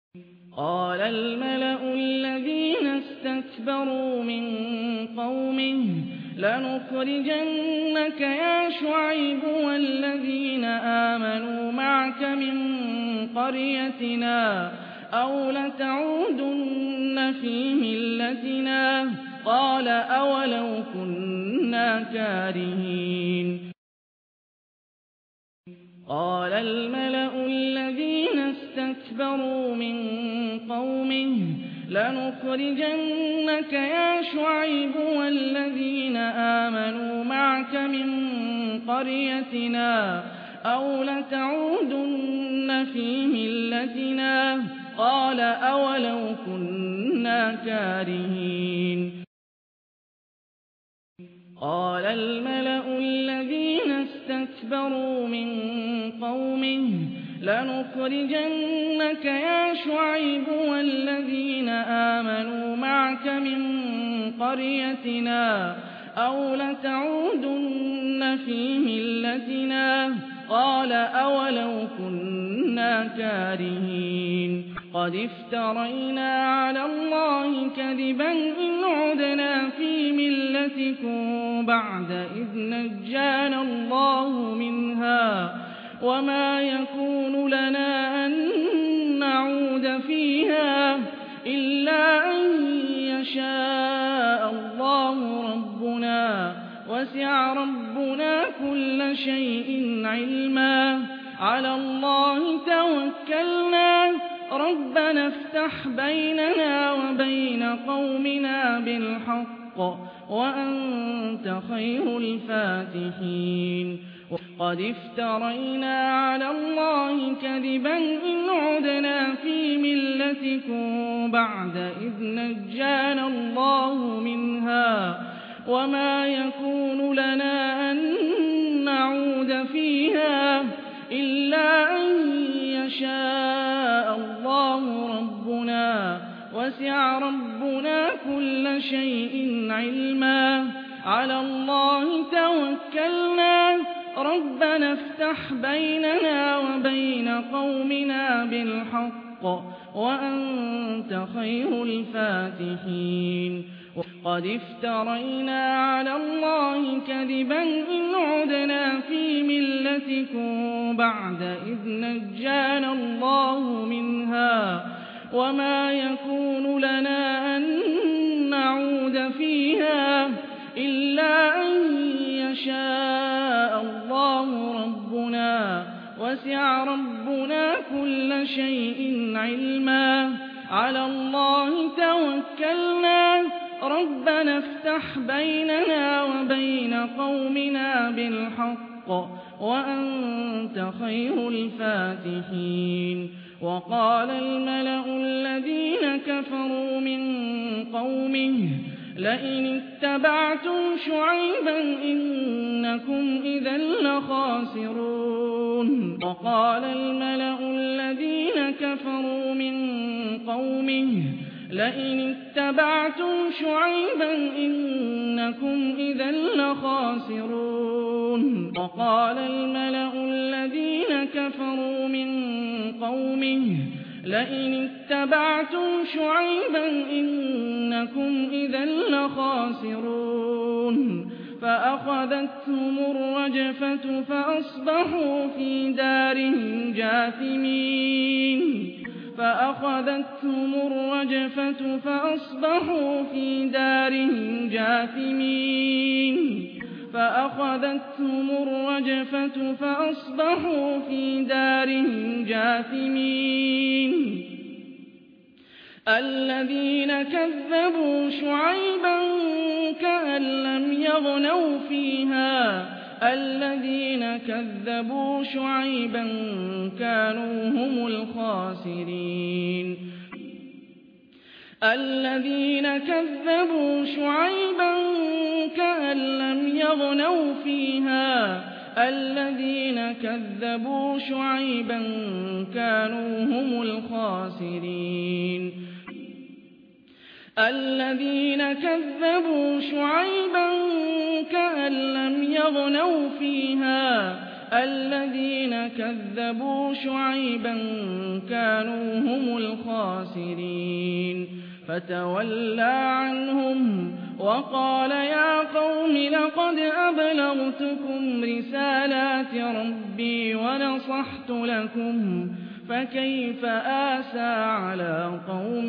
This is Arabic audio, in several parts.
قال الملأ الذين استكبروا من قومه لنخرجنك يا شعيب والذين آمنوا معك من قريتنا أو لتعودن في ملتنا قال أولو كنا كارهين قال الملأ الذين استكبروا من قومه لنخرجنك يا شعيب والذين آمنوا معك من قريتنا أو لتعودن في ملتنا قال أولو كنا كارهين قال الملأ الذين استكبروا من قومه لنخرجنك يا شعيب والذين آمنوا معك من قريتنا أو لتعودن في ملتنا قال أولو كنا كارهين قد افترينا على الله كذبا إن عدنا في ملتكم بعد إذ نجانا الله منها وما يكون لنا أن نعود فيها إلا أن يشاء الله ربنا وسع ربنا كل شيء علما على الله توكلنا ربنا افتح بيننا وبين قومنا بالحق وأنت خير الفاتحين قد افترينا على الله كذبا إن عدنا في ملتكم بعد إذ نجانا الله منها وما يكون لنا أن نعود فيها إلا أن يشاء الله ربنا وسع ربنا كل شيء علما على الله توكلنا ربنا افتح بيننا وبين قومنا بالحق وأنت خير الفاتحين قد افترينا على الله كذبا إن عدنا في ملتكم بعد إذ نجانا الله منها وما يكون لنا أن نعود فيها إلا أن يشاء الله ربنا وسع ربنا كل شيء علما على الله توكلنا ربنا افتح بيننا وبين قومنا بالحق وأنت خير الفاتحين وقال الملأ الذين كفروا من قومه لئن اتبعتم شعيبا إنكم إذا لخاسرون وقال الملأ الذين كفروا من قومه لئن اتبعتم شعيبا إنكم إذا لخاسرون وقال الملأ الذين كفروا من قومه لئن اتبعتم شعيبا إنكم إذا لخاسرون فأخذتهم الرجفة فأصبحوا في دارهم جاثمين فأخذتهم الرجفة فأصبحوا في دارهم جاثمين فأخذتهم الرجفة فأصبحوا في دارهم جاثمين الذين كذبوا شعيبا كأن لم يغنوا فيها الذين كذبوا شعيبا كانوا هم الخاسرين الذين كذبوا شعيبا كأن لم يغنوا فيها الذين كذبوا شعيبا كانوا هم الخاسرين الذين كذبوا شعيبا كأن لم يغنوا فيها الذين كذبوا شعيبا كانوا هم الخاسرين فتولى عنهم وقال يا قوم لقد أبلغتكم رسالات ربي ونصحت لكم فكيف آسى على قوم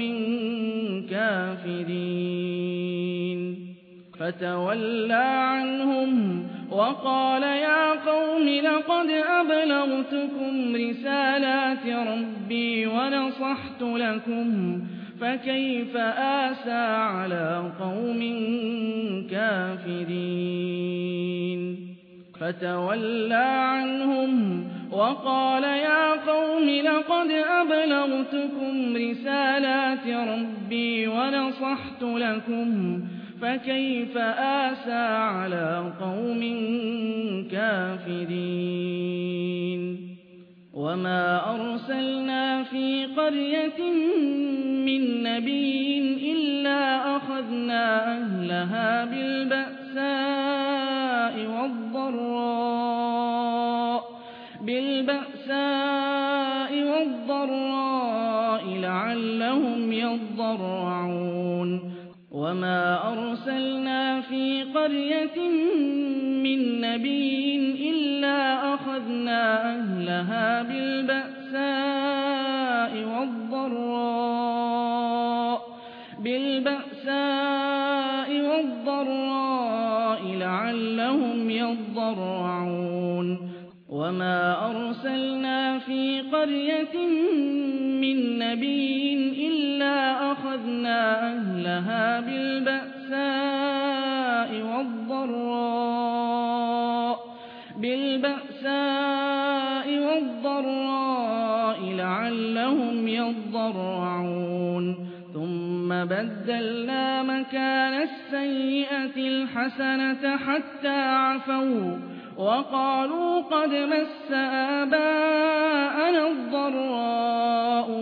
كافرين فتولى عنهم وقال يا قوم لقد أبلغتكم رسالات ربي ونصحت لكم فكيف آسى على قوم كافرين فتولى عنهم وقال يا قوم لقد أبلغتكم رسالات ربي ونصحت لكم فكيف آسى على قوم كافرين وما أرسلنا في قرية من نبي إلا أخذنا أهلها بالبأساء لعلهم يضرعون وما أرسلنا في قرية من نبي إلا أخذنا أهلها بالبأساء لعلهم يضرعون وما أرسلنا في قرية من نبي إلا أخذنا أهلها بالبأساء لعلهم يضرعون ثم بدلنا مكان السيئة الحسنة حتى عفوا وقالوا قد مس آباءنا الضراء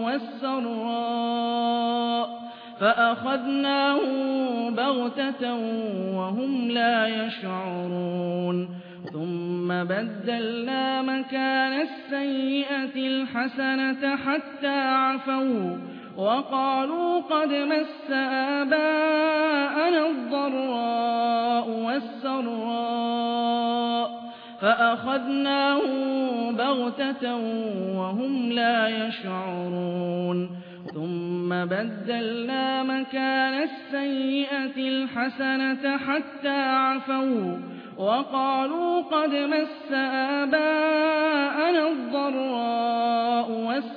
والسراء فأخذناهم بغتة وهم لا يشعرون ثم بدلنا مكان السيئة الحسنة حتى عفوا وقالوا قد مس آباءنا الضراء والسراء فأخذناهم بغتة وهم لا يشعرون ثم بدلنا مكان السيئة الحسنة حتى عفوا وقالوا قد مس آباءنا الضراء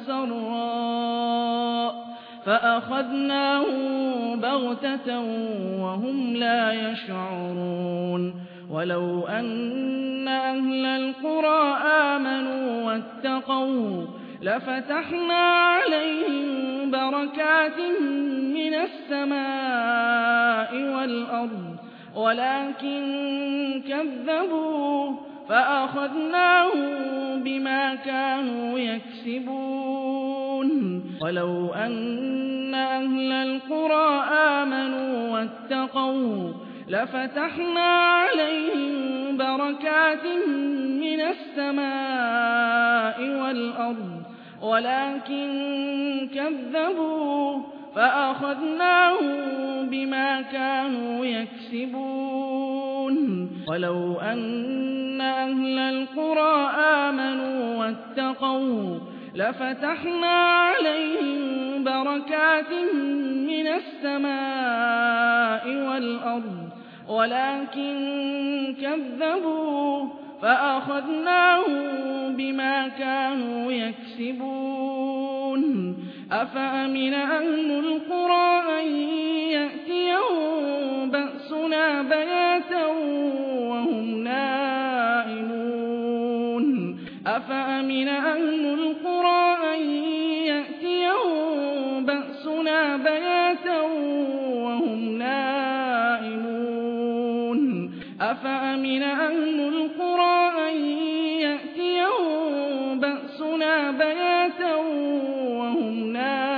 والسراء فأخذناهم بغتة وهم لا يشعرون ولو أن أهل القرى آمنوا واتقوا لفتحنا عليهم بركات من السماء والأرض ولكن كذبوا فأخذناهم بما كانوا يكسبون ولو أن أهل القرى آمنوا واتقوا لفتحنا عليهم بركات من السماء والأرض ولكن كذبوا فأخذناهم بما كانوا يكسبون ولو أن أهل القرى آمنوا واتقوا لفتحنا عليهم بركات من السماء والأرض ولكن كذبوا فأخذناهم بما كانوا يكسبون أفأمن أهل القرى أن يأتيهم بأسنا بياتا وهم نائمون أفأمن أهل القرى أن يأتيهم بأسنا بياتا وهم نائمون أفأمن أهل القرى أن يأتيهم بأسنا بياتا وهم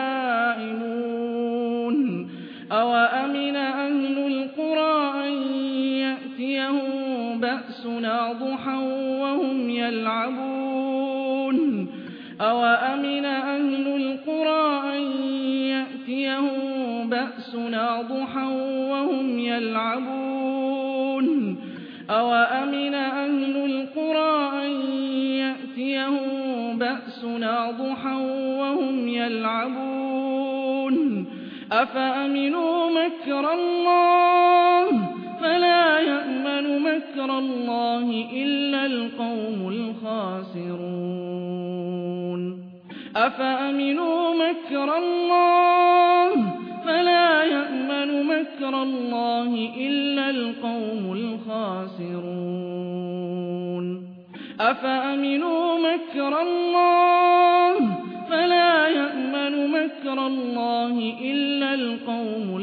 نائمون أوأمن أهل القرى أن يأتيهم بأسنا ضحى وهم يلعبون بأسنا ضحى وهم يلعبون أوأمن أهل القرى أن يأتيهم بأسنا ضحى وهم يلعبون أفأمنوا مكر الله فلا يأمن مكر الله إلا القوم الخاسرون أفأمنوا مكر الله فلا يأمن مكر الله إلا القوم الخاسرون أفأمنوا مكر الله فلا يأمن مكر الله إلا القوم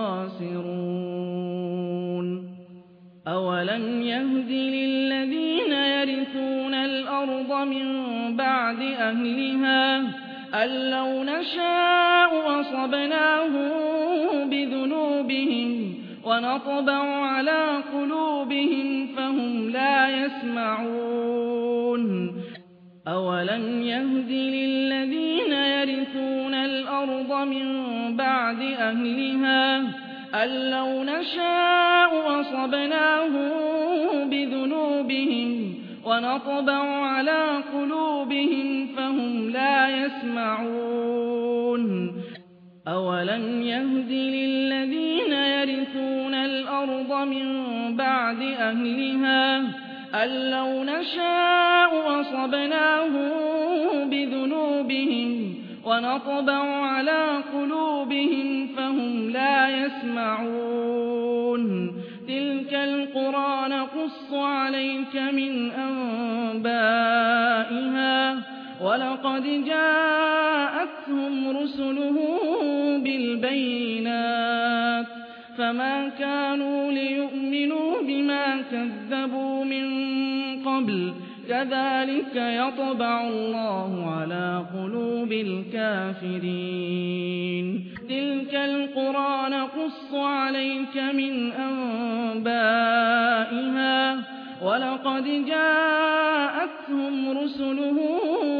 الخاسرون أولم يهد للذين يرثون الأرض من بعد أهلها أن لو نشاء أصبناهم بذنوبهم ونطبع على قلوبهم فهم لا يسمعون أولم يهد للذين يرثون الأرض من بعد أهلها أن لو نشاء أصبناهم بذنوبهم ونطبع على قلوبهم فهم لا يسمعون أولم يهد للذين يرثون الأرض من بعد أهلها أن لو نشاء أصبناهم بذنوبهم ونطبع على قلوبهم فهم لا يسمعون تلك القرى نقص عليك من أنبائها ولقد جاءتهم رسلهم بالبينات فما كانوا ليؤمنوا بما كذبوا من قبل كذلك يطبع الله على قلوب الكافرين تلك القرى نقص عليك من أنبائها ولقد جاءتهم رسلهم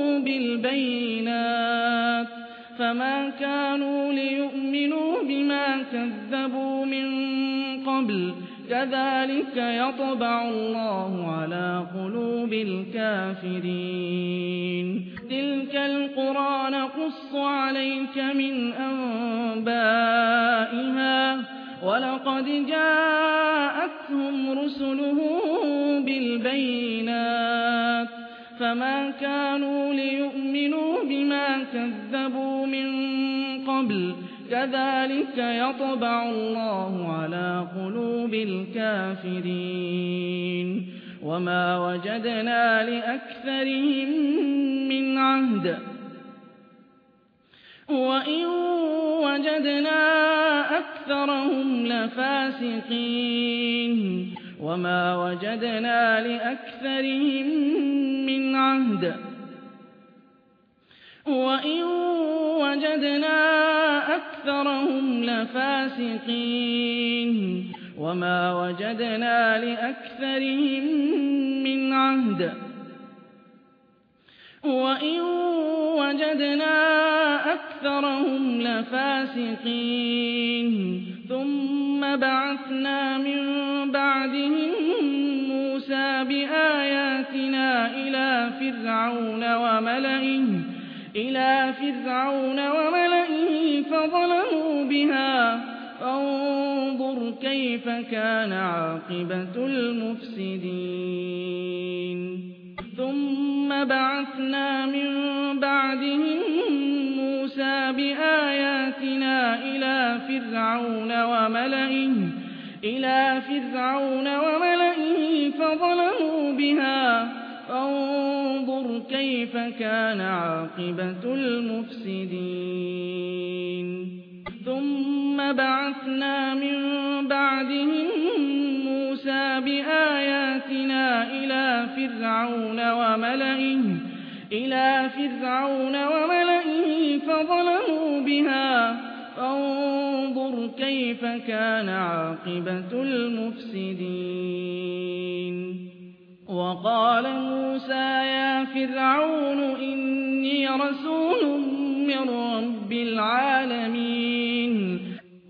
بالبينات فما كانوا ليؤمنوا بما كذبوا من قبل كذلك يطبع الله على قلوب الكافرين تلك القرى نقص عليك من أنبائها ولقد جاءتهم رسلهم بالبينات فما كانوا ليؤمنوا بما كذبوا من قبل كذلك يطبع الله على قلوب الكافرين وما وجدنا لأكثرهم من عهد وإن وجدنا أكثرهم لفاسقين وما وجدنا لأكثرهم من عهد وإن وجدنا أكثرهم لفاسقين وما وجدنا لأكثرهم من عهد وإن وجدنا أكثرهم لفاسقين ثم بعثنا من بعدهم موسى بآياتنا إلى فرعون وملئه فظلموا بها فانظر كيف كان عاقبة المفسدين ثم بعثنا من بعدهم موسى بآياتنا إلى فرعون وملئه فظلموا بها فانظر كيف كان عاقبة المفسدين ثم بعثنا من بعدهم موسى بآياتنا إلى فرعون وملئه فظلموا بها فانظر كيف كان عاقبة المفسدين وقال موسى يا فرعون إني رسول من رب العالمين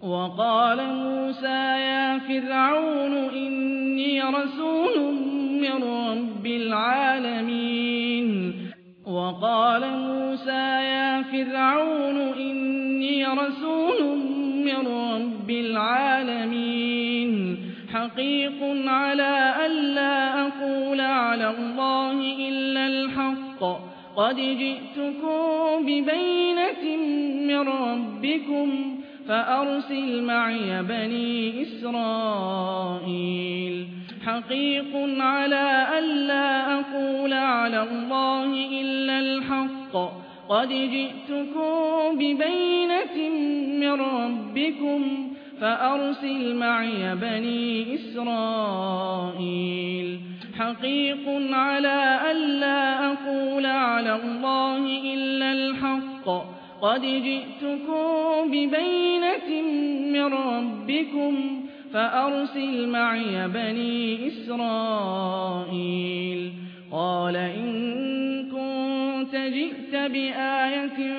فِرْعَوْنُ إِنِّي رَسُولٌ مِّن رَّبِّ الْعَالَمِينَ وَقَالَ مُوسَىٰ يَا فِرْعَوْنُ إِنِّي رَسُولٌ مِّن رَّبِّ الْعَالَمِينَ حَقِيقٌ عَلَىٰ أَلَّا أَقُولَ عَلَى اللَّهِ إِلَّا الْحَقَّ قَدْ جِئْتُكُم بِبَيِّنَةٍ مِّن رَّبِّكُمْ فَأَرْسِلْ مَعِيَ بَنِي إِسْرَائِيلَ حَقِيقٌ عَلَىٰ أَلَّا أَقُولَ عَلَى اللَّهِ إِلَّا الْحَقَّ قَدْ جِئْتُكُم بِبَيِّنَةٍ مِّن رَّبِّكُمْ فَأَرْسِلْ مَعِيَ بَنِي إِسْرَائِيلَ حَقِيقٌ عَلَىٰ أَلَّا أَقُولَ عَلَى اللَّهِ إِلَّا الْحَقَّ قَدْ جِئْتُكُم بِبَيِّنَةٍ مِّن رَّبِّكُمْ فَأَرْسِلْ مَعِيَ بَنِي إِسْرَائِيلَ قَالَ إِن كُنتَ جِئْتَ بِآيَةٍ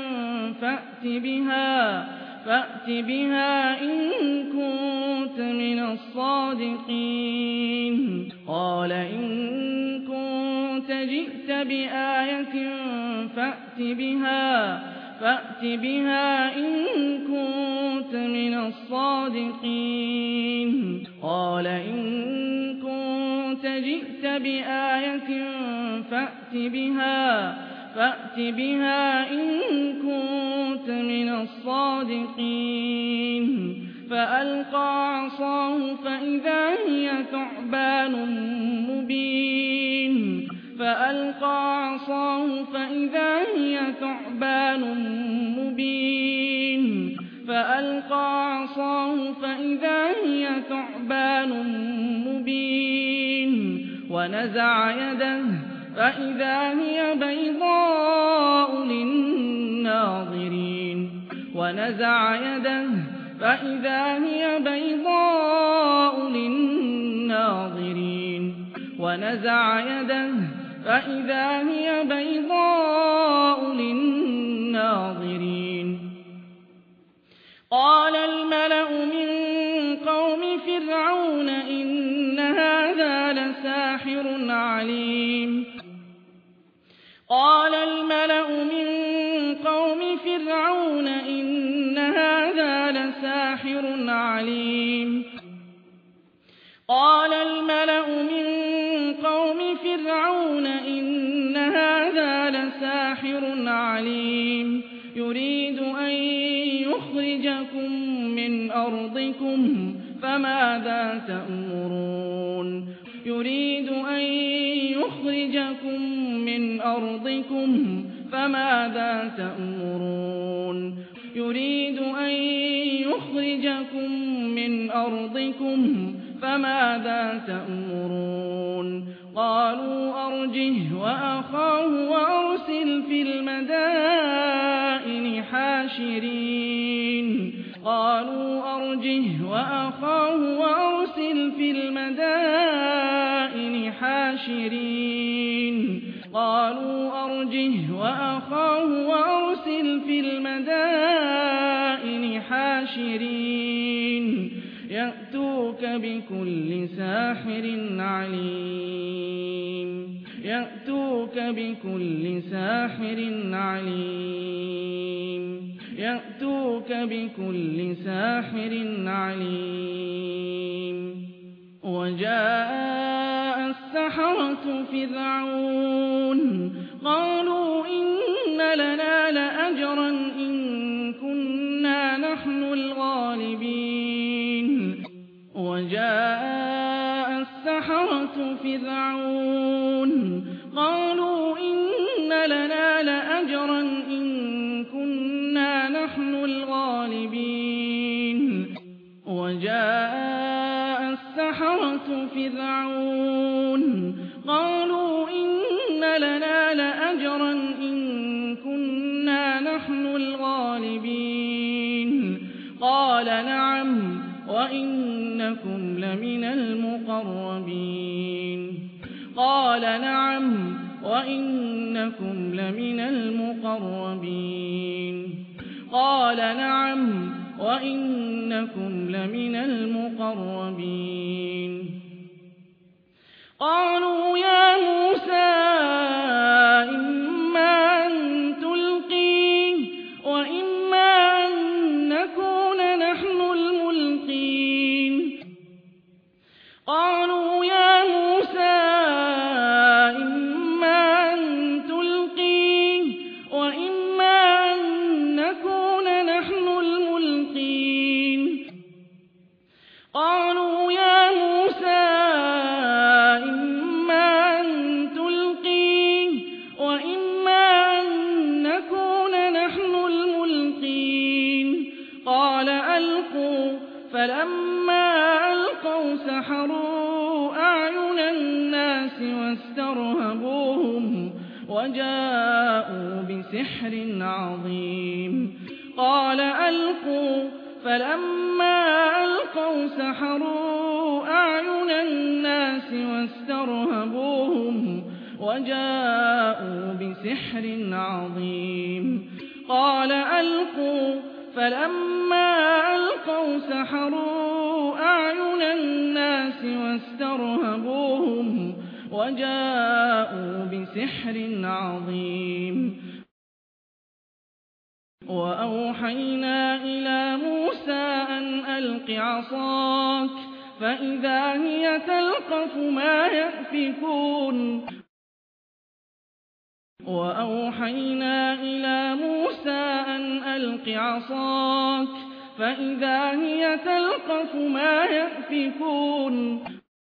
فَأْتِ بِهَا إِن كُنتَ مِنَ الصَّادِقِينَ قَالَ إِن كُنتَ جِئْتَ بِآيَةٍ فَأْتِ بِهَا إِن كُنتَ مِنَ الصَّادِقِينَ قَالَ إِن كُنتَ جِئْتَ بِآيَةٍ فَأْتِ بِهَا إِن كُنتَ مِنَ الصَّادِقِينَ فَأَلْقَىٰ عَصَاهُ فَإِذَا هِيَ ثُعْبَانٌ مُّبِينٌ وَنَزَعَ يَدَهُ فَإِذَا هِيَ بَيْضَاءُ لِلنَّاظِرِينَ قَالَ الْمَلَأُ مِن قَوْمِ فِرْعَوْنَ إِنَّ هَٰذَا لَسَاحِرٌ عَلِيمٌ يُرِيدُ أَن يُخْرِجَكُم مِّنْ أَرْضِكُمْ فَمَاذَا تَأْمُرُونَ قَالُوا أَرْجِهْ وَأَخَاهُ وَأَرْسِلْ فِي الْمَدَائِنِ حَاشِرِينَ يَأْتُوكَ بِكُلِّ سَاحِرٍ عَلِيمٍ وَجَاءَ السَّحَرَةُ فِرْعَوْنَ قَالُوا إِنَّ لَنَا لَأَجْرًا إِن كُنَّا نَحْنُ الْغَالِبِينَ قَالَ نَعَمْ وَإِنَّكُمْ لَمِنَ وإنكم لمن المقربين قالوا يا موسى إما أن تلقي وإما أن نكون نحن الملقين قالوا يا موسى إما أن تلقي وإما أن نكون نحن الملقين قالوا يا موسى إما أن تلقي وإما أن نكون نحن الملقين قال ألقوا فلما ألقوا سحروا أعين الناس واسترهبوهم وجاءوا بسحر عظيم قال ألقوا فلما ألقوا سحروا أعين الناس واسترهبوهم وجاءوا بسحر عظيم قال ألقوا فلما ألقوا سحروا أعين الناس واسترهبوهم وجاءوا بسحر عظيم وأوحينا إلى موسى أن ألق عصاك فإذا هي تلقف ما يأفكون وأوحينا إلى موسى أن ألق عصاك فإذا هي تلقف ما يأفكون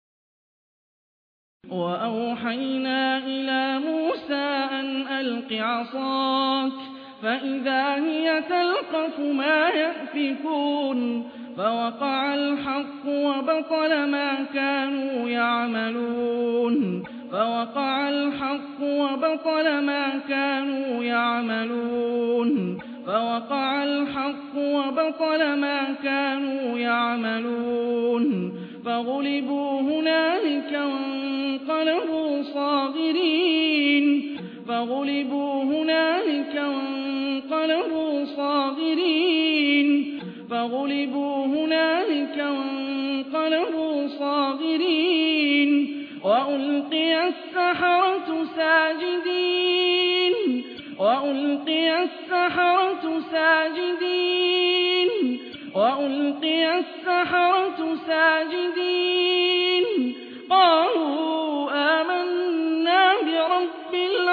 وأوحينا إلى موسى أن ألق عصاك فإذا هي تلقف ما يأفكون فوقع الحق وبطل ما كانوا يعملون فوقع الحق وبطل ما كانوا يعملون فوقع الحق وبطل ما كانوا يعملون فغلبوا هنالك وانقلبوا صاغرين فغلبوا هنالك وانقلبوا صاغرين فغلبوا هنالك وانقلبوا صاغرين وألقي السحرة ساجدين وألقي السحرة ساجدين وألقي السحرة ساجدين قالوا آمنا برب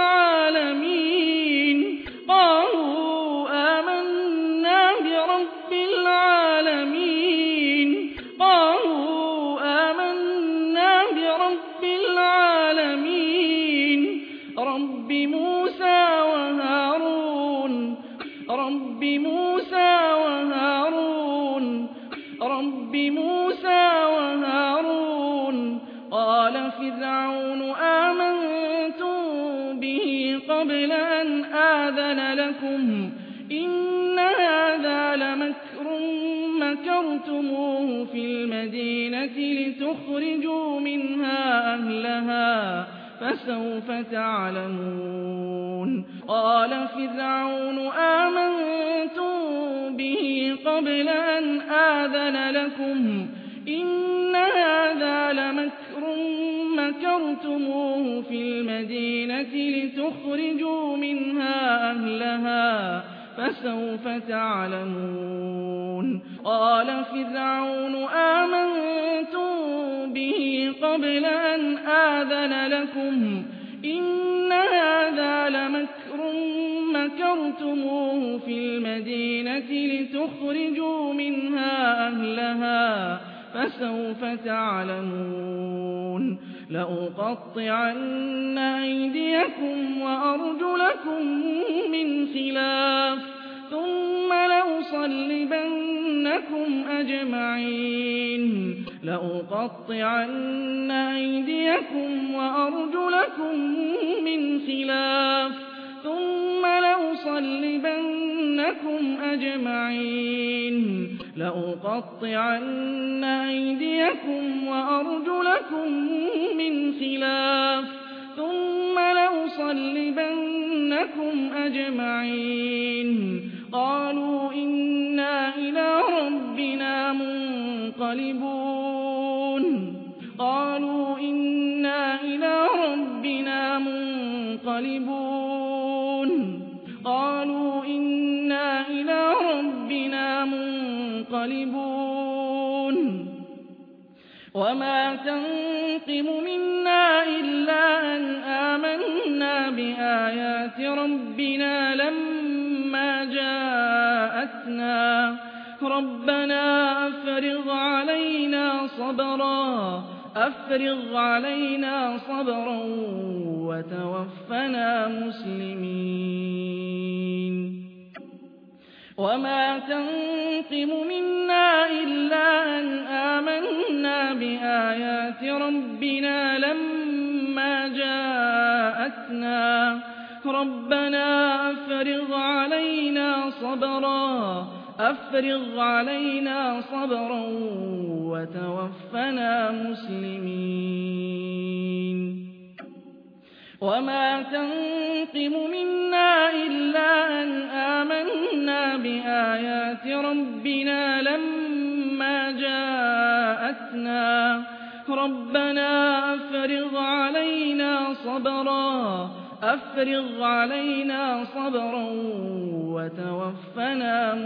العالمين قالوا آمنا برب العالمين قالوا آمنا برب العالمين رب موسى وهارون رب موسى وهارون رب موسى وهارون قال فرعون آمنتم به قبل أن آذن لكم إن هذا لمكر مكرتموه في المدينة لتخرجوا منها أهلها فسوف تعلمون قال فرعون آمنتم به قبل أن آذن لكم إن هذا لمكر مكرتموه في المدينة لتخرجوا منها أهلها فسوف تعلمون قال فرعون آمنتم به قبل أن آذن لكم إن هذا لمكر مكرتموه في المدينة لتخرجوا منها أهلها فسوف تعلمون لأقطعن أيديكم وأرجلكم من خلاف ثم لأصلبنكم أجمعين لأقطعن أيديكم وأرجلكم من خلاف ثم لأصلبنكم أجمعين لأقطعن أيديكم وأرجلكم من خلاف ثم لأصلبنكم أجمعين قالوا إنا إلى مُنقَلِبُونَ قَالُوا إِنَّا إِلَىٰ رَبِّنَا مُنقَلِبُونَ قَالُوا إِنَّا إِلَىٰ رَبِّنَا مُنقَلِبُونَ وَمَا تَنقِمُ مِنَّا إِلَّا أَنْ آمَنَّا بِآيَاتِ رَبِّنَا لَمَّا جَاءَتْنَا رَبَّنَا أَفْرِغْ عَلَيْنَا صَبْرًا وَتَوَفَّنَا مُسْلِمِينَ وَمَا تَنقِمُ مِنَّا إِلَّا أَنْ آمَنَّا بِآيَاتِ رَبِّنَا لَمَّا جَاءَتْنَا رَبَّنَا أَفْرِغْ عَلَيْنَا صَبْرًا وَتَوَفَّنَا مُسْلِمِينَ وَمَا تَنقِمُ مِنَّا إِلَّا أَنْ آمَنَّا بِآيَاتِ رَبِّنَا لَمَّا جَاءَتْنَا رَبَّنَا أَفْرِغْ عَلَيْنَا صَبْرًا وَتَوَفَّنَا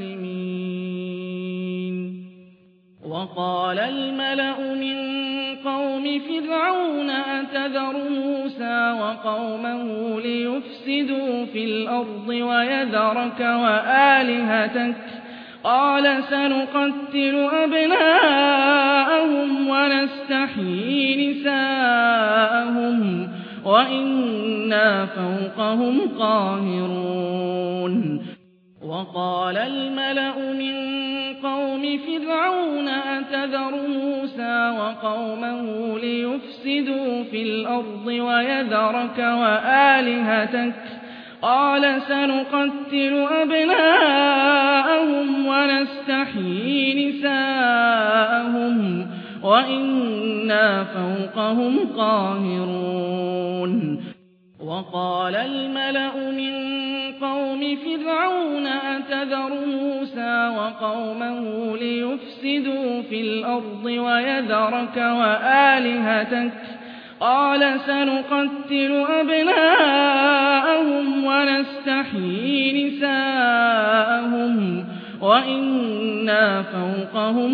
مُسْلِمِينَ وَقَالَ الْمَلَأُ مِن قَوْمِ فِرْعَوْنَ أَتَذَرُ مُوسَىٰ وَقَوْمَهُ لِيُفْسِدُوا فِي الْأَرْضِ وَيَذَرَكَ وَآلِهَتَكَ ۚ قَالَ سَنُقَتِّلُ أَبْنَاءَهُمْ وَنَسْتَحْيِي نِسَاءَهُمْ وَإِنَّا فَوْقَهُمْ قَاهِرُونَ وَقَالَ الْمَلَأُ مِن قَوْمِ فِرْعَوْنَ أَتَذَرُ مُوسَىٰ وَقَوْمَهُ لِيُفْسِدُوا فِي الْأَرْضِ وَيَذَرَكَ وَآلِهَتَكَ ۚ قَالَ سَنُقَتِّلُ أَبْنَاءَهُمْ وَنَسْتَحْيِي نِسَاءَهُمْ وَإِنَّا فَوْقَهُمْ قَاهِرُونَ وَقَالَ الْمَلَأُ مِن قَوْمِ فِرْعَوْنَ أَتَذَرُ مُوسَىٰ وَقَوْمَهُ لِيُفْسِدُوا فِي الْأَرْضِ وَيَذَرَكَ وَآلِهَتَكَ ۚ قَالَ سَنُقَتِّلُ أَبْنَاءَهُمْ وَنَسْتَحْيِي نِسَاءَهُمْ وَإِنَّا فَوْقَهُمْ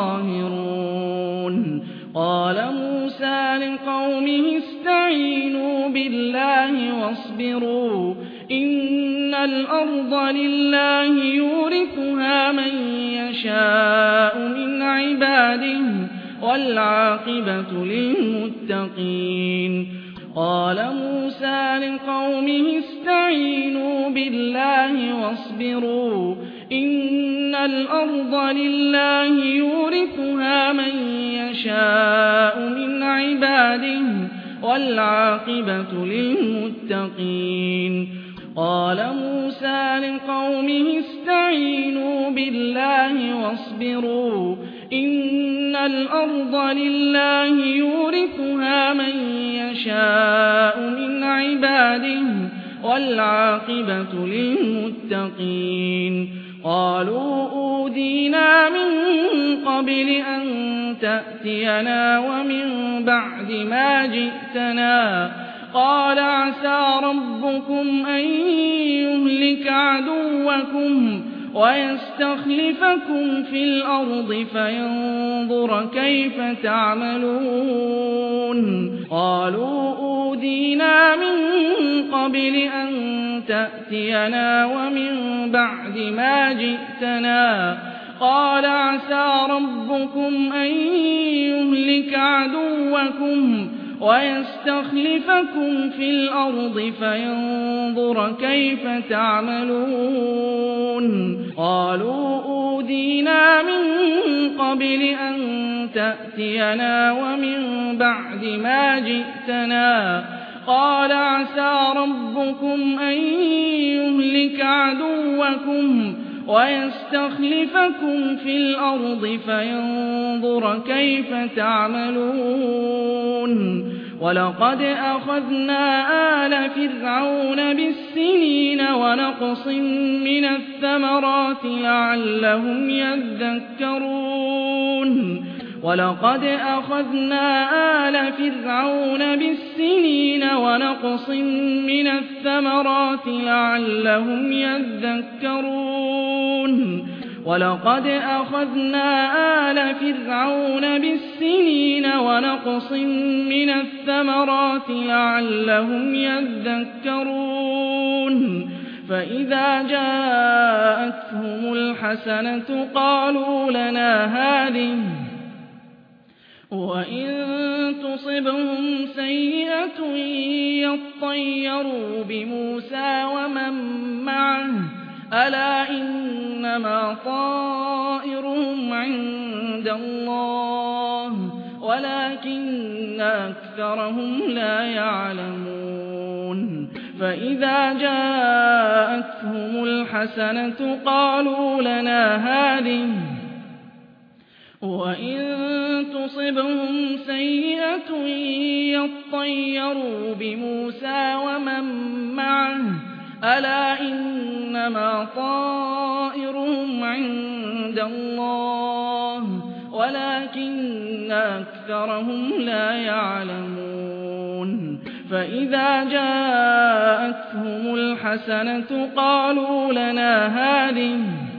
قَاهِرُونَ قَالَ مُوسَىٰ لِقَوْمِهِ اسْتَعِينُوا بِاللَّهِ وَاصْبِرُوا إِنَّ الْأَرْضَ لِلَّهِ يُورِثُهَا مَن يَشَاءُ مِنْ عِبَادِهِ وَالْعَاقِبَةُ لِلْمُتَّقِينَ قَالَ مُوسَىٰ لِقَوْمِهِ اسْتَعِينُوا بِاللَّهِ وَاصْبِرُوا إِنَّ الْأَرْضَ لِلَّهِ يُورِثُهَا مَن يَشَاءُ مِنْ عِبَادِهِ وَالْعَاقِبَةُ لِلْمُتَّقِينَ قَالَ مُوسَىٰ لِقَوْمِهِ اسْتَعِينُوا بِاللَّهِ وَاصْبِرُوا إِنَّ الْأَرْضَ لِلَّهِ يُورِثُهَا مَن يَشَاءُ مِنْ عِبَادِهِ وَالْعَاقِبَةُ لِلْمُتَّقِينَ قَالُوا أُوذِينَا مِن قَبْلِ أَن تَأْتِيَنَا وَمِن بَعْدِ مَا جِئْتَنَا قَالَ عَسَىٰ رَبُّكُمْ أَن يُهْلِكَ عَدُوَّكُمْ وَيَسْتَخْلِفَكُمْ فِي الْأَرْضِ فَيَنظُرَ كَيْفَ تَعْمَلُونَ قَالُوا أُوذِينَا مِن قَبْلِ أَن تَأْتِيَنَا وَمِن بَعْدِ مَا جِئْتَنَا قَالَ عَسَىٰ رَبُّكُمْ أَن يُهْلِكَ عَدُوَّكُمْ وَيَسْتَخْلِفَكُمْ فِي الْأَرْضِ فَيَنظُرَ كَيْفَ تَعْمَلُونَ قَالُوا أُوذِينَا مِن قَبْلِ أَن تَأْتِيَنَا وَمِن بَعْدِ مَا جِئْتَنَا قَالَ عَسَىٰ رَبُّكُمْ أَن يُهْلِكَ عَدُوَّكُمْ وَيَسْتَخْلِفَكُمْ فِي الْأَرْضِ فَيَنظُرَ كَيْفَ تَعْمَلُونَ ولقد أخذنا آل فرعون بالسنين ونقص من الثمرات لعلهم يذكرون ولقد أخذنا آل فرعون بالسنين ونقص من الثمرات لعلهم يذكرون ولقد أخذنا آل فرعون بالسنين ونقص من الثمرات لعلهم يذكرون فإذا جاءتهم الحسنة قالوا لنا هذه وإن تصبهم سيئة يطيروا بموسى ومن معه ألا إنما طائرهم عند الله ولكن أكثرهم لا يعلمون فإذا جاءتهم الحسنة قالوا لنا هذه وإن تصبهم سيئة يطيروا بموسى ومن معه ألا إنما طائرهم عند الله ولكن أكثرهم لا يعلمون فإذا جاءتهم الحسنة قالوا لنا هذه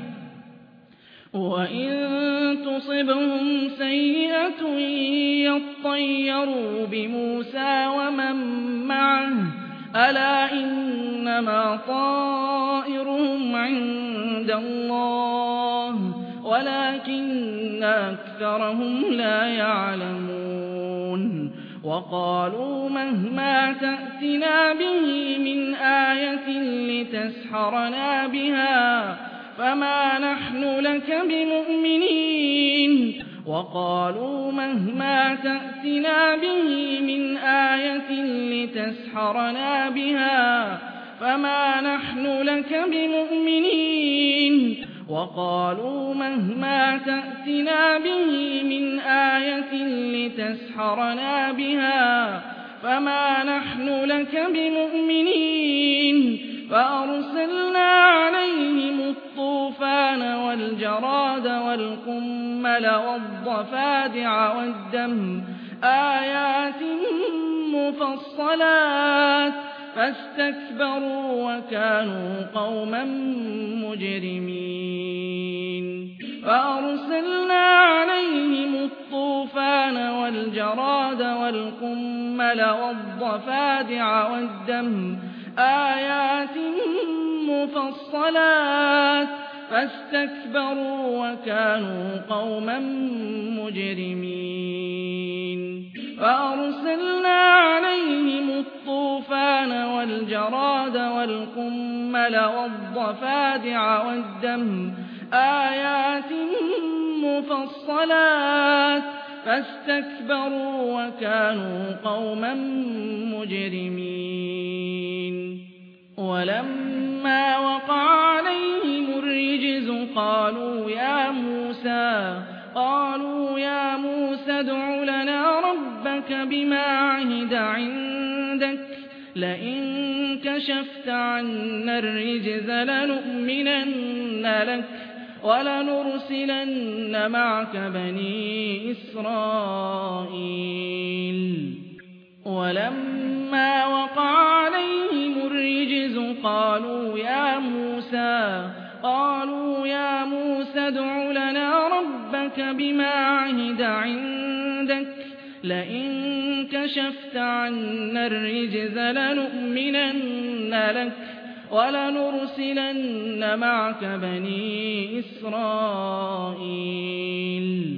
وإن تصبهم سيئة يطيروا بموسى ومن معه ألا إنما طائرهم عند الله ولكن أكثرهم لا يعلمون وقالوا مهما تأتنا به من آية لتسحرنا بها فما نحن لك بمؤمنين وقالوا مهما تأتنا به من آية لتسحرنا بها فما نحن لك بمؤمنين وقالوا مهما تأتنا به من آية لتسحرنا بها فما نحن لك بمؤمنين فأرسلنا عليهم الطوفان والجراد والقمل والضفادع والدم آيات مفصلات فاستكبروا وكانوا قوما مجرمين فأرسلنا عليهم الطوفان والجراد والقمل والضفادع والدم آيات مفصلات فاستكبروا وكانوا قوما مجرمين فأرسلنا عليهم الطوفان والجراد والقمل والضفادع والدم آيات مفصلات فاستكبروا وكانوا قوما مجرمين ولما وقع عليهم الرجز قالوا يا موسى ادع لنا ربك بما عهد عندك لئن كشفت عنا الرجز لنؤمنن لك ولنرسلن معك بني إسرائيل ولما وقع عليهم الرجز قالوا يا موسى ادع لنا ربك بما عهد عندك لئن كشفت عنا الرجز لنؤمنن لك ولنرسلن معك بني إسرائيل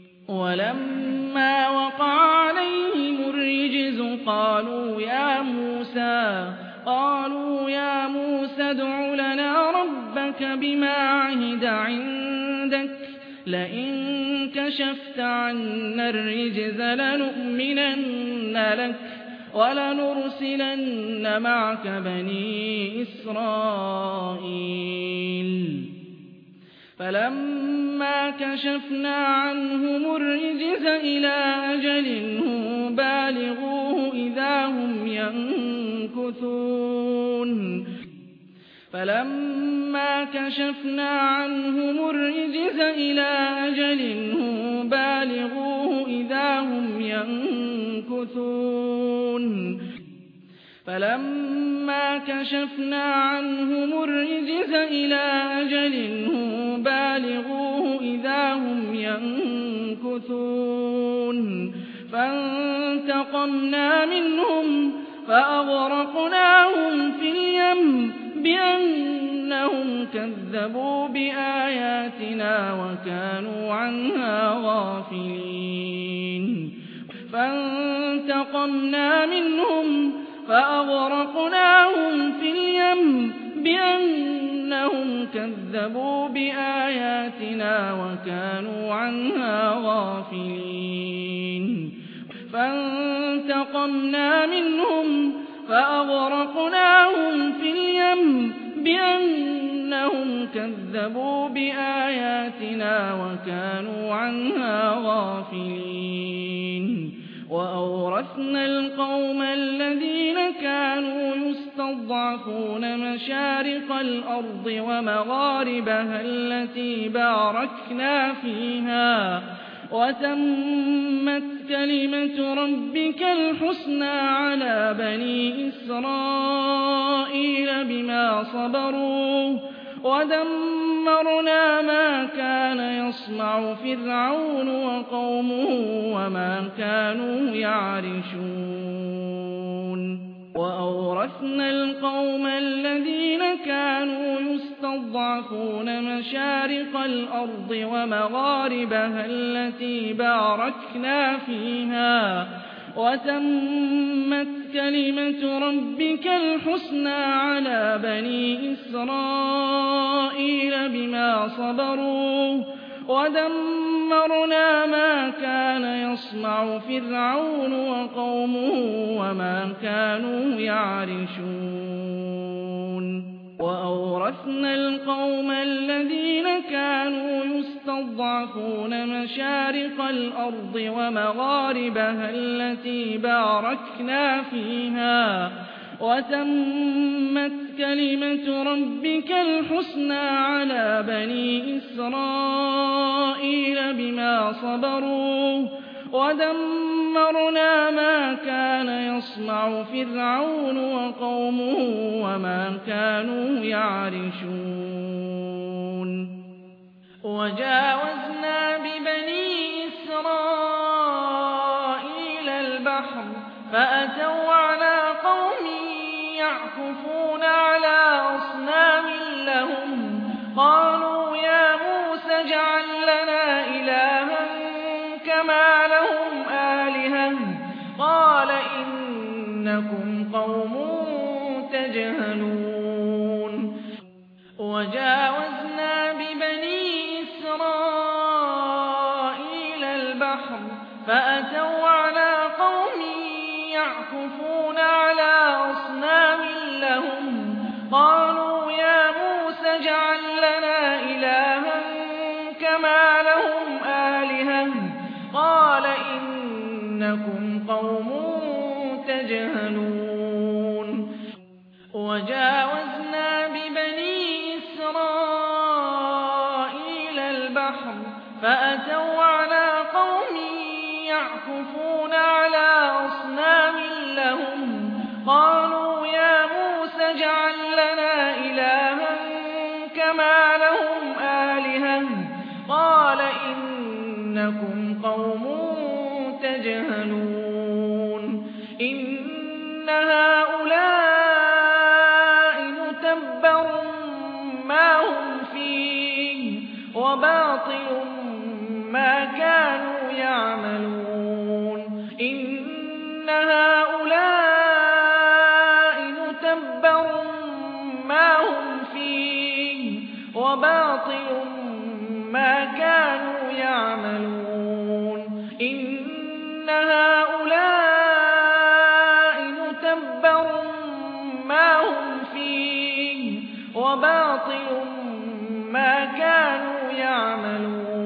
ولما وقع عليهم الرجز قالوا يا موسى ادع لنا ربك بما عهد عندك لئن كشفت عنا الرجز لنؤمنن لك ولنرسلن معك بني إسرائيل فلما فَلَمَّا كَشَفْنَا عَنْهُمُ الرِّجْزَ إِلَىٰ أَجَلٍ هُم بَالِغُوهُ إِذَا هُمْ يَنكُثُونَ فَلَمَّا كَشَفْنَا عَنْهُمُ الرِّجْزَ إِلَىٰ أَجَلٍ هُم بَالِغُوهُ إِذَا هُمْ يَنكُثُونَ فَلَمَّا كَشَفْنَا عَنْهُمُ الرِّجْزَ إِلَىٰ أَجَلٍ هُم بَالِغُوهُ إِذَا هُمْ يَنكُثُونَ فَانتَقَمْنَا مِنْهُمْ فَأَغْرَقْنَاهُمْ فِي الْيَمِّ بِأَنَّهُمْ كَذَّبُوا بِآيَاتِنَا وَكَانُوا عَنْهَا غَافِلِينَ فَانتَقَمْنَا مِنْهُمْ فَأَغْرَقْنَاهُمْ فِي الْيَمِّ بِأَنَّهُمْ كَذَّبُوا بِآيَاتِنَا وَكَانُوا عَنْهَا غَافِلِينَ فَانتَقَمْنَا مِنْهُمْ فَأَغْرَقْنَاهُمْ فِي الْيَمِّ بِأَنَّهُمْ كَذَّبُوا بِآيَاتِنَا وَكَانُوا عَنْهَا غَافِلِينَ وَأَوْرَثْنَا الْقَوْمَ الَّذِينَ كَانُوا يُسْتَضْعَفُونَ مَشَارِقَ الْأَرْضِ وَمَغَارِبَهَا الَّتِي بَارَكْنَا فِيهَا وَتَمَّتْ كَلِمَةُ رَبِّكَ الْحُسْنَىٰ عَلَىٰ بَنِي إِسْرَائِيلَ بِمَا صَبَرُوا وَدَمَّرْنَا مَا كَانَ يَصْنَعُ فِرْعَوْنُ وَقَوْمُهُ وَمَا كَانُوا يَعْرِشُونَ وَأَوْرَثْنَا الْقَوْمَ الَّذِينَ كَانُوا يُسْتَضْعَفُونَ مَشَارِقَ الْأَرْضِ وَمَغَارِبَهَا الَّتِي بَارَكْنَا فِيهَا وَتَمَّتْ كَلِمَةُ رَبِّكَ الْحُسْنَىٰ عَلَىٰ بَنِي إِسْرَائِيلَ بِمَا صَبَرُوا وَدَمَّرْنَا مَا كَانَ يَصْنَعُ فِرْعَوْنُ وَقَوْمُهُ وَمَا كَانُوا يَعْرِشُونَ وَأَوْرَثْنَا الْقَوْمَ الَّذِينَ كَانُوا يُسْتَضْعَفُونَ مَشَارِقَ الْأَرْضِ وَمَغَارِبَهَا الَّتِي بَارَكْنَا فِيهَا وَتَمَّتْ كَلِمَةُ رَبِّكَ الْحُسْنَىٰ عَلَىٰ بَنِي إِسْرَائِيلَ بِمَا صَبَرُوا وَدَمَّرْنَا مَا كَانَ يَصْنَعُ فِرْعَوْنُ وَقَوْمُهُ وَمَا كَانُوا يَعْرِشُونَ وَجَاوَزْنَا بِبَنِي إِسْرَائِيلَ الْبَحْرَ فَأَتَوْا عَلَىٰ قَوْمٍ يَعْكُفُونَ عَلَىٰ أَصْنَامٍ لَّهُمْ قَالُوا يَا مُوسَى اجْعَل لَّنَا إِلَٰهًا كَمَا لَهُمْ آلِهَةٌ قَالَ إِنَّكُمْ قَوْمٌ تَجْهَلُونَ وَجَاوَزْنَا بِبَنِي إِسْرَائِيلَ الْبَحْرَ فَأَتَوْا عَلَىٰ قَوْمٍ يَعْكُفُونَ عَلَىٰ أَصْنَامٍ لَّهُمْ قَالُوا يَا مُوسَى اجْعَل لَّنَا إِلَٰهًا كَمَا لَهُمْ آلِهَةٌ قَالَ إِنَّكُمْ قَوْمٌ تَجْهَلُونَ وَجَاوَزْنَا بِبَنِي إِسْرَائِيلَ الْبَحْرَ فَأَتَوْا عَلَىٰ قَوْمٍ يَعْكُفُونَ عَلَىٰ أَصْنَامٍ لَّهُمْ قَالُوا يَا مُوسَى اجْعَل لَّنَا إِلَٰهًا كَمَا لَهُمْ آلِهَةٌ قَالَ إِنَّكُمْ قَوْمٌ تَجْهَلُونَ إِنَّ هَٰؤُلَاءِ مُتَبَّرٌ مَّا هُمْ فِيهِ وَبَاطِلٌ مَّا كَانُوا يَعْمَلُونَ إِنَّ هَٰؤُلَاءِ مُتَبَّرٌ مَّا هُمْ فِيهِ وَبَاطِلٌ مَّا كَانُوا يَعْمَلُونَ إِنَّ هَٰؤُلَاءِ مُتَبَّرٌ مَّا هُمْ فِيهِ وَبَاطِلٌ مَّا كَانُوا يَعْمَلُونَ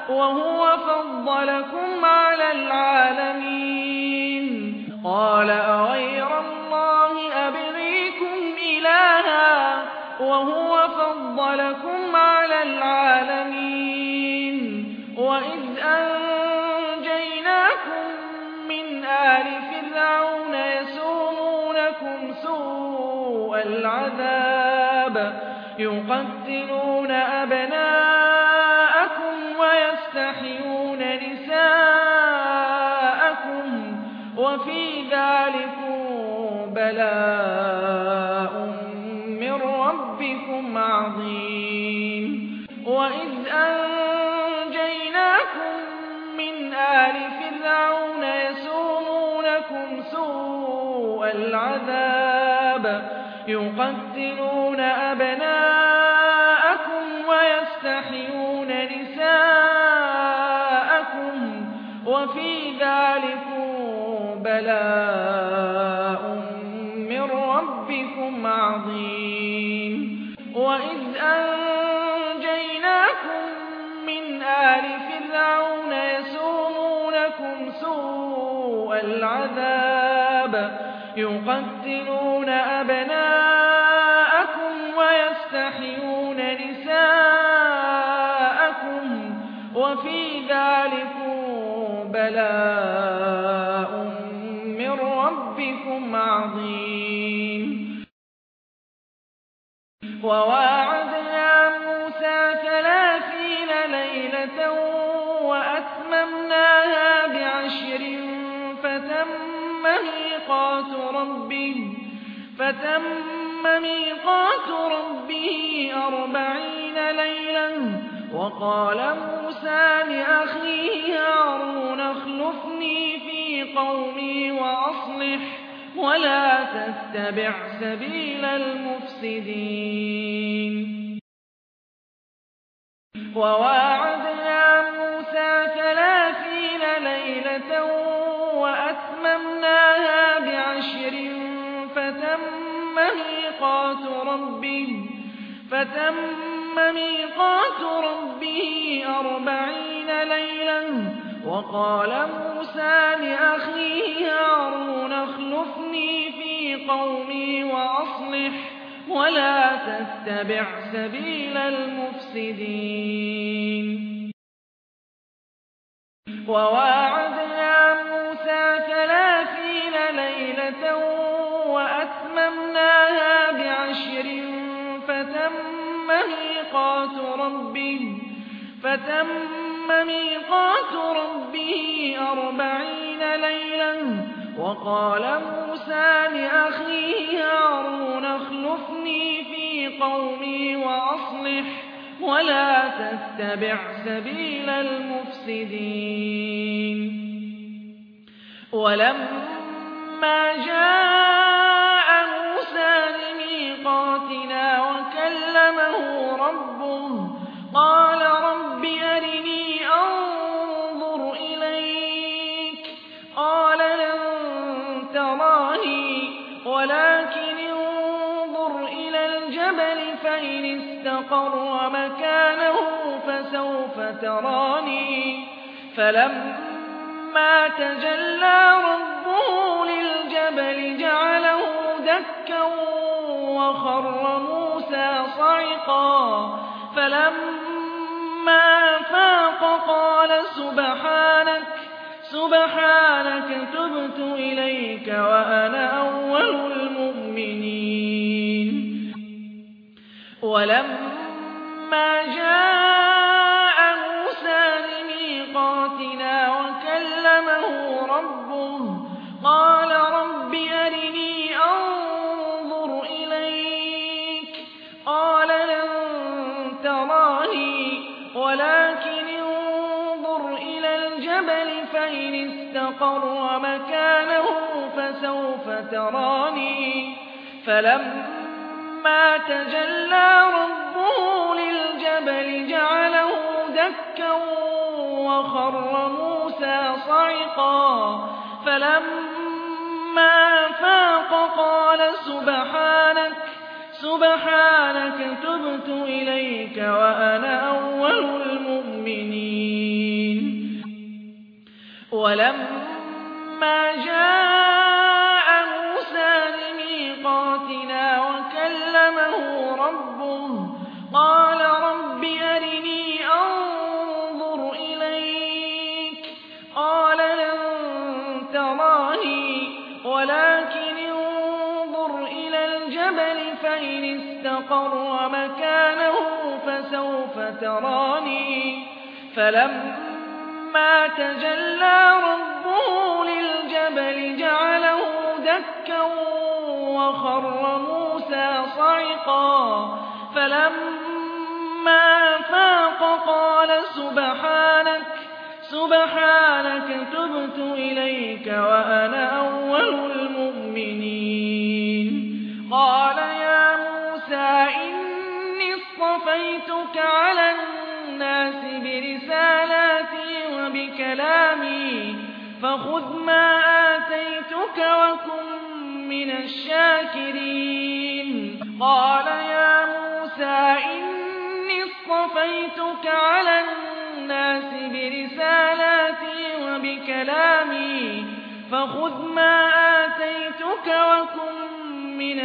وهو فضلكم على العالمين قال أغير الله أبغيكم إلها وهو فضلكم على العالمين وإذ أنجيناكم من آل فرعون يسومونكم سوء العذاب يقتلون أبناءكم ويستحيون نساءكم وفي ذلكم بلاء من ربكم عظيم وإذ أنجيناكم من آل فرعون يسومونكم سوء العذاب يقتلون أبناءكم ويستحيون نساءكم وفي ذلكم بلاء من ربكم عظيم وإذ أنجيناكم من آل فرعون يسومونكم سوء العذاب يقتلون أبناءكم ويستحيون نساءكم وفي ذلكم بلاء من ربكم عظيم وواعدنا موسى 30 ليلة وأتممناها ب10 فتم ميقات ربه 40 ليلة وقال موسى لأخيه هارون اخلفني في قومي وأصلح ولا تتبع سبيل المفسدين وواعدنا موسى 30 ليلة وأتممناها ب10 فتم ميقات ربه 40 ليلة وقال موسى لأخيه هارون اخلفني في قومي وأصلح ولا تتبع سبيل المفسدين وواعدنا موسى 30 ليلة وأتممناها ب10 فتم ميقات ربه 40 ليلة وقال موسى لأخيه هارون اخلفني في قومي وأصلح ولا تتبع سبيل المفسدين ولما جاء موسى لميقاتنا وكلمه ربه قال رب أرني أنظر إليك قال لن تراني ولكن انظر إلى الجبل فإن استقر مكانه فسوف تراني فلما تجلى ربه للجبل جعله دكا وخر موسى صعقا فلما فاق قال سبحانك تبت إليك وأنا أول المؤمنين ولما جاء موسى لميقاتنا وكلمه ربه قال رب أرني أنظر إليك قال لن تراني ولكن انظر إلى الجبل فإن استقر مكانه فسوف تراني فلما تجلى ربه للجبل جعله دكا وخر موسى صعقا فلما فاق قال سبحانك تبت إليك وأنا أول المؤمنين تراني فلما تجلى ربه للجبل جعله دكا وخر موسى صعقا فلما أفاق قال سبحانك تبت إليك وأنا أول المؤمنين قال يا موسى إني اصطفيتك على الناس برسالاتي وبكلامي فخذ ما آتيتك وكن من الشاكرين قال يا موسى إني اصطفيتك على الناس برسالاتي وبكلامي فخذ ما آتيتك وكن من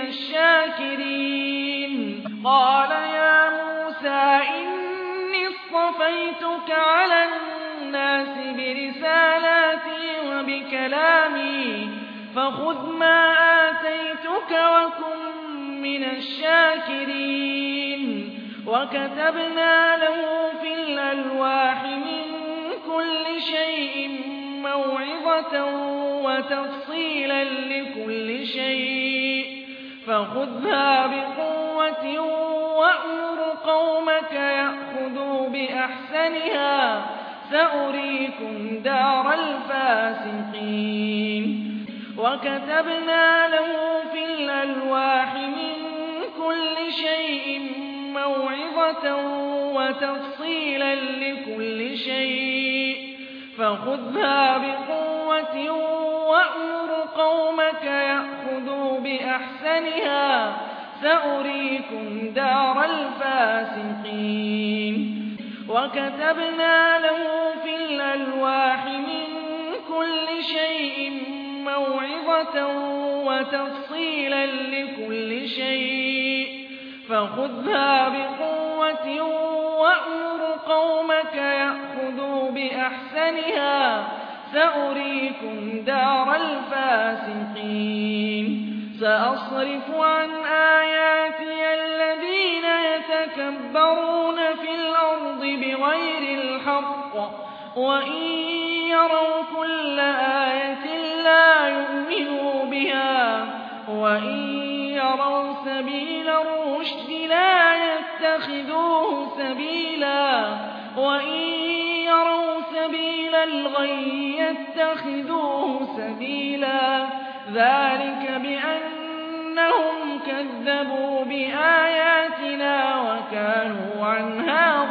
الشاكرين قال يا موسى إني اصطفيتك على الناس برسالاتي وبكلامي فخذ ما آتيتك وكن من الشاكرين وكتبنا له في الألواح من كل شيء موعظة وتفصيلا لكل شيء فخذها بقوة وأمر قومك يأخذوا بأحسنها سأريكم دار الفاسقين وكتبنا له في الألواح من كل شيء موعظة وتفصيلا لكل شيء فخذها بقوة وأمر قومك يأخذوا بأحسنها سأريكم دار الفاسقين وكتبنا له في الألواح من كل شيء موعظة وتفصيلا لكل شيء فخذها بقوة وأمر قومك يأخذوا بأحسنها سأريكم دار الفاسقين سأصرف عن آياتي الذين يتكبرون في الأرض بغير الحق وإن يروا كل آية لا يؤمنوا بها وإن يروا سبيل الرشد لا يتخذوه سبيلا وإن يروا سبيل الغي يتخذوه سبيلا ذلك بأنهم كذبوا بآياتنا وكانوا عنها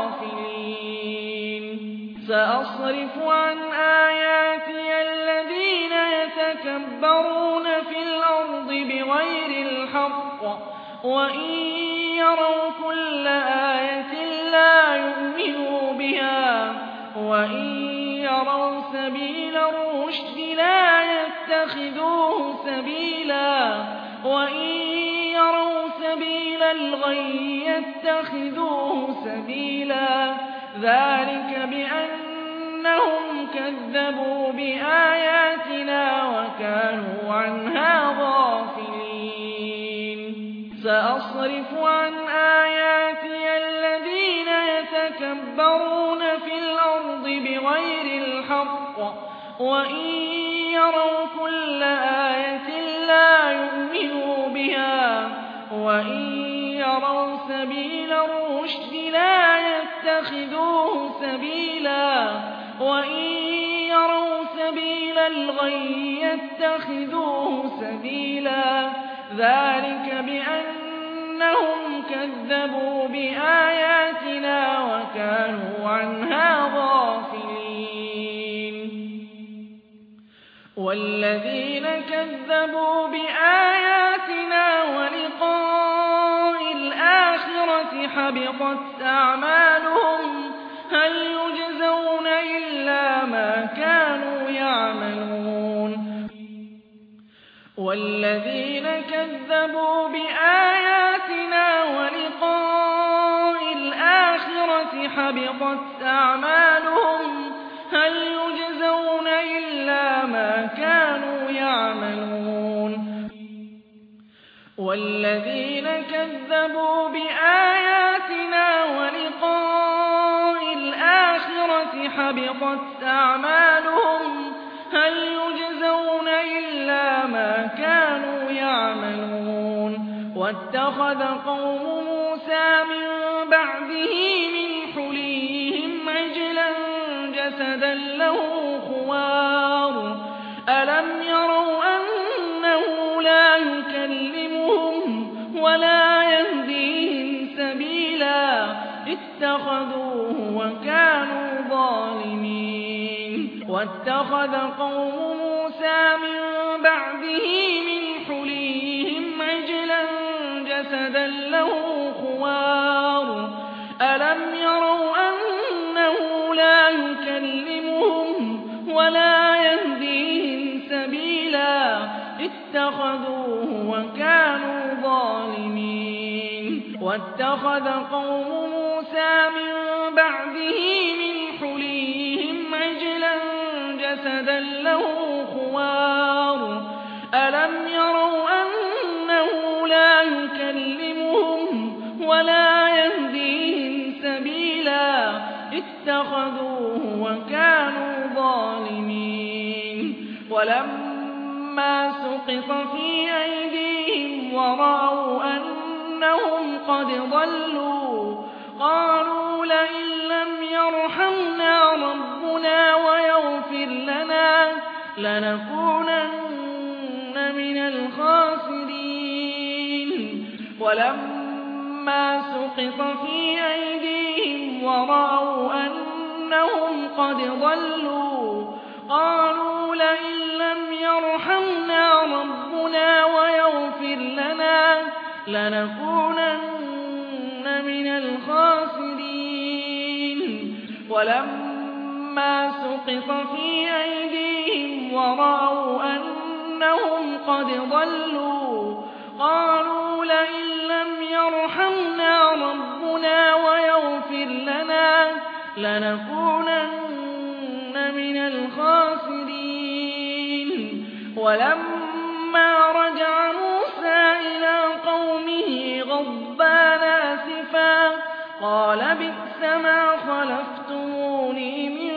غافلين سأصرف عن آياتي الذين يتكبرون في الأرض بغير الحق وإن يروا كل آية لا يؤمنوا بها وإن يروا سبيل الرشد لا يتخذوه سبيلا وإن يروا سبيل الغي يتخذوه سبيلا ذلك بأنهم كذبوا بآياتنا وكانوا عنها غافلين سأصرف عن آياتي الذين يتكبرون في الأرض بغير الحق وإن يروا كل آية لا يؤمنوا بها وإن يروا سبيل الرشد لا يتخذوه سبيلا وإن يروا سبيل الغي يتخذوه سبيلا ذلك بأنهم كذبوا بآياتنا وكانوا عنها غافلين والذين كذبوا بآياتنا ولقاء الآخرة حبطت أعمالهم هل يجزون إلا ما كانوا يعملون والذين كذبوا بآياتنا ولقاء الآخرة حبطت أعمالهم هل يجزون إلا ما كانوا يعملون والذين كذبوا بآياتنا ولقاء حبطت أعمالهم هل يجزون إلا ما كانوا يعملون واتخذ قوم موسى من بعده من حليهم عجلا جسدا له خوار ألم يروا أنه لا يكلمهم ولا يهديهم سبيلا اتخذوه وكانوا ظالمين واتخذ قوم موسى من بعده من حليهم عجلا جسدا له خوار ألم يروا أنه لا يكلمهم ولا يهديهم سبيلا اتخذوه وكانوا ظالمين واتخذ قوم موسى من بعده من حليهم عجلا جسدا له خوار ألم يروا أنه لا يكلمهم ولا يهديهم سبيلا اتخذوه وكانوا ظالمين ولما سقط في أيديهم ورأوا أنهم قد ضلوا قالوا لئن لم يرحمنا ربنا ويغفر لنا لنكونن من الخاسرين ولما سقط في أيديهم ورأوا أنهم قد ضلوا قالوا لئن لم يرحمنا ربنا ويغفر لنا لنكونن من الخاسرين ولما سقط في أيديهم ورأوا أنهم قد ضلوا قالوا لئن لم يرحمنا ربنا ويغفر لنا لنكونن من الخاسرين ولما رجع موسى إلى قومه غضبان آسفا قال بئس ما خلفتموني من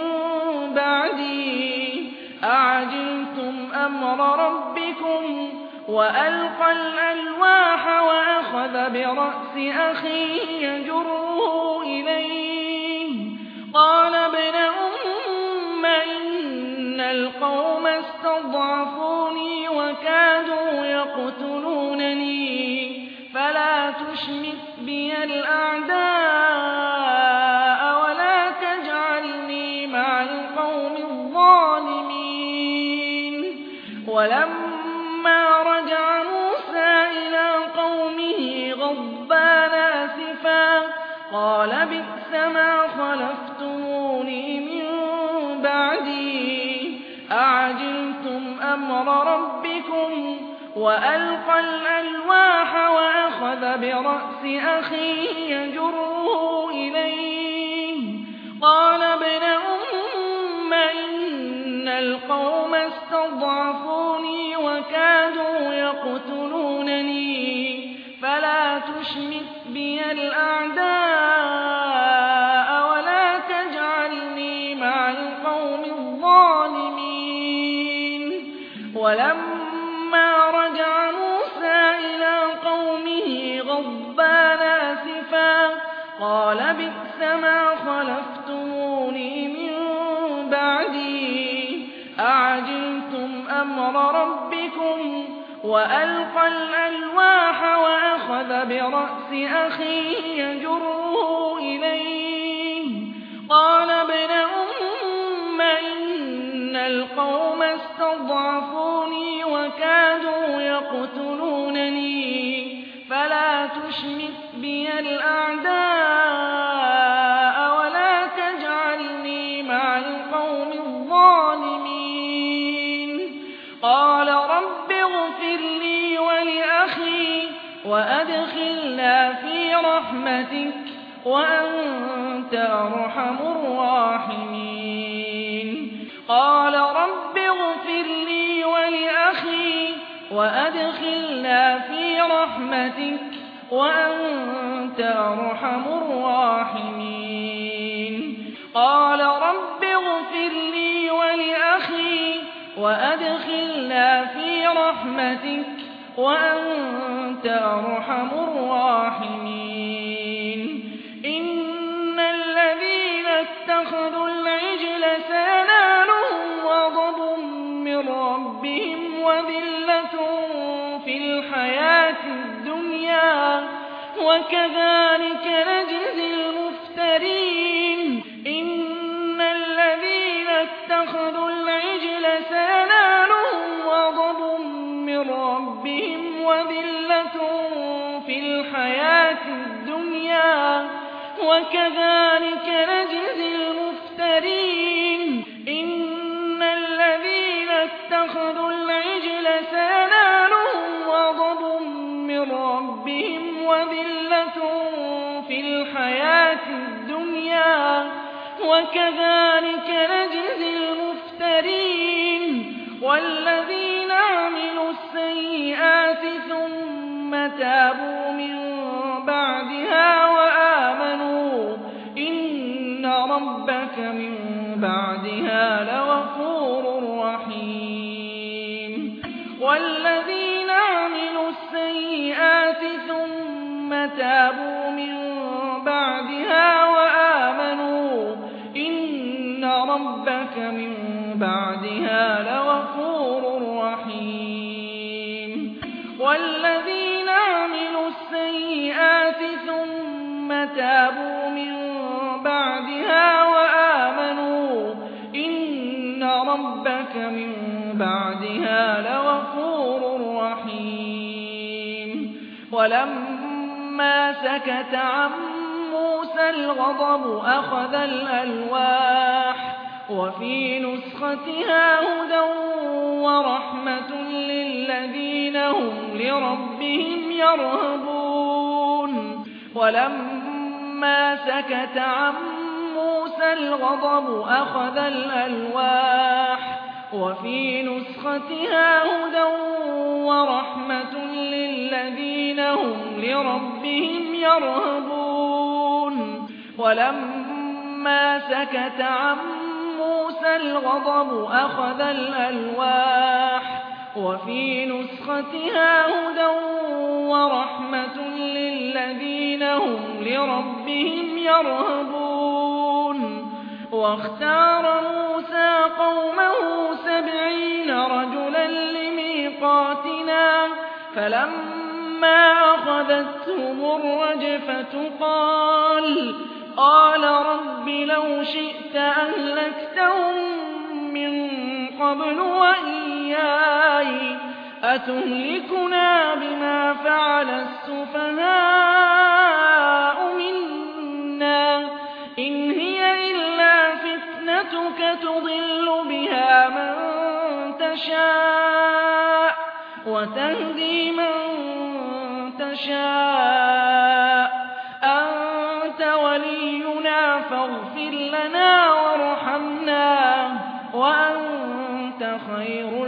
بعدي أعجلتم أمر ربكم وألقى الألواح وأخذ برأس أخيه يجره إليه قال ابن أم إن القوم استضعفوني وكادوا يقتلونني فلا تشمت بي الأعداء ولا تجعلني مع القوم الظالمين ولما رجع موسى إلى قومه غضبان آسفا قال بئس ما خلفتموني من بعدي أعجلتم أمر ربكم وألقى الألواح وأخذ برأس أخيه يجره إليه قال ابن أم إن القوم استضعفوني وكادوا يقتلونني فلا تشمت بي الأعداء ولا تجعلني مع القوم الظالمين ولما رجع موسى إلى قومه غضبان آسفا قال بئس ما خلفتموني من بعدي أعجلتم أمر ربكم وألقى الألواح وأخذ برأس أخيه يجره إليه قال ابن أم إن القوم استضعفوني وكادوا يقتلونني فلا تشمت بي الأعداء ولا تجعلني مع القوم الظالمين قال رب اغفر لي ولأخي وأدخلنا في رحمتك وأنت أرحم الراحمين قال رب اغفر لي ولأخي وأدخلنا في رحمتك وأنت أرحم الراحمين قال رب برحمتك وأنت أرحم الراحمين إن الذين اتخذوا العجل سينالهم غضب من ربهم وذلة في الحياة الدنيا وكذلك نجزي المفترين إن الذين اتخذوا العجل سينالهم غضب من ربهم وذلة في الحياة الدنيا وكذلك نجزي المفترين إن الذين اتخذوا العجل سينالهم غضب من ربهم وذلة في الحياة الدنيا وكذلك نجزي المفترين والذين عملوا السيئات ثم تابوا من بعدها وآمنوا إن ربك من بعدها لغفور رحيم والذين عملوا السيئات ثم تابوا من بعدها وآمنوا إن ربك من بعدها لغفور رحيم والذين عملوا السيئات ثم تابوا من بعدها وآمنوا إن ربك من بعدها لغفور رحيم ولما سكت عن موسى الغضب أخذ الألواح وفي نسختها هدى ورحمة للذين هم لربهم يرهبون ولما سكت عن موسى الغضب أخذ الألواح وفي نسختها هدى ورحمة للذين هم لربهم يرهبون ولما سكت عن موسى الغضب أخذ الألواح وفي نسختها هدى ورحمة للذين هم لربهم يرهبون واختار موسى قومه 70 رجلا لميقاتنا فلما أخذتهم الرجفة قال رب لو شئت أهلكتهم من قبل وإياي أتهلكنا بما فعل السفهاء منا إن هي إلا فتنتك تضل بها من تشاء وتهدي من تشاء أنت ولينا فاغفر لنا وارحمنا وأنت خير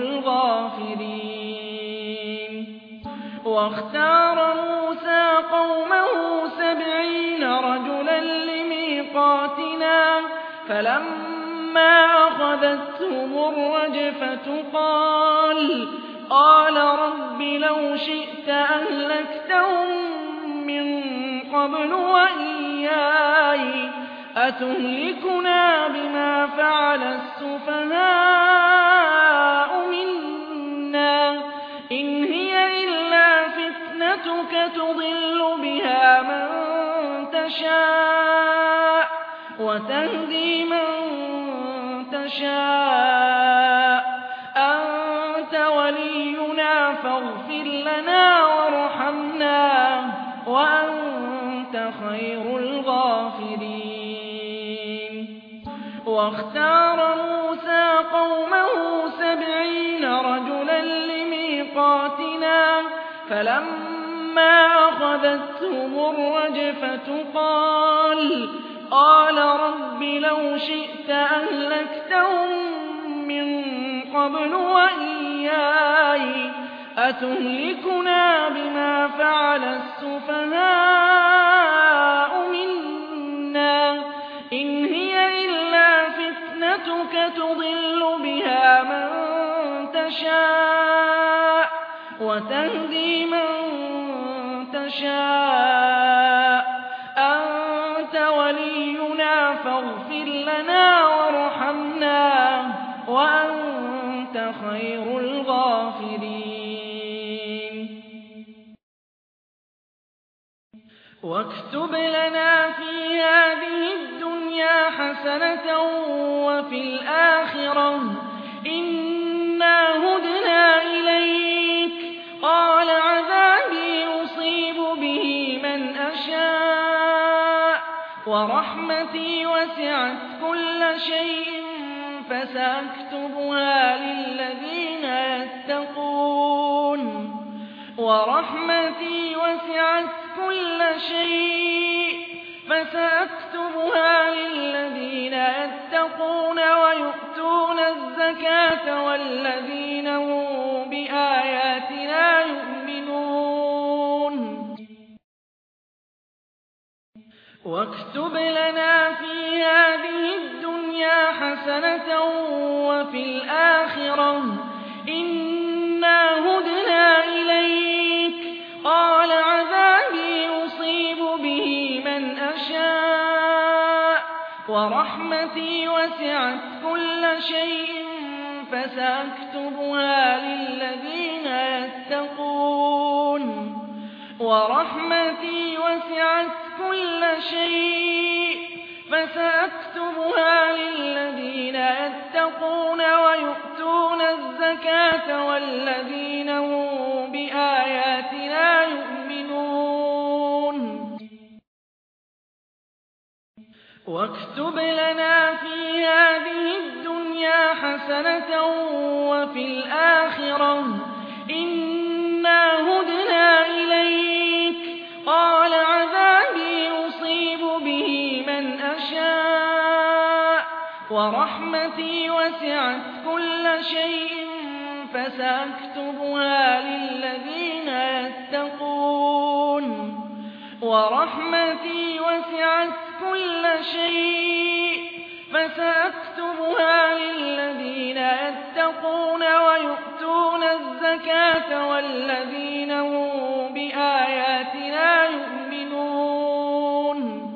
الغافرين واختار موسى قومه 70 رجلا لميقاتنا فلما أخذتهم الرجفة قال رب لو شئت أهلكتهم من قبل وإياي أتهلكنا بما فعل السفهاء منا إن هي إلا فتنتك تضل بها من تشاء وتهدي من تشاء أنت ولينا فاغفر لنا وارحمنا وأنت خير الغافرين واختار موسى قومه 70 رجلا لميقاتنا فلما أخذتهم الرجفة قال رب لو شئت أهلكتهم من قبل وإياي أتهلكنا بما فعل السفهاء منا إن هي إلا فتنتك تضل بها من تشاء وتهدي من تشاء أنت ولينا فاغفر لنا وارحمنا وأنت خير الغافرين واكتب لنا في هذه الدنيا حسنة وفي الآخرة إنا هدنا إليك قال عذابي أصيب به من أشاء ورحمتي وسعت كل شيء فسأكتبها للذين يتقون ورحمتي وسعت كل شيء فسأكتبها للذين يتقون ويؤتون الزكاة والذين هم بآياتنا يؤمنون واكتب لنا في هذه الدنيا حسنة وفي الآخرة إنا هدنا إليك قال عذابي أصيب به من أشاء ورحمتي وسعت كل شيء فسأكتبها للذين يتقون ورحمتي وسعت كل شيء فسأكتبها للذين يتقون ويؤتون الزكاة والذين هم بآياتنا يؤمنون واكتب لنا في هذه الدنيا حسنة وفي الآخرة إنا هدنا إليك قال عذابي أصيب به من أشاء ورحمتي وسعت كل شيء فسأكتبها للذين يتقون ورحمتي وسعت كل شيء فسأكتبها للذين يتقون ويؤتون الزكاة والذين هم بآياتنا يؤمنون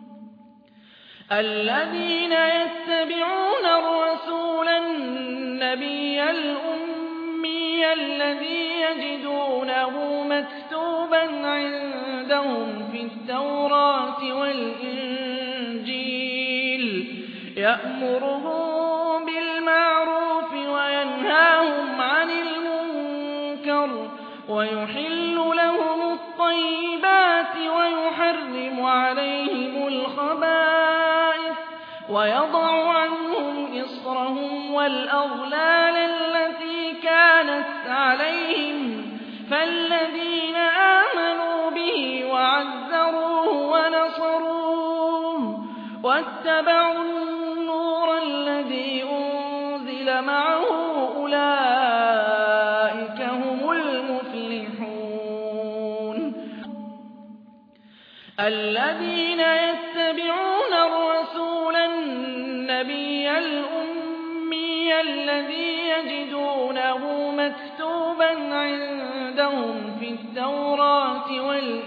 الذين يتبعون الرسول النبي الأمي الذي يجدونه مكتوبا عندهم في التوراة والإنجيل يأمرهم بالمعروف وينهاهم عن المنكر ويحل لهم الطيبات ويحرم عليهم الخبائث ويضع عنهم إصرهم والأغلال التي كانت عليهم فالذين آمنوا به وعزروه ونصروه واتبعوا النور الذي أنزل معه أولئك هم المفلحون الذين يتبعون الرسول النبي الأمي الذي يجدونه مكتوبا عندهم في التوراة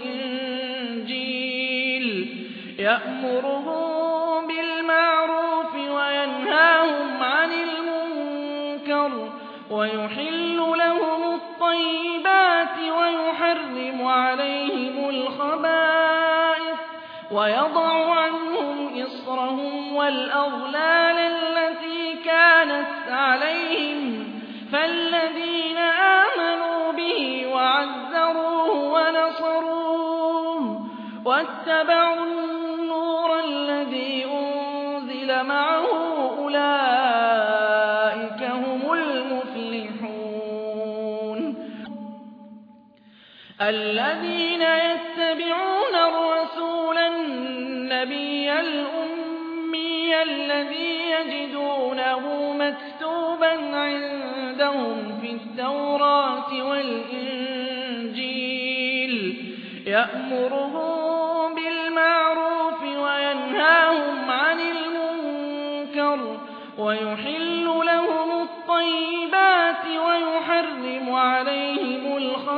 والإنجيل يأمرهم بالمعروف وينهاهم عن المنكر ويحل لهم الطيبات ويحرم عليهم الخبائث ويضع عنهم إصرهم والأغلال التي كانت عليهم فالذين آمنوا به وعزروه ونصروه واتبعوا النور الذي أنزل معه أولئك هم المفلحون الذين يتبعون الرسول النبي الأمي الذي يجدونه مكتوبا عندهم في التوراة والإنجيل يأمرهم بالمعروف وينهاهم عن المنكر ويحل لهم الطيبات ويحرم عليهم الخبائث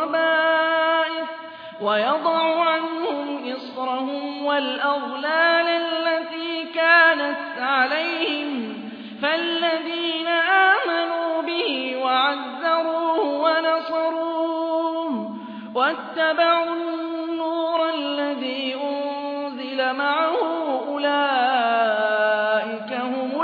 والأغلال التي كانت عليهم فالذين آمنوا به وعزروه ونصروه واتبعوا النور الذي أنزل معه أولئك هم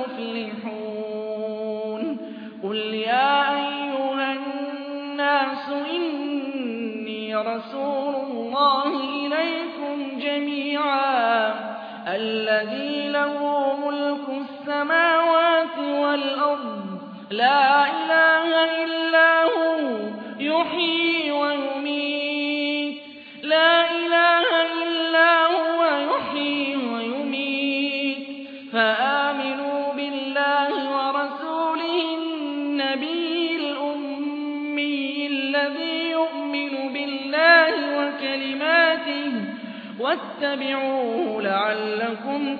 المفلحون قل يا أيها الناس إني رسول الله إليكم جميعا الذي له ملك السماوات والأرض لا إله إلا هو يحيي ويميت لا إله إلا هو يحيي ويميت فآمنوا بالله ورسوله النبي الأمي الذي يؤمن بالله وكلماته واتبعوه لعلكم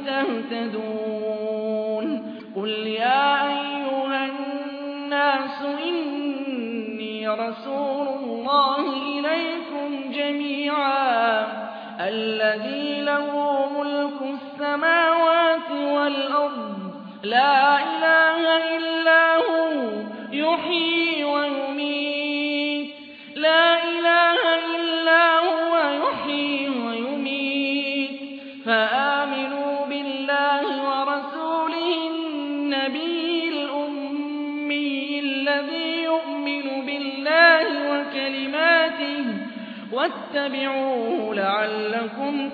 تهتدون قل يا أيها الناس إني رسول الله إليكم جميعا الذي له ملك السماوات والأرض لا إله إلا هو يحيي ويميت لا إله إلا هو يحيي ويميت فآمنوا بالله ورسوله النبي الأمي الذي يؤمن بالله وكلماته واتبعوه لعلكم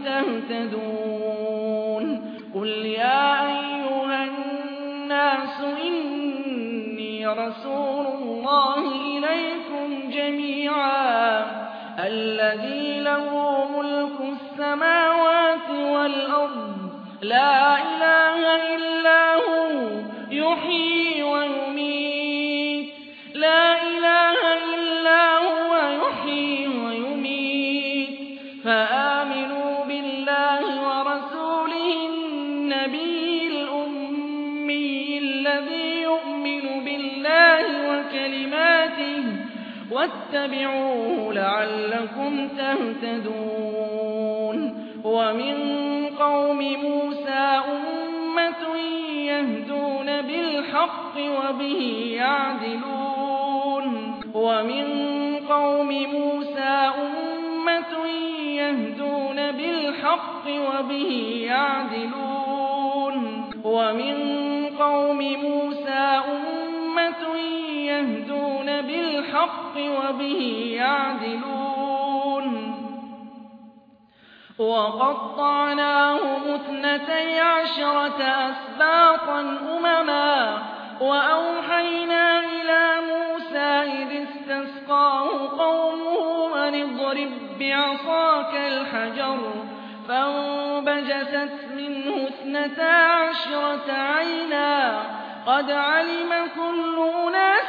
تهتدون قل يا أيها الناس إني رسول الله إليكم جميعا الذي له ملك السماوات والأرض لا إله إلا هو يحيي ويميت لا إله إلا هو يحيي ويميت فآمنوا بالله ورسوله النبي الأمي الذي يؤمن بالله وكلماته واتبعوه لعلكم تهتدون ومن قوم موسى أمة يهدون بالحق وبه يعدلون ومن قوم موسى أمة يهدون بالحق وبه يعدلون ومن قوم موسى أمة يهدون بالحق وبه يعدلون وقطعناهم 12 أسباطا أمما وأوحينا إلى موسى إذ استسقاه قومه أن اضرب بعصاك الحجر فانبجست منه 12 عينا قد علم كل أناس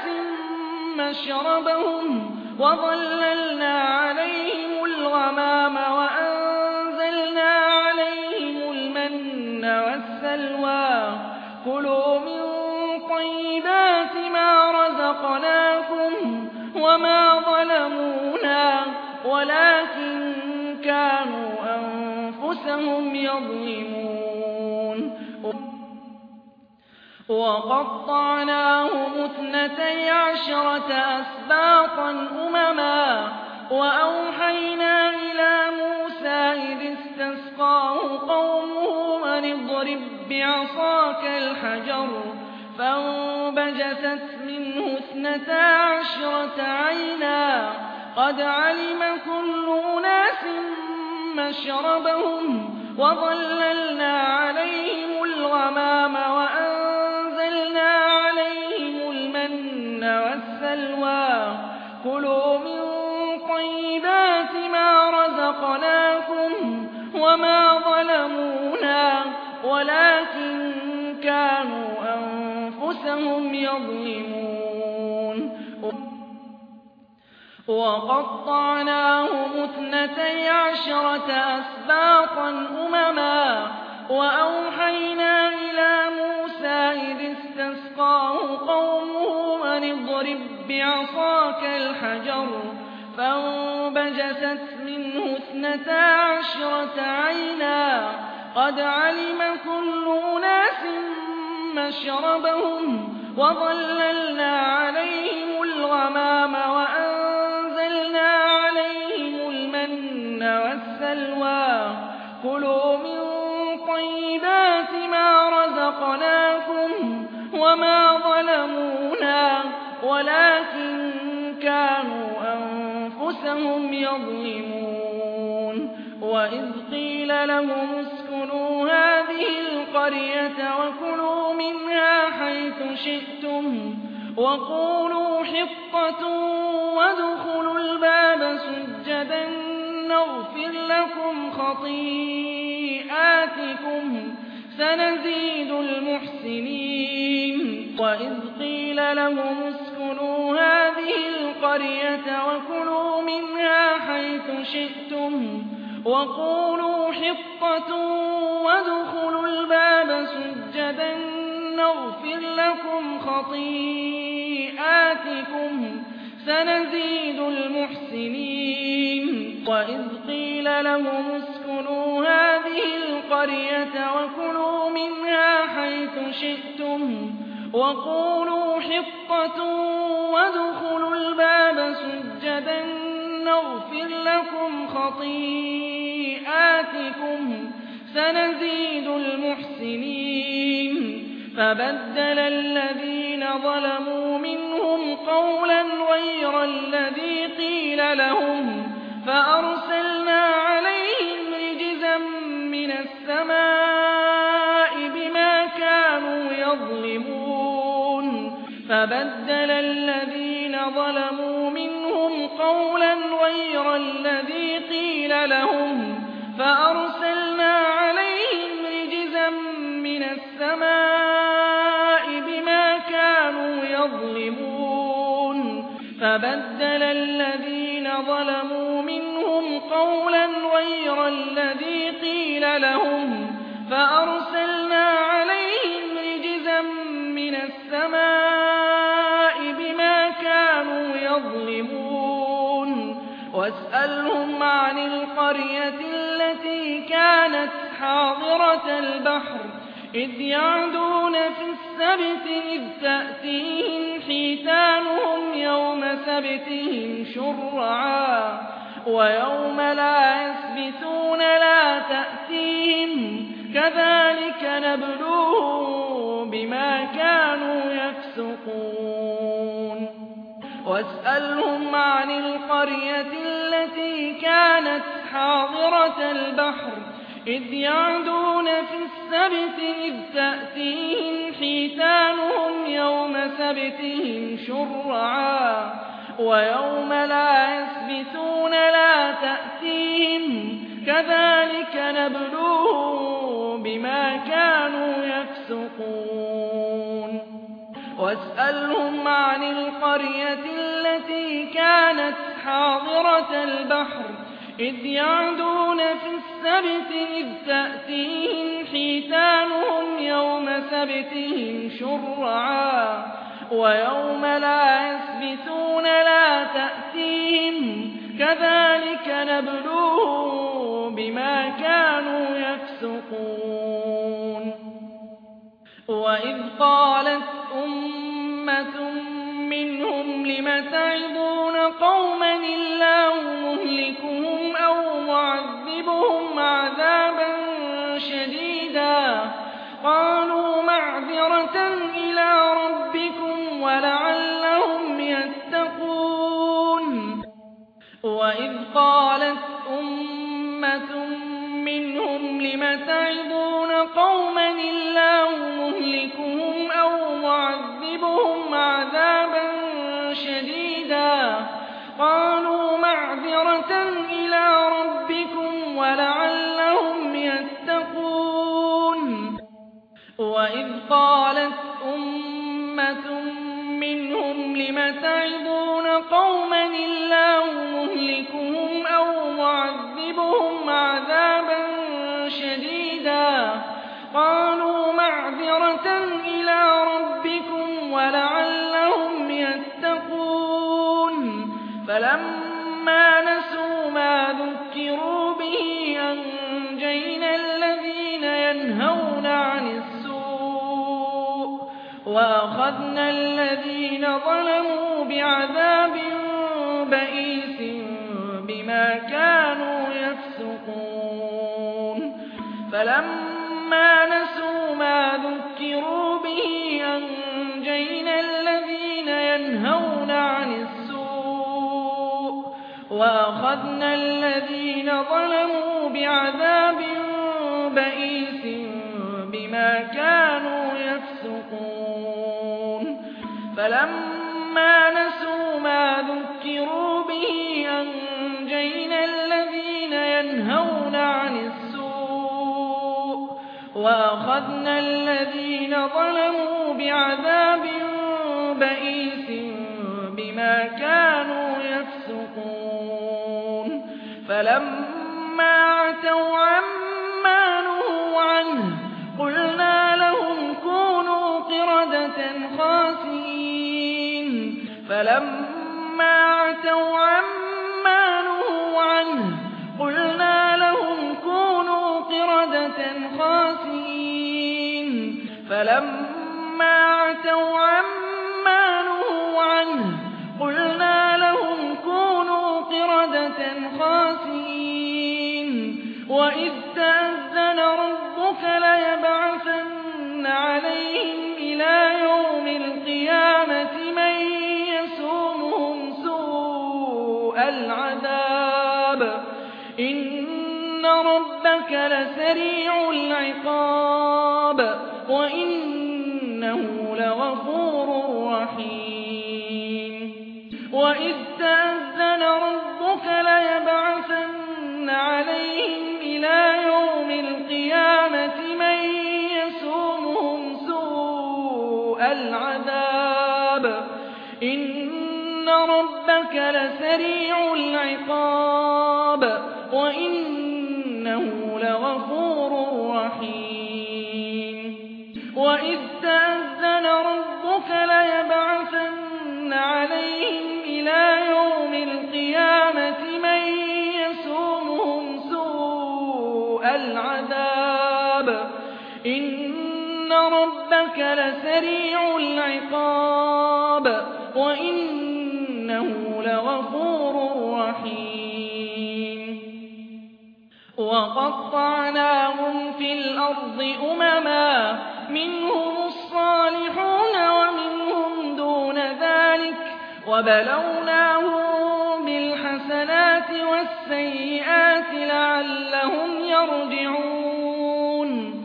مشربهم وظللنا عليهم الغمام وأنزلنا عليهم المن والسلوى كلوا من طيبات ما رزقناكم وما ظلمونا ولكن كانوا أنفسهم يظلمون وقطعناهم 12 أسباطا أمما وأوحينا إلى موسى إذ استسقاه قومه أن اضرب بعصاك الحجر فانبجست منه 12 عينا قد علم كل أناس مشربهم وظللنا عليهم الغمام وأنزلنا عليهم المن والسلوى كلوا من طيبات ما رزقناكم وما ظلمونا ولكن كانوا أنفسهم يظلمون وقطعناهم 12 أسباطا أمما وأوحينا إلى موسى إذ استسقاه قومه أن اضرب بعصاك الحجر فانبجست مِنْهُ 12 عَيْنًا قَدْ عَلِمَ كُلُّ أُنَاسٍ مَّشْرَبَهُمْ وَظَلَّلْنَا عَلَيْهِمُ الْغَمَامَ وَأَنزَلْنَا عَلَيْهِمُ الْمَنَّ وَالسَّلْوَىٰ كُلُوا مِن طَيِّبَاتِ مَا رَزَقْنَاكُمْ وَمَا ظَلَمُونَا وَلَٰكِن كَانُوا أَنفُسَهُمْ يَظْلِمُونَ وَإِذْ قِيلَ لَهُمُ اسْكُنُوا هَٰذِهِ الْقَرْيَةَ وَكُلُوا مِنْهَا حَيْثُ شِئْتُمْ وَقُولُوا حِطَّةٌ وَادْخُلُوا الْبَابَ سُجَّدًا نَّغْفِرْ لَكُمْ خَطِيئَاتِكُمْ سَنَزِيدُ الْمُحْسِنِينَ وَإِذْ قِيلَ لَهُمُ اسْكُنُوا هَٰذِهِ الْقَرْيَةَ وَكُلُوا مِنْهَا حَيْثُ شِئْتُمْ وَقُولُوا حِطَّةٌ وَادْخُلُوا الْبَابَ سُجَّدًا نَّغْفِرْ لَكُمْ خَطِيئَاتِكُمْ سَنَزِيدُ الْمُحْسِنِينَ وَإِذْ قِيلَ لَهُمُ اسْكُنُوا هَٰذِهِ الْقَرْيَةَ وَكُلُوا مِنْهَا حَيْثُ شِئْتُمْ وَقُولُوا حِطَّةٌ وَادْخُلُوا الْبَابَ سُجَّدًا نَّغْفِرْ لَكُمْ خَطِيئَاتِكُمْ سَنَزِيدُ الْمُحْسِنِينَ فَبَدَّلَ الَّذِينَ ظَلَمُوا مِنْهُمْ قَوْلًا غَيْرَ الَّذِي قِيلَ لَهُمْ فَأَرْسَلْنَا عَلَيْهِمْ رِجْزًا مِّنَ السَّمَاءِ بِمَا كَانُوا يَظْلِمُونَ فَبَدَّلَ الَّذِينَ ظَلَمُوا مِنْهُمْ قَوْلًا غَيْرَ الَّذِي قِيلَ لَهُمْ فَأَرْسَلْنَا عَلَيْهِمْ رِجْزًا مِّنَ السَّمَاءِ بِمَا كَانُوا يَظْلِمُونَ فَبَدَّلَ الَّذِينَ ظَلَمُوا مِنْهُمْ قَوْلًا غَيْرَ الَّذِي قِيلَ لَهُمْ فَأَرْسَلْنَا عَلَيْهِمْ رِجْزًا مِّنَ السَّمَاءِ بِمَا كَانُوا يَظْلِمُونَ وَاسْأَلْهُمْ عَنِ الْقَرْيَةِ الَّتِي كَانَتْ حَاضِرَةَ الْبَحْرِ إِذْ يَعْدُونَ فِي السَّبْتِ إِذْ تَأْتِيهِمْ حِيتَانُهُمْ يَوْمَ سَبْتِهِمْ شُرَّعًا وَيَوْمَ لَا يَسْبِتُونَ لَا تَأْتِيهِمْ كَذَٰلِكَ نَبْلُوهُم بِمَا كَانُوا يَفْسُقُونَ وَاسْأَلْهُمْ عَنِ الْقَرْيَةِ الَّتِي كَانَتْ حَاضِرَةَ الْبَحْرِ إِذْ يَعْدُونَ فِي السَّبْتِ إِذْ تَأْتِيهِمْ حِيتَانُهُمْ يَوْمَ سَبْتِهِمْ شُرَّعًا وَيَوْمَ لا يَسْبِتُونَ لَا تَأْتِيهِمْ كَذَٰلِكَ نَبْلُوهُم بِمَا كَانُوا يَفْسُقُونَ وَاسْأَلْهُمْ عَنِ الْقَرْيَةِ الَّتِي كَانَتْ حَاضِرَةَ الْبَحْرِ إِذْ يَعْدُونَ فِي السَّبْتِ إِذْ تَأْتِيهِمْ حِيتَانُهُمْ يَوْمَ سَبْتِهِمْ شُرَّعًا وَيَوْمَ لا يَسْبِتُونَ لَا تَأْتِيهِمْ كَذَٰلِكَ نَبْلُوهُم بِمَا كَانُوا يَفْسُقُونَ وَإِذْ قَالَتْ أُمَّةٌ مِّنْهُمْ لِمَ تَعِظُونَ قَوْمًا اللَّهُ مُهْلِكُهُمْ أَوْ مُعَذِّبُهُمْ عَذَابًا شَدِيدًا قَالُوا مَعْذِرَةً إِلَىٰ رَبِّكُمْ وَلَعَلَّهُمْ يَتَّقُونَ وَإِذْ قَالَتْ أُمَّةٌ مِّنْهُمْ لِمَ تَعِظُونَ قَوْمًا اللَّهُ مُهْلِكُهُمْ أَوْ مُعَذِّبُهُمْ عَذَابًا شَدِيدًا قَالُوا مَعْذِرَةً إِلَىٰ رَبِّكُمْ وَلَعَلَّهُمْ يَتَّقُونَ وَإِذْ قَالَتْ أُمَّةٌ مِّنْهُمْ لِمَ تَعِظُونَ قَوْمًا اللَّهُ مُهْلِكُهُمْ أَوْ مُعَذِّبُهُمْ عَذَابًا شَدِيدًا قَالُوا مَعْذِرَةً إِلَىٰ رَبِّكُمْ وَلَعَلَّهُمْ يَتَّقُونَ فَلَمَّا نَسُوا مَا ذُكِّرُوا وأخذنا الذين ظلموا بعذاب بئيس بما كانوا يفسقون فلما نسوا ما ذكروا به أنجينا الذين ينهون عن السوء وأخذنا الذين ظلموا بعذاب بئيس بما كانوا يفسقون فلما نسوا ما ذكروا به أنجينا الذين ينهون عن السوء وأخذنا الذين ظلموا بعذاب بئيس بما كانوا يفسقون فلما عتوا عما نهوا عنه قلنا لهم كونوا قردة خاسئين فلما عتوا عما نهوا عنه قلنا لهم كونوا قردة خاسئين فلما عتوا عما نهوا عنه قلنا لهم كونوا قردة خاسئين وإذ تأذن ربك ليبعثن عليهم إلى يوم القيامة من يسومهم سوء العذاب إن ربك لسريع العقاب وإنه لغفور رحيم وإذ تأذن ربك ليبعثن عليهم إلى يوم القيامة من يسومهم سوء العذاب إن ربك لسريع العقاب وإنه لغفور رحيم وإذ تأذن ربك ليبعثن عليهم إلى يوم القيامة من يسومهم سوء العذاب إن ربك لسريع العقاب وإنه لغفور رحيم وقطعناهم في الأرض أمما منهم الصالحون ومنهم دون ذلك وبلوناهم بالحسنات والسيئات لعلهم يرجعون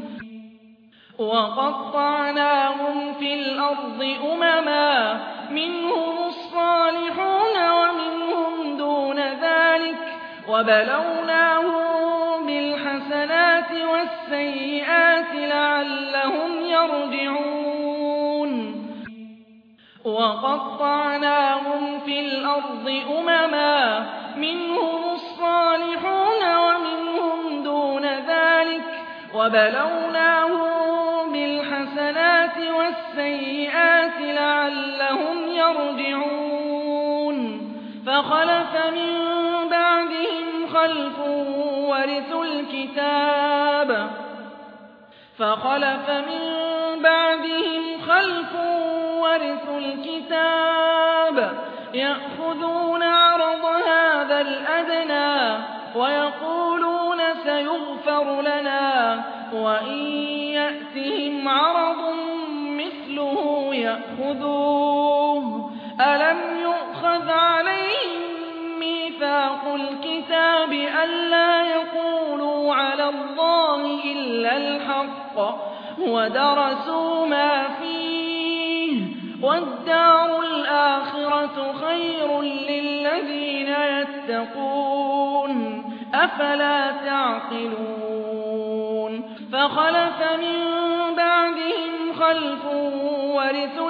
وقطعناهم في الأرض أمما منهم الصالحون ومنهم دون ذلك وبلوناهم بالحسنات والسيئات لعلهم يرجعون وقطعناهم في الأرض أمما منهم الصالحون ومنهم دون ذلك وبلوناهم بالحسنات والسيئات لعلهم يرجعون فخلف من بعدهم خلف ورثوا الكتاب يأخذون عرض هذا الأدنى ويقولون سيغفر لنا وإن يأتهم عرض مثله يأخذوه ألم يؤخذ عليهم ميثاق الكتاب ألا يقولوا على الله إلا الحق ودرسوا ما فيه والدار الآخرة خير للذين يتقون أفلا تعقلون فخلف من بعدهم خلف ورثوا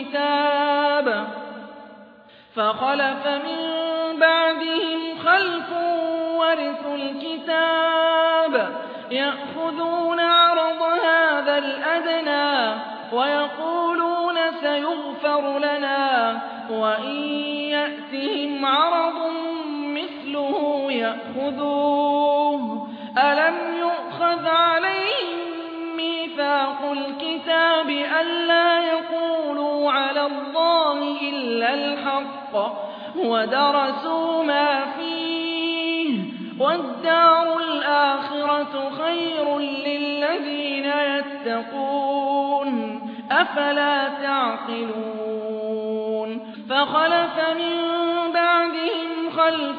الكتاب يأخذون عرض هذا الأدنى ويقولون سيغفر لنا وإن يأتهم عرض مثله يأخذوه ألم يؤخذ عليهم ميثاق مِيثَاقُ الْكِتَابِ أَلَّا يَقُولُوا عَلَى اللَّهِ إِلَّا الْحَقَّ وَدَرَسُوا مَا فِيهِ ۗ وَالدَّارُ الْآخِرَةُ خَيْرٌ لِّلَّذِينَ يَتَّقُونَ ۗ أَفَلَا تَعْقِلُونَ فَخَلَفَ مِن بَعْدِهِمْ خَلْفٌ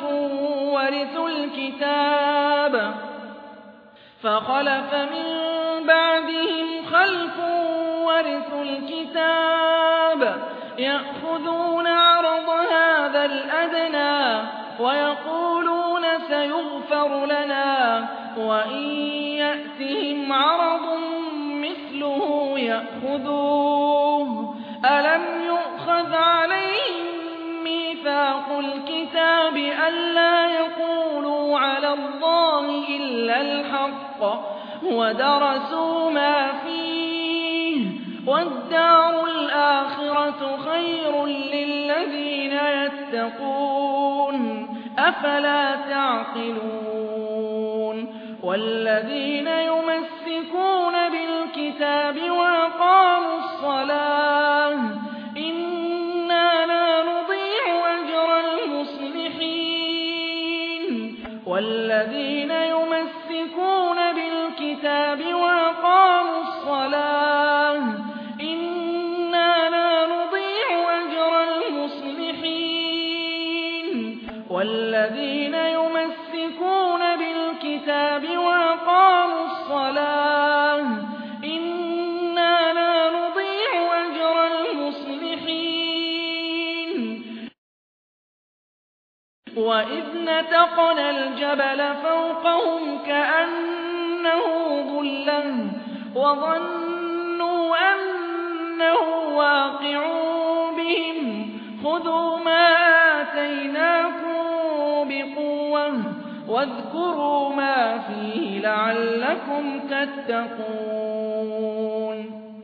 وَرِثُوا الْكِتَابَ يَأْخُذُونَ عَرَضَ هَٰذَا الْأَدْنَىٰ وَيَقُولُونَ سَيُغْفَرُ لَنَا وَإِن يَأْتِهِمْ عَرَضٌ مِّثْلُهُ يَأْخُذُوهُ ۚ أَلَمْ يُؤْخَذْ عَلَيْهِم مِّيثَاقُ الْكِتَابِ أَلَّا يَقُولُوا عَلَى اللَّهِ إِلَّا الْحَقَّ وَدَرَسُوا مَا فِيهِ ۗ وَالدَّارُ الْآخِرَةُ خَيْرٌ لِّلَّذِينَ يَتَّقُونَ ۗ أَفَلَا تَعْقِلُونَ وَالَّذِينَ يُمَسِّكُونَ بِالْكِتَابِ وَأَقَامُوا الصَّلَاةَ إِنَّا لَا نُضِيعُ أَجْرَ الْمُصْلِحِينَ وَالَّذِينَ يُمَسِّكُونَ بِالْكِتَابِ وَأَقَامُوا الصَّلَاةَ إِنَّا لَا نُضِيعُ أَجْرَ الْمُصْلِحِينَ وَالَّذِينَ يُمَسِّكُونَ بِالْكِتَابِ وَأَقَامُوا الصَّلَاةَ إِنَّا لَا نُضِيعُ أَجْرَ الْمُصْلِحِينَ وَإِذْ نَتَقْنَا الْجَبَلَ فَوْقَهُمْ كَأَنَّهُ ظُلَّةٌ وَظَنُّوا أَنَّهُ وَاقِعٌ بِهِمْ خُذُوا مَا آتَيْنَاكُم بِقُوَّةٍ وَاذْكُرُوا مَا فِيهِ لَعَلَّكُمْ تَتَّقُونَ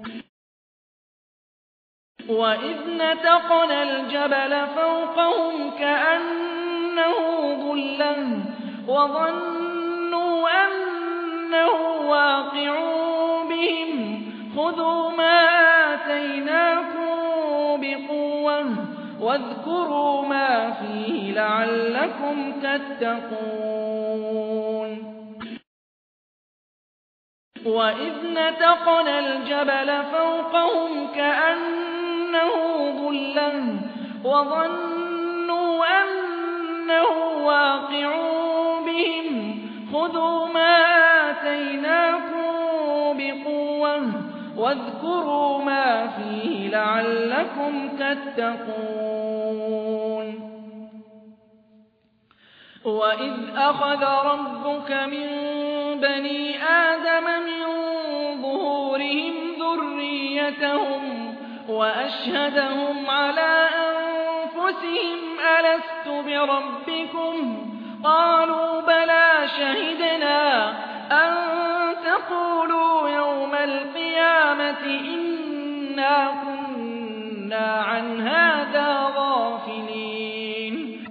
وَإِذْ نَتَقْنَا الْجَبَلَ فَوْقَهُمْ كَأَنَّهُ ظُلَّةٌ وَظَنُّوا أَنَّهُ وَاقِعٌ بِهِمْ خُذُوا مَا آتَيْنَاكُم بِقُوَّةٍ وَاذْكُرُوا مَا فِيهِ لَعَلَّكُمْ تَتَّقُونَ وَإِذْ نَتَقْنَا الْجَبَلَ فَوْقَهُمْ كَأَنَّهُ ظُلَّةٌ وَظَنُّوا أَنَّهُ وَاقِعٌ بِهِمْ خُذُوا مَا آتَيْنَاكُم بِقُوَّةٍ وَاذْكُرُوا مَا فِيهِ لَعَلَّكُمْ تَتَّقُونَ وَإِذْ أَخَذَ رَبُّكَ مِن بَنِي آدَمَ مِن ظُهُورِهِمْ ذُرِّيَّتَهُمْ وَأَشْهَدَهُمْ عَلَىٰ أَنفُسِهِمْ أَلَسْتُ بِرَبِّكُمْ ۖ قَالُوا بَلَىٰ شَهِدْنَا أَن تَقُولُوا يَوْمَ الْقِيَامَةِ إِنَّا كُنَّا عَنْ هَٰذَا غَافِلِينَ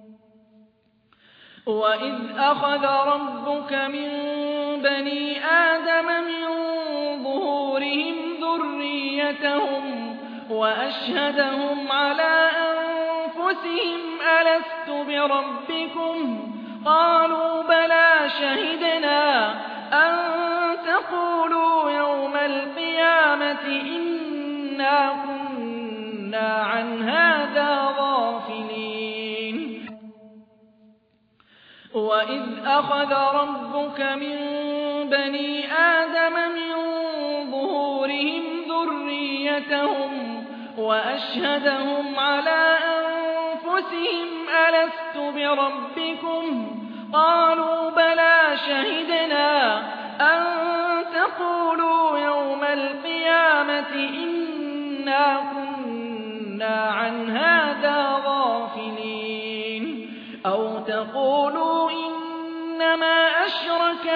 وَإِذْ أَخَذَ رَبُّكَ مِن بَنِي آدَمَ مِن ظُهُورِهِمْ ذُرِّيَّتَهُمْ وَأَشْهَدَهُمْ عَلَىٰ أَنفُسِهِمْ أَلَسْتُ بِرَبِّكُمْ ۖ قَالُوا بَلَىٰ شَهِدْنَا أَن تَقُولُوا يَوْمَ الْقِيَامَةِ إِنَّا كُنَّا عَنْ هَٰذَا غَافِلِينَ وَإِذْ أَخَذَ رَبُّكَ مِن بَنِي آدَمَ مِن ظُهُورِهِمْ ذُرِّيَّتَهُمْ وَأَشْهَدَهُمْ عَلَىٰ أَنفُسِهِمْ أَلَسْتُ بِرَبِّكُمْ ۖ قَالُوا بَلَىٰ شَهِدْنَا أَن تَقُولُوا يَوْمَ الْقِيَامَةِ إِنَّا كُنَّا عَنْ هَٰذَا غَافِلِينَ أَوْ تَقُولُوا إِنَّمَا أَشْرَكَ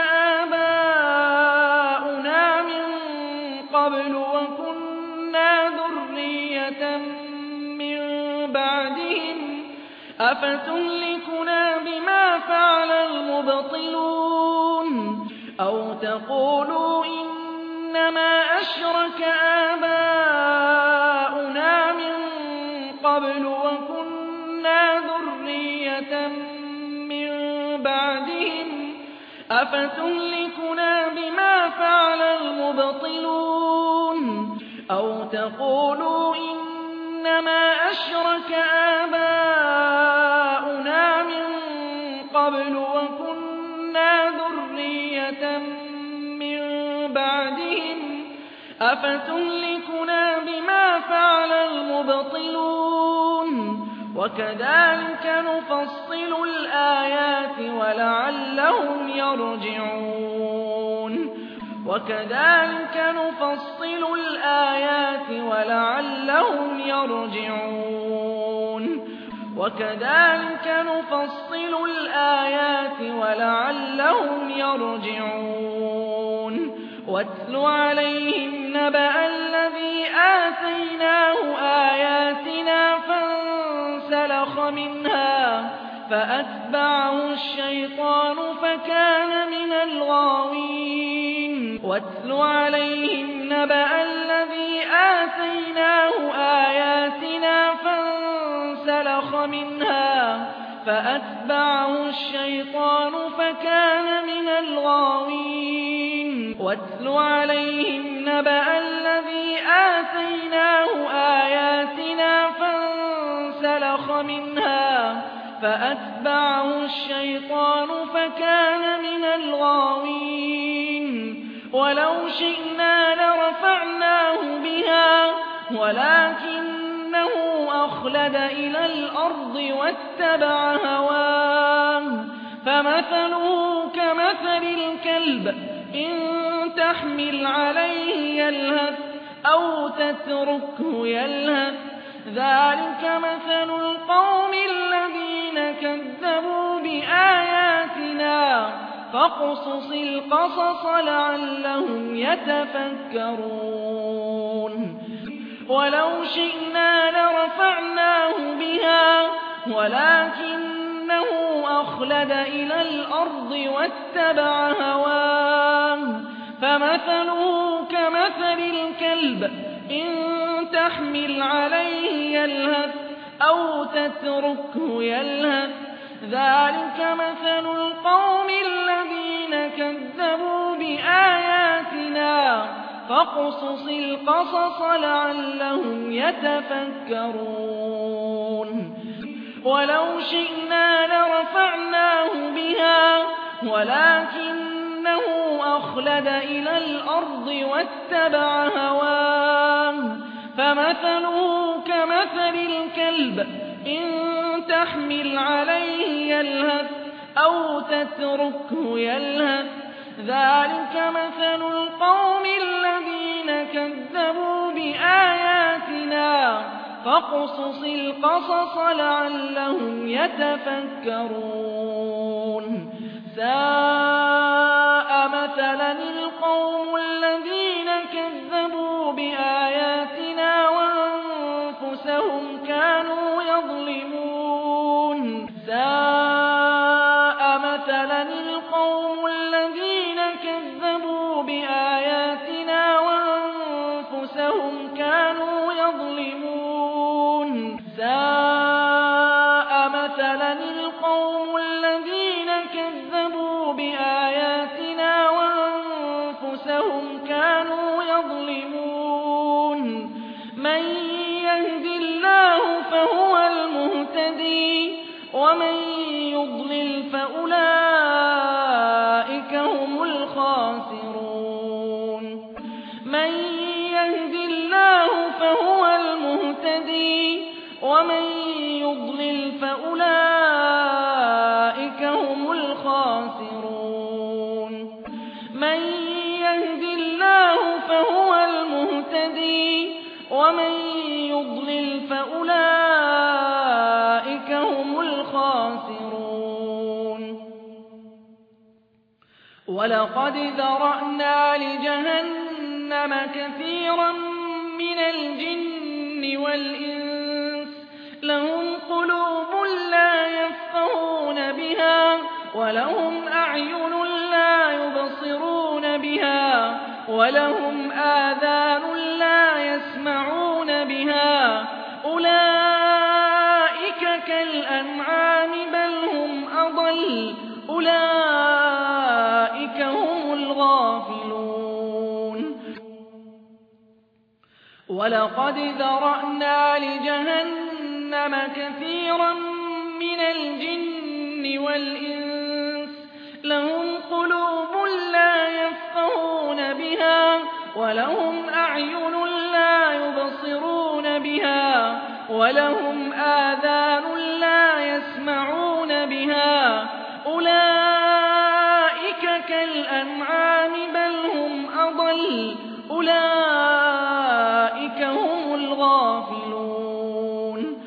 آبَاؤُنَا مِن قَبْلُ وَكُنَّا ذُرِّيَّةً مِّن بَعْدِهِمْ ۖ أَفَتُهْلِكُنَا بِمَا فَعَلَ الْمُبْطِلُونَ أَوْ تَقُولُوا إِنَّ إنما أشرك آباؤنا من قبل وكنا ذرية من بعدهم أفتهلكنا بما فعل المبطلون أو تقولوا إنما أشرك آباؤنا من قبل وكنا ذرية من بعدهم أفتهلكنا بما فعل المبطلون وكذلك نفصل الآيات ولعلهم يرجعون وكذلك نفصل الآيات ولعلهم يرجعون وكذلك نفصل الآيات ولعلهم يرجعون واتل عليهم نبأ الذي آتيناه آياتنا فانسلخ منها فأتبعه الشيطان فكان من الغاوين واتل عليهم نبأ الذي آتيناه آياتنا فانسلخ منها فأتبعه الشيطان فكان من الغاوين واتل عليهم نبأ الذي آتيناه آياتنا فانسلخ منها فأتبعه الشيطان فكان من الغاوين ولو شئنا لرفعناه بها ولكنه أخلد إلى الأرض واتبع هواه فمثله كمثل الكلب إن تحمل عليه يلهث أو تتركه يلهث ذلك مثل القوم الذين كذبوا بآياتنا فاقصص القصص لعلهم يتفكرون ولو شئنا لرفعناه بها ولكنه أخلد إلى الأرض واتبع هواه فمثله كمثل الكلب إن تحمل عليه يلهث أو تتركه يلهث ذلك مثل القوم الذين كذبوا بآياتنا فاقصص القصص لعلهم يتفكرون ولو شئنا لرفعناه بها ولكنه أخلد إلى الأرض واتبع هواه فمثله كمثل الكلب إن تحمل عليه يلهث أو تتركه يلهث ذلك مثل القوم الذين كذبوا بآياتنا فاقصص القصص لعلهم يتفكرون ساء مثلا القوم الذين كذبوا بآياتنا وأنفسهم كانوا يظلمون ساء مثلا القوم الذين كذبوا بآياتنا وأنفسهم كانوا يظلمون ساء مثلا القوم الذين كذبوا بآياتنا وأنفسهم كانوا يظلمون من يهد الله فهو المهتدي ومن يضلل فأولئك هم الخاسرون من يهد الله فهو المهتدي ومن يضلل فأولئك هم الخاسرون من يهد الله فهو المهتدي ومن يضلل فأولئك هم الخاسرون ولقد ذرأنا لجهنم كثيرا من الجن والإنس لهم قلوب لا يفقهون بها ولهم أعين لا يبصرون بها ولهم آذان لا يسمعون بها أولئك كالأنعام بل هم أضل أولئك هم الغافلون ولقد ذرأنا لجهنم كثيرا من الجن والإنس لهم قلوب لا يفقهون بها ولهم أعين لا يبصرون بها ولهم آذان لا يسمعون بها أولئك كالأنعام بل هم أضل أولئك هم الغافلون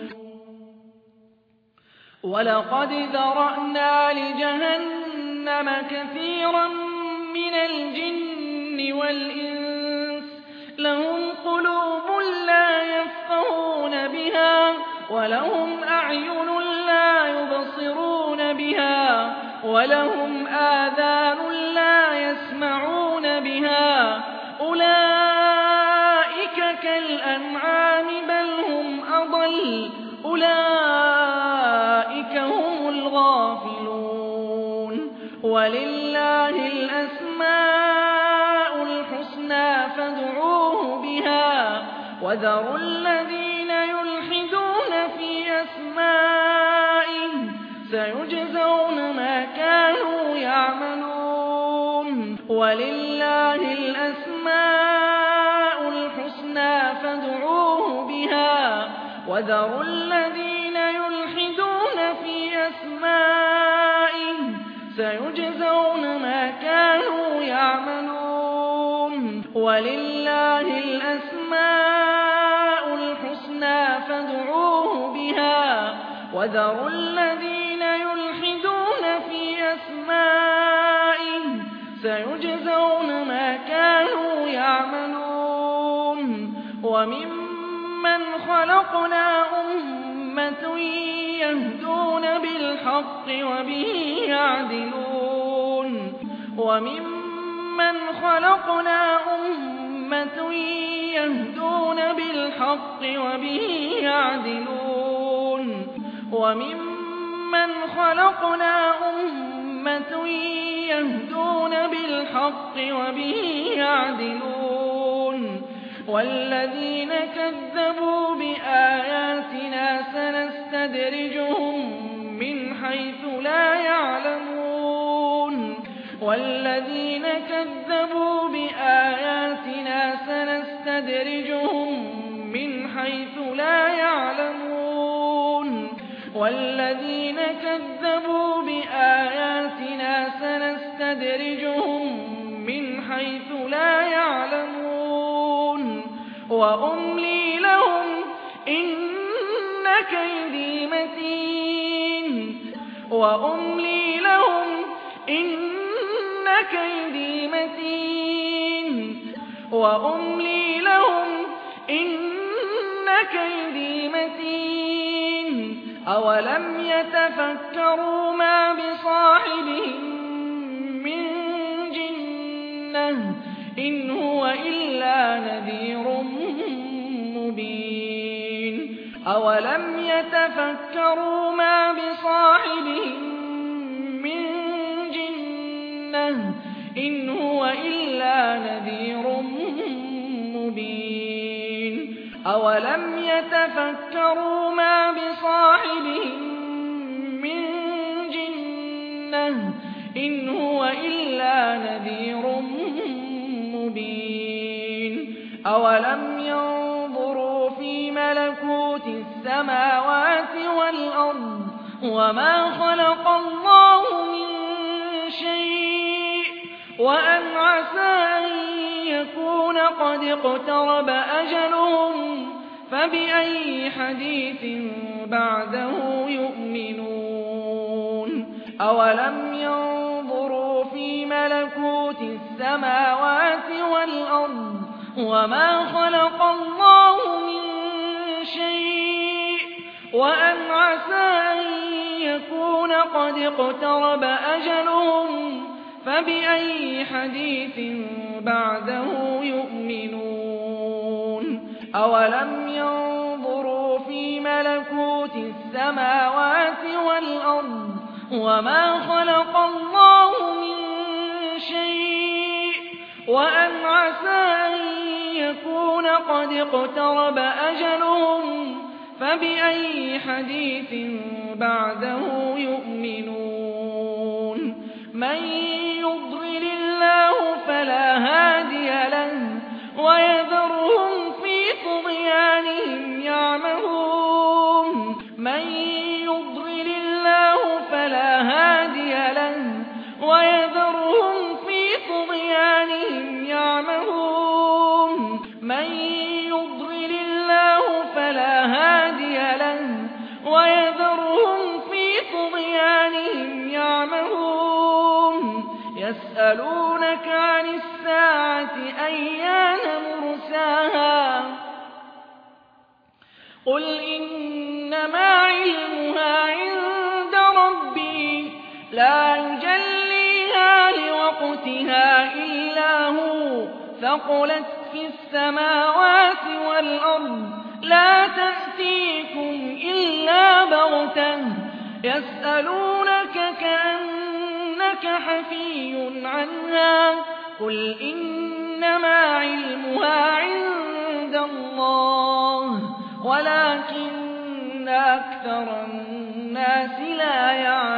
ولقد ذرأنا لجهنم كثيرا من الجن والإنس لهم قلوب لا يفقهون بها ولهم أعين لا يبصرون بها ولهم آذان لا يسمعون بها أولئك كالأنعام بل هم أضل أولئك هم الغافلون ولله الأسماء الحسنى فادعوه بها وذروا الذين يلحدون في أسمائه سيجزون ما كانوا يعملون ولله الأسماء الحسنى فادعوه بها وذروا الذين يلحدون في أسمائه سيجزون ما كانوا يعملون ولله الأسماء الحسنى فادعوه بها وذروا الذين يلحدون في أسمائه سيجزون ما كانوا يعملون وممن خلقنا أمة يهدون بالحق وبه يعدلون وممن خلقنا أمة يهدون بالحق وبه يعدلون وممن خلقنا أمة يهدون بالحق وبه يعدلون والذين كذبوا بآياتنا سنستدرجهم من حيث لا يعلمون والذين كذبوا بآياتنا سنستدرجهم من حيث لا يعلمون والذين كذبوا بآياتنا سنستدرجهم من حيث لا يعلمون وأملي لهم إن كيدي متين وأملي لهم إن كيدي متين وأملي لهم إن كيدي متين أولم يتفكروا ما بصاحبهم من جنة إن هو إلا نذير مبين أولم يتفكروا ما بصاحبهم من جنة إن هو إلا نذير مبين أولم يتفكروا ما بصاحبهم من جنة إن هو إلا نذير مبين أولم ينظروا في ملكوت السماوات والأرض وما خلق الله من شيء وأن عسى أن يكون قد اقترب أجلهم فبأي حديث بعده يؤمنون أولم ينظروا في ملكوت السماوات والأرض وما خلق الله من شيء وأن عسى أن يكون قد اقترب أجلهم فبأي حديث بعده يؤمنون أولم ينظروا في ملكوت السماوات والأرض وما خلق الله من شيء وأن عسى أن يكون قد اقترب أجلهم فبأي حديث بعده يؤمنون من يضلل الله فلا هادي له ويذرهم في طغيانهم يعمهون من يضلل الله فلا هادي له ويذرهم في طغيانهم يعمهون من يضلل الله فلا هادي له ويذرهم في طغيانهم يعمهون يسألونك عن الساعة أيان مرساها قل إنما علمها عند ربي لا يجليها لوقتها إلا هو ثقلت في السماوات والأرض لا تأتيكم إلا بغتة يسألونك كأنك حفي عنها قل إنما علمها عند الله ولكن أكثر الناس لا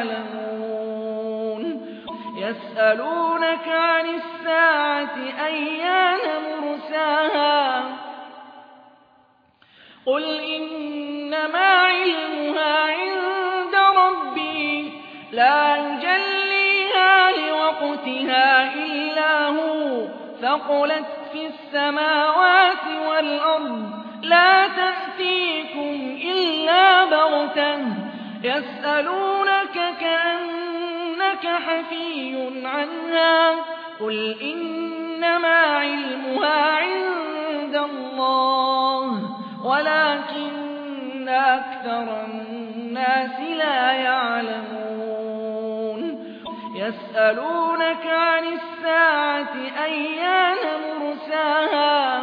يعلمون يسألونك عن الساعة أيان مرساها قل إنما علمها عند ربي لا يجليها لوقتها إلا هو ثقلت في السماوات والأرض لا تأتيكم إلا بغتة يسألونك كأنك حفي عنها قل إنما علمها عند الله ولكن أكثر الناس لا يعلمون يسألونك عن الساعة أيان مرساها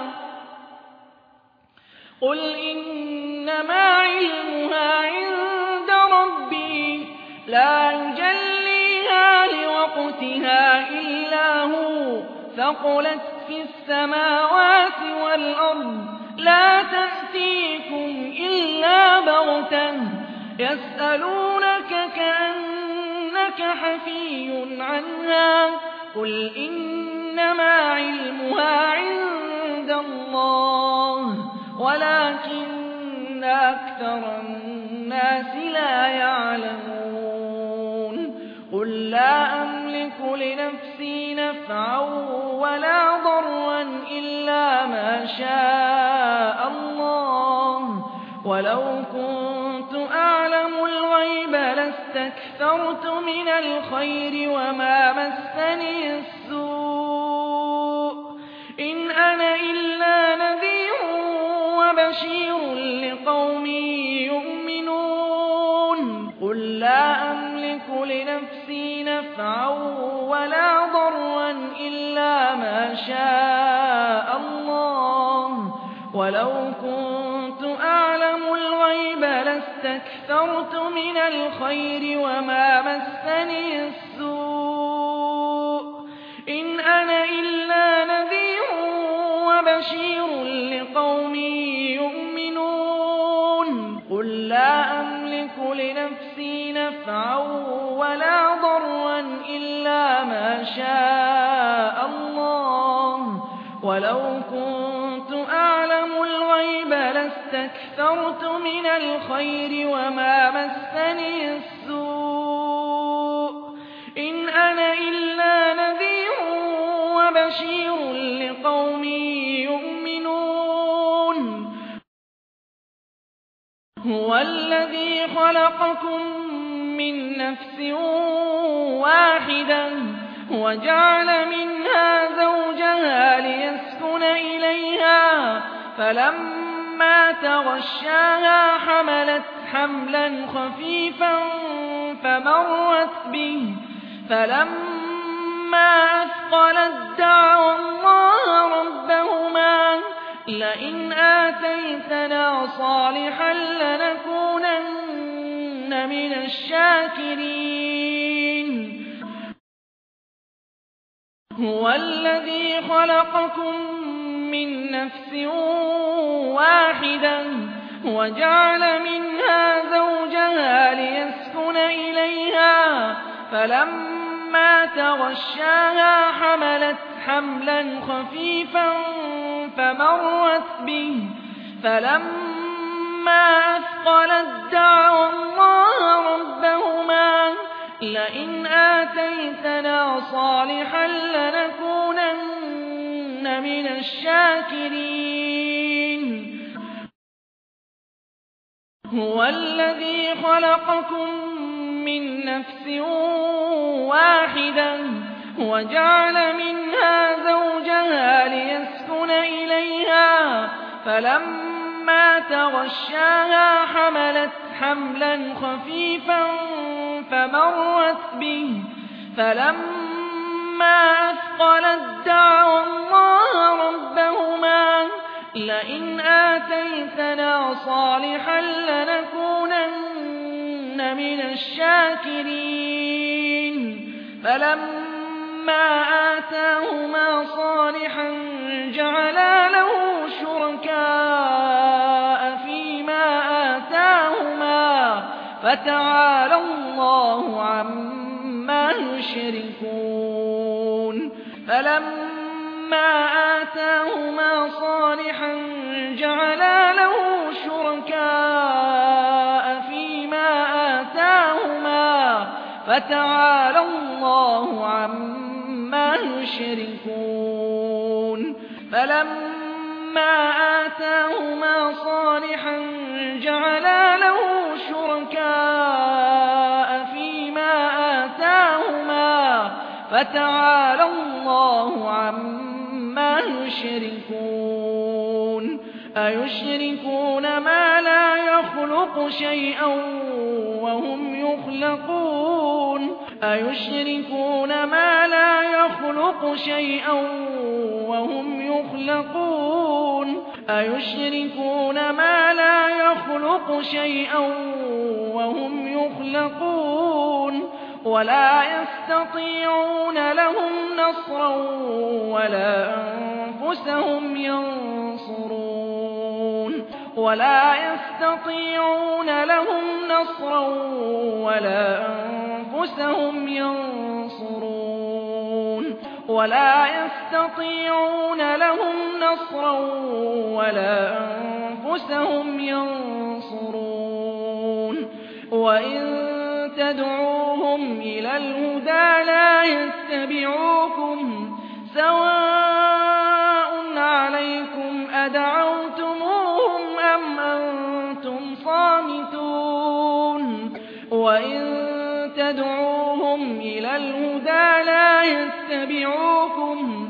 قل إنما علمها عند ربي لا يجليها لوقتها إلا هو ثقلت في السماوات والأرض لا تأتيكم إلا بغتة يسألونك كأنك حفي عنها قل إنما علمها عند الله ولكن أكثر الناس لا يعلمون قل لا أملك لنفسي نفعا ولا ضرا إلا ما شاء الله ولو كنت أعلم الغيب لاستكثرت من الخير وما مسني السوء إن أنا إلا نذير وبشير لقوم يؤمنون قل لا أملك لنفسي نفعا ولا ضرا إلا ما شاء الله ولو كنت أعلم الغيب لاستكثرت من الخير وما مسني السوء إن أنا إلا نذير وبشير لقوم يؤمنون قل لا أملك لنفسي نفعا ولا ضرا إلا ما شاء الله ولو كنت أعلم الغيب لاستكثرت من الخير وما مسني السوء إن أنا إلا نذير وبشير لقوم يؤمنون هو الذي خلقكم من نفس واحدة وجعل منها زوجها ليسكن إليها فلما تغشاها حملت حملا خفيفا فمرت به فلما فلما أثقلت دعوا الله ربهما لئن آتيتنا صالحا لنكونن من الشاكرين هو الذي خلقكم من نفس واحدة وجعل منها زوجها ليسكن إليها فلما تغشاها حملت حملا خفيفا فمرت به فلما أثقلت دعوا الله ربهما لئن آتيتنا صالحا لنكونن من الشاكرين هو الذي خلقكم من نفس واحدة وجعل منها زوجها ليسكن إليها فلما تغشاها حملت حملا خفيفا فمرت به فلما أثقلت دعوا الله ربهما لئن آتيتنا صالحا لنكونن من الشاكرين فلما آتاهما صالحا جعلا له شركاء فيما آتاهما فتعالى الله عما يشركون فلما آتاهما صالحا جعلا له شركاء فيما آتاهما فتعالى الله عما يشركون فلما آتاهما صالحا جعلا له شركاء فيما آتاهما فتعالى الله عما يشركون أيشركون ما لا يخلق شيئا وهم يخلقون أيشركون ما لا يخلق شيئا وهم يخلقون أيشركون ما لا يخلق شيئا وهم يخلقون ولا يستطيعون لهم نصرا ولا أنفسهم ينصرون ولا يستطيعون لهم نصرا ولا أنفسهم ينصرون ولا يستطيعون لهم نصرا ولا أنفسهم ينصرون وإن تدعوهم إلى الهدى لا يتبعوكم سواء عليكم أدعوتموهم أم أنتم صامتون وإن تدعوهم إلى الهدى لا يتبعوكم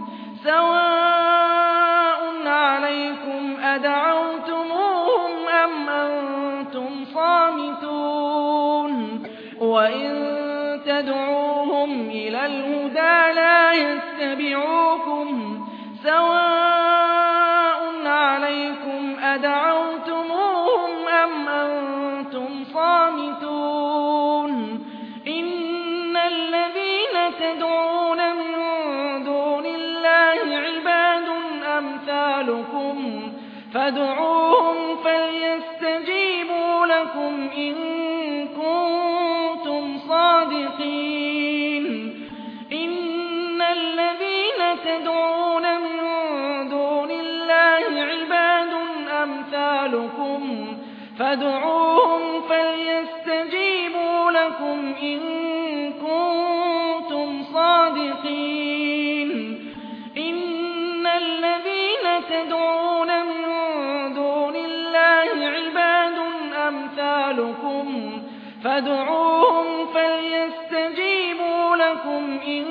سواء عليكم أدعوتموهم أم أنتم صامتون وإن تدعوهم إلى الهدى لا يتبعوكم سواء عليكم أدعوتموهم أم أنتم صامتون إن الذين تدعون من دون الله عباد أمثالكم فادعوهم فليستجيبوا لكم إن كنتم صادقين إن الذين تدعون من دون الله عباد أمثالكم فادعوهم فليستجيبوا لكم إن كنتم صادقين إن الذين تدعون من دون الله عباد أمثالكم فادعوهم فليستجيبوا لكم إن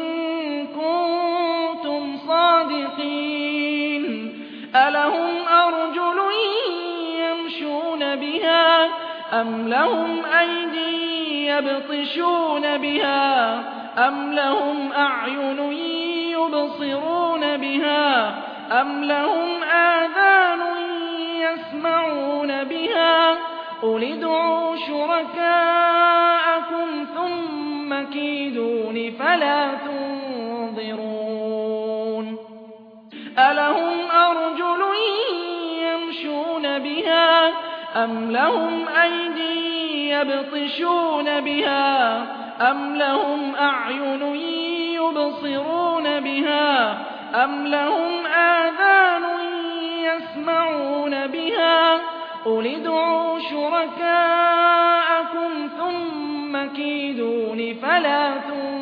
كنتم صادقين ألهم أرجل يمشون بها أم لهم أيدي يبطشون بها أَمْ لَهُمْ أَعْيُنٌ يُبْصِرُونَ بِهَا أَمْ لَهُمْ آذَانٌ يَسْمَعُونَ بِهَا قُلِ ادْعُوا شُرَكَاءَكُمْ ثُمَّ كِيدُونِ فَلَا تُنظِرُونِ أَلَهُمْ أَرْجُلٌ يَمْشُونَ بِهَا أَمْ لَهُمْ أَيْدٍ يَبْطِشُونَ بِهَا أَمْ لَهُمْ أَعْيُنٌ يُبْصِرُونَ بِهَا أَمْ لَهُمْ آذَانٌ يَسْمَعُونَ بِهَا قُلِ ادْعُوا شُرَكَاءَكُمْ ثُمَّ كِيدُونِ فَلَا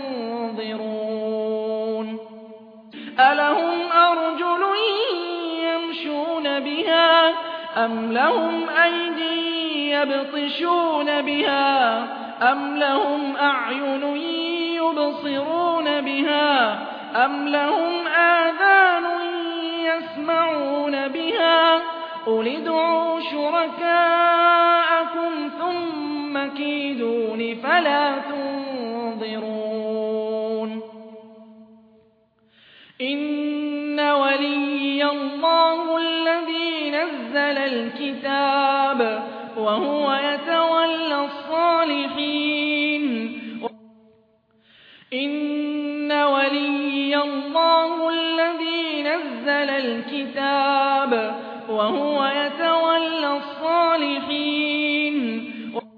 تُنظِرُونِ أَلَهُمْ أَرْجُلٌ يَمْشُونَ بِهَا أَمْ لَهُمْ أَيْدٍ يَبْطِشُونَ بِهَا أَمْ لَهُمْ أَعْيُنٌ يُبْصِرُونَ بِهَا أَمْ لَهُمْ آذَانٌ يَسْمَعُونَ بِهَا قُلِ ادْعُوا شُرَكَاءَكُمْ ثُمَّ كِيدُونِ فَلَا تُنظِرُونِ إِنَّ وَلِيَّ اللَّهُ الَّذِي نَزَّلَ الْكِتَابَ وَهُوَ يَتَوَلَّى الصَّالِحِينَ إِنَّ وَلِيَّ اللَّهُ الَّذِي نَزَّلَ الْكِتَابَ وَهُوَ يَتَوَلَّى الصَّالِحِينَ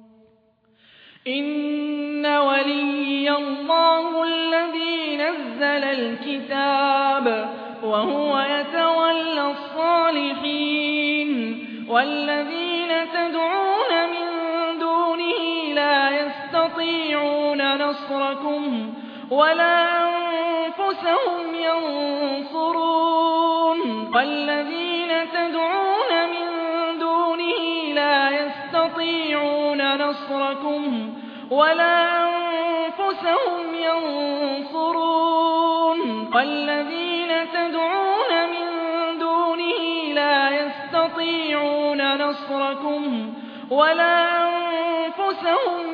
إِنَّ وَلِيَّ اللَّهُ الَّذِي نَزَّلَ الْكِتَابَ وَهُوَ يَتَوَلَّى الصَّالِحِينَ وَالَّذِينَ تَدْعُونَ مِن دُونِهِ لَا يَسْتَطِيعُونَ نَصْرَكُمْ وَلَا أَنفُسَهُمْ يَنصُرُونَ وَالَّذِينَ تَدْعُونَ مِن دُونِهِ لَا يَسْتَطِيعُونَ نَصْرَكُمْ وَلَا أَنفُسَهُمْ يَنصُرُونَ وَالَّذِينَ تَدْعُونَ مِن دُونِهِ لَا يَسْتَطِيعُونَ نَصْرَكُمْ وَلَا أَنفُسَهُمْ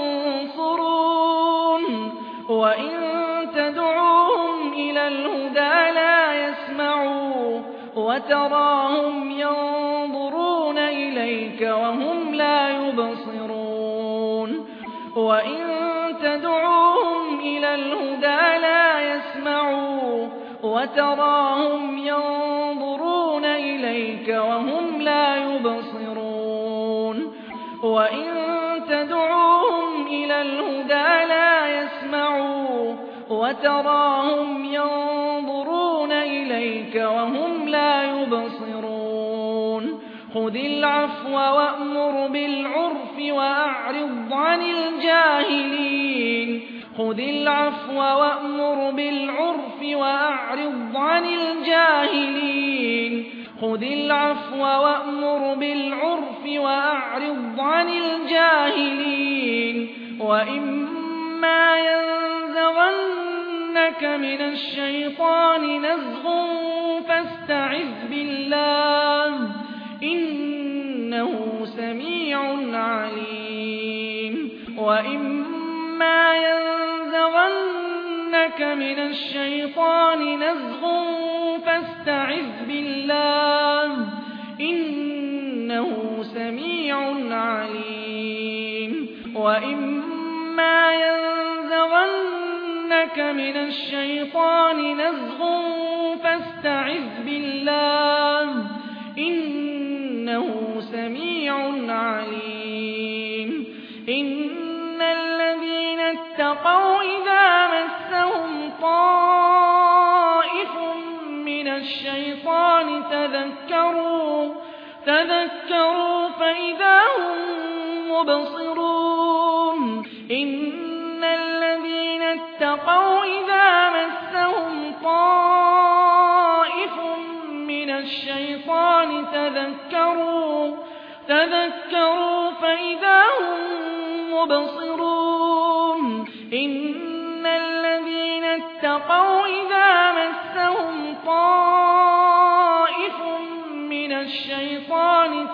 يَنصُرُونَ وَإِن تَدْعُوهُمْ إِلَى الْهُدَىٰ لَا يَسْمَعُوا وَتَرَاهُمْ يَنظُرُونَ إِلَيْكَ وَهُمْ لَا يُبْصِرُونَ وَإِن تَدْعُوهُمْ إِلَى الْهُدَىٰ لَا يَسْمَعُوا وَتَرَاهُمْ يَنظُرُونَ إِلَيْكَ وَهُمْ لَا يُبْصِرُونَ وَإِن تَدْعُوهُمْ إِلَى الْهُدَىٰ لَا يَسْمَعُوا وَتَرَاهُمْ يَنظُرُونَ إِلَيْكَ وَهُمْ لَا يُبْصِرُونَ خُذِ الْعَفْوَ وَأْمُرْ بِالْعُرْفِ وَأَعْرِضْ عَنِ الْجَاهِلِينَ خُذِ الْعَفْوَ وَأْمُرْ بِالْعُرْفِ وَأَعْرِضْ عَنِ الْجَاهِلِينَ خُذِ الْعَفْوَ وَأْمُرْ بِالْعُرْفِ وَأَعْرِضْ عَنِ الْجَاهِلِينَ وَإِمَّا يَنزَغَنَّكَ مِنَ الشَّيْطَانِ نَزْغٌ فَاسْتَعِذْ بِاللَّهِ ۖ إِنَّهُ سَمِيعٌ عَلِيمٌ وَإِمَّا يَنزَغَنَّكَ مِنَ الشَّيْطَانِ نَزْغٌ فَاسْتَعِذْ بِاللَّهِ ۖ إِنَّهُ سَمِيعٌ عَلِيمٌ وَإِمَّا يَنزَغَنَّكَ مِنَ الشَّيْطَانِ نَزْغٌ فَاسْتَعِذْ بِاللَّهِ ۖ إِنَّهُ سَمِيعٌ عَلِيمٌ إِنَّ الَّذِينَ اتَّقَوْا إِذَا مَسَّهُمْ طَائِفٌ مِّنَ الشَّيْطَانِ تَذَكَّرُوا فَإِذَا هُم مُّبْصِرُونَ إِنَّ الَّذِينَ اتَّقَوْا إِذَا مَسَّهُمْ طَائِفٌ مِّنَ الشَّيْطَانِ تَذَكَّرُوا فَإِذَا هُم مُّبْصِرُونَ إِنَّ الَّذِينَ اتَّقَوْا إِذَا مَسَّهُمْ طَائِفٌ مِّنَ الشَّيْطَانِ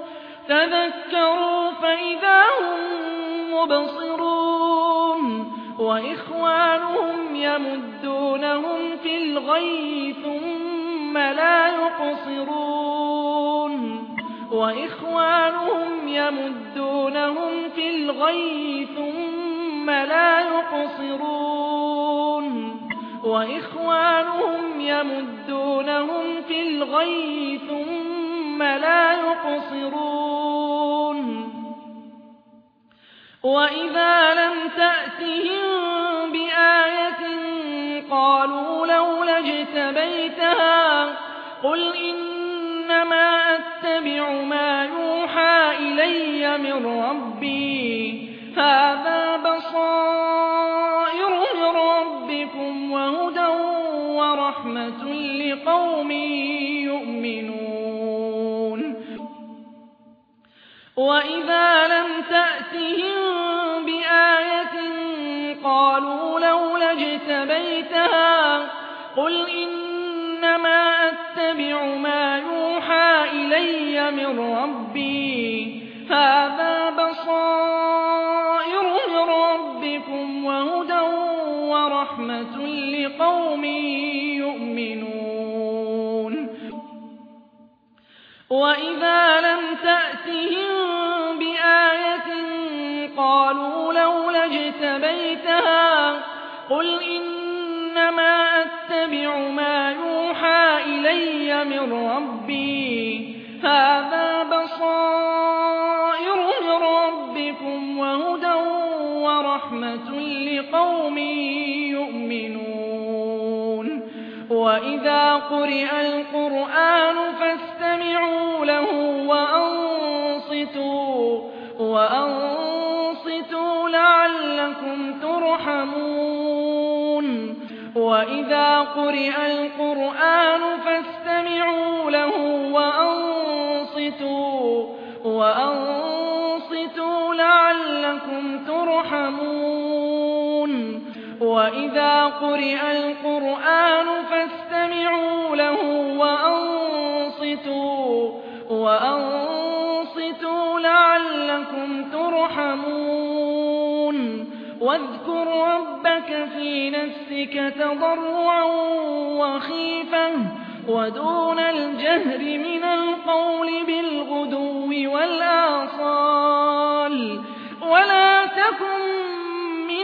تَذَكَّرُوا فَإِذَا هُم مُّبْصِرُونَ وإخوانهم يمدونهم في الغي ثم لا يقصرون وإخوانهم يمدونهم في الغي ثم لا يقصرون وإخوانهم يمدونهم في الغي ثم لا يقصرون وإذا لم تأتهم بآية قالوا لولا اجتبيتها قل إنما أتبع ما يوحى إلي من ربي هذا بصائر من ربكم وهدى ورحمة لقوم يؤمنون وإذا لم تأتهم بآية قالوا لولا اجتبيتها قل إنما أتبع ما يوحى إلي من ربي هذا بصائر من ربكم وهدى ورحمة لقوم يؤمنون وإذا لم تأتهم بآية قالوا لولا اجتبيتها قل إنما أتبع ما يوحى إلي من ربي هذا بصائر من ربكم وهدى ورحمة لقوم يؤمنون وإذا قرئ القرآن فاستمعوا له وأنصتوا لعلكم ترحمون وإذا قرئ القرآن فاستمعوا له وأنصتوا لعلكم ترحمون وإذا قرئ القرآن فاستمعوا له وأنصتوا لعلكم ترحمون واذكر ربك في نفسك تضرعا وخيفة ودون الجهر من القول بالغدو والآصال ولا تكن من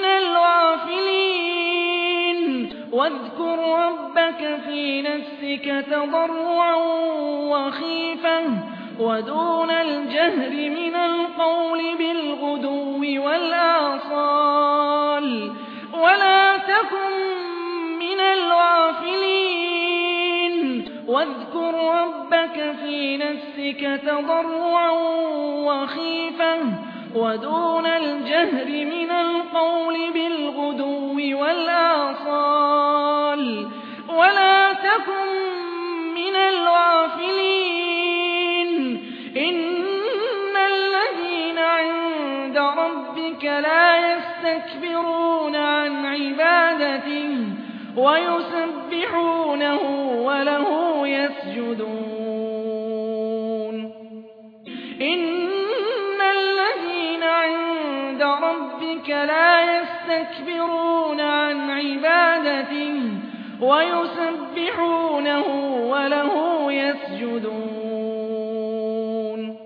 الغافلين واذكر ربك في نفسك تضرعا وخيفة ودون الجهر من القول بالغدو والآصال ولا تكن من الغافلين واذكر ربك في نفسك تضرعا وخيفة ودون الجهر من القول بالغدو والآصال ولا تكن من الغافلين إن الذين عند ربك لا يستكبرون عن عبادته ويسبحونه وله يسجدون إن الذين عند ربك لا يستكبرون عن عبادته ويسبحونه وله يسجدون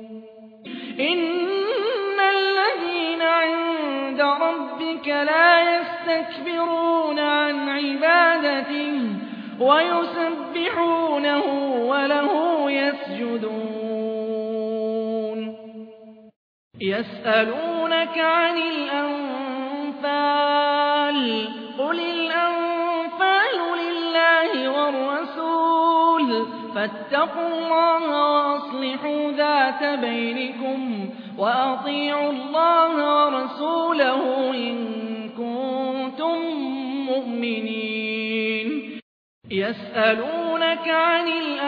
إن الذين عند ربك لا يستكبرون عن عبادته ويسبحونه وله يسجدون يسألونك عن الأنفال قل الأنفال لله والرسول فاتقوا الله وأصلحوا ذات بينكم وأطيعوا الله ورسوله إن كنتم مؤمنين يسألونك عن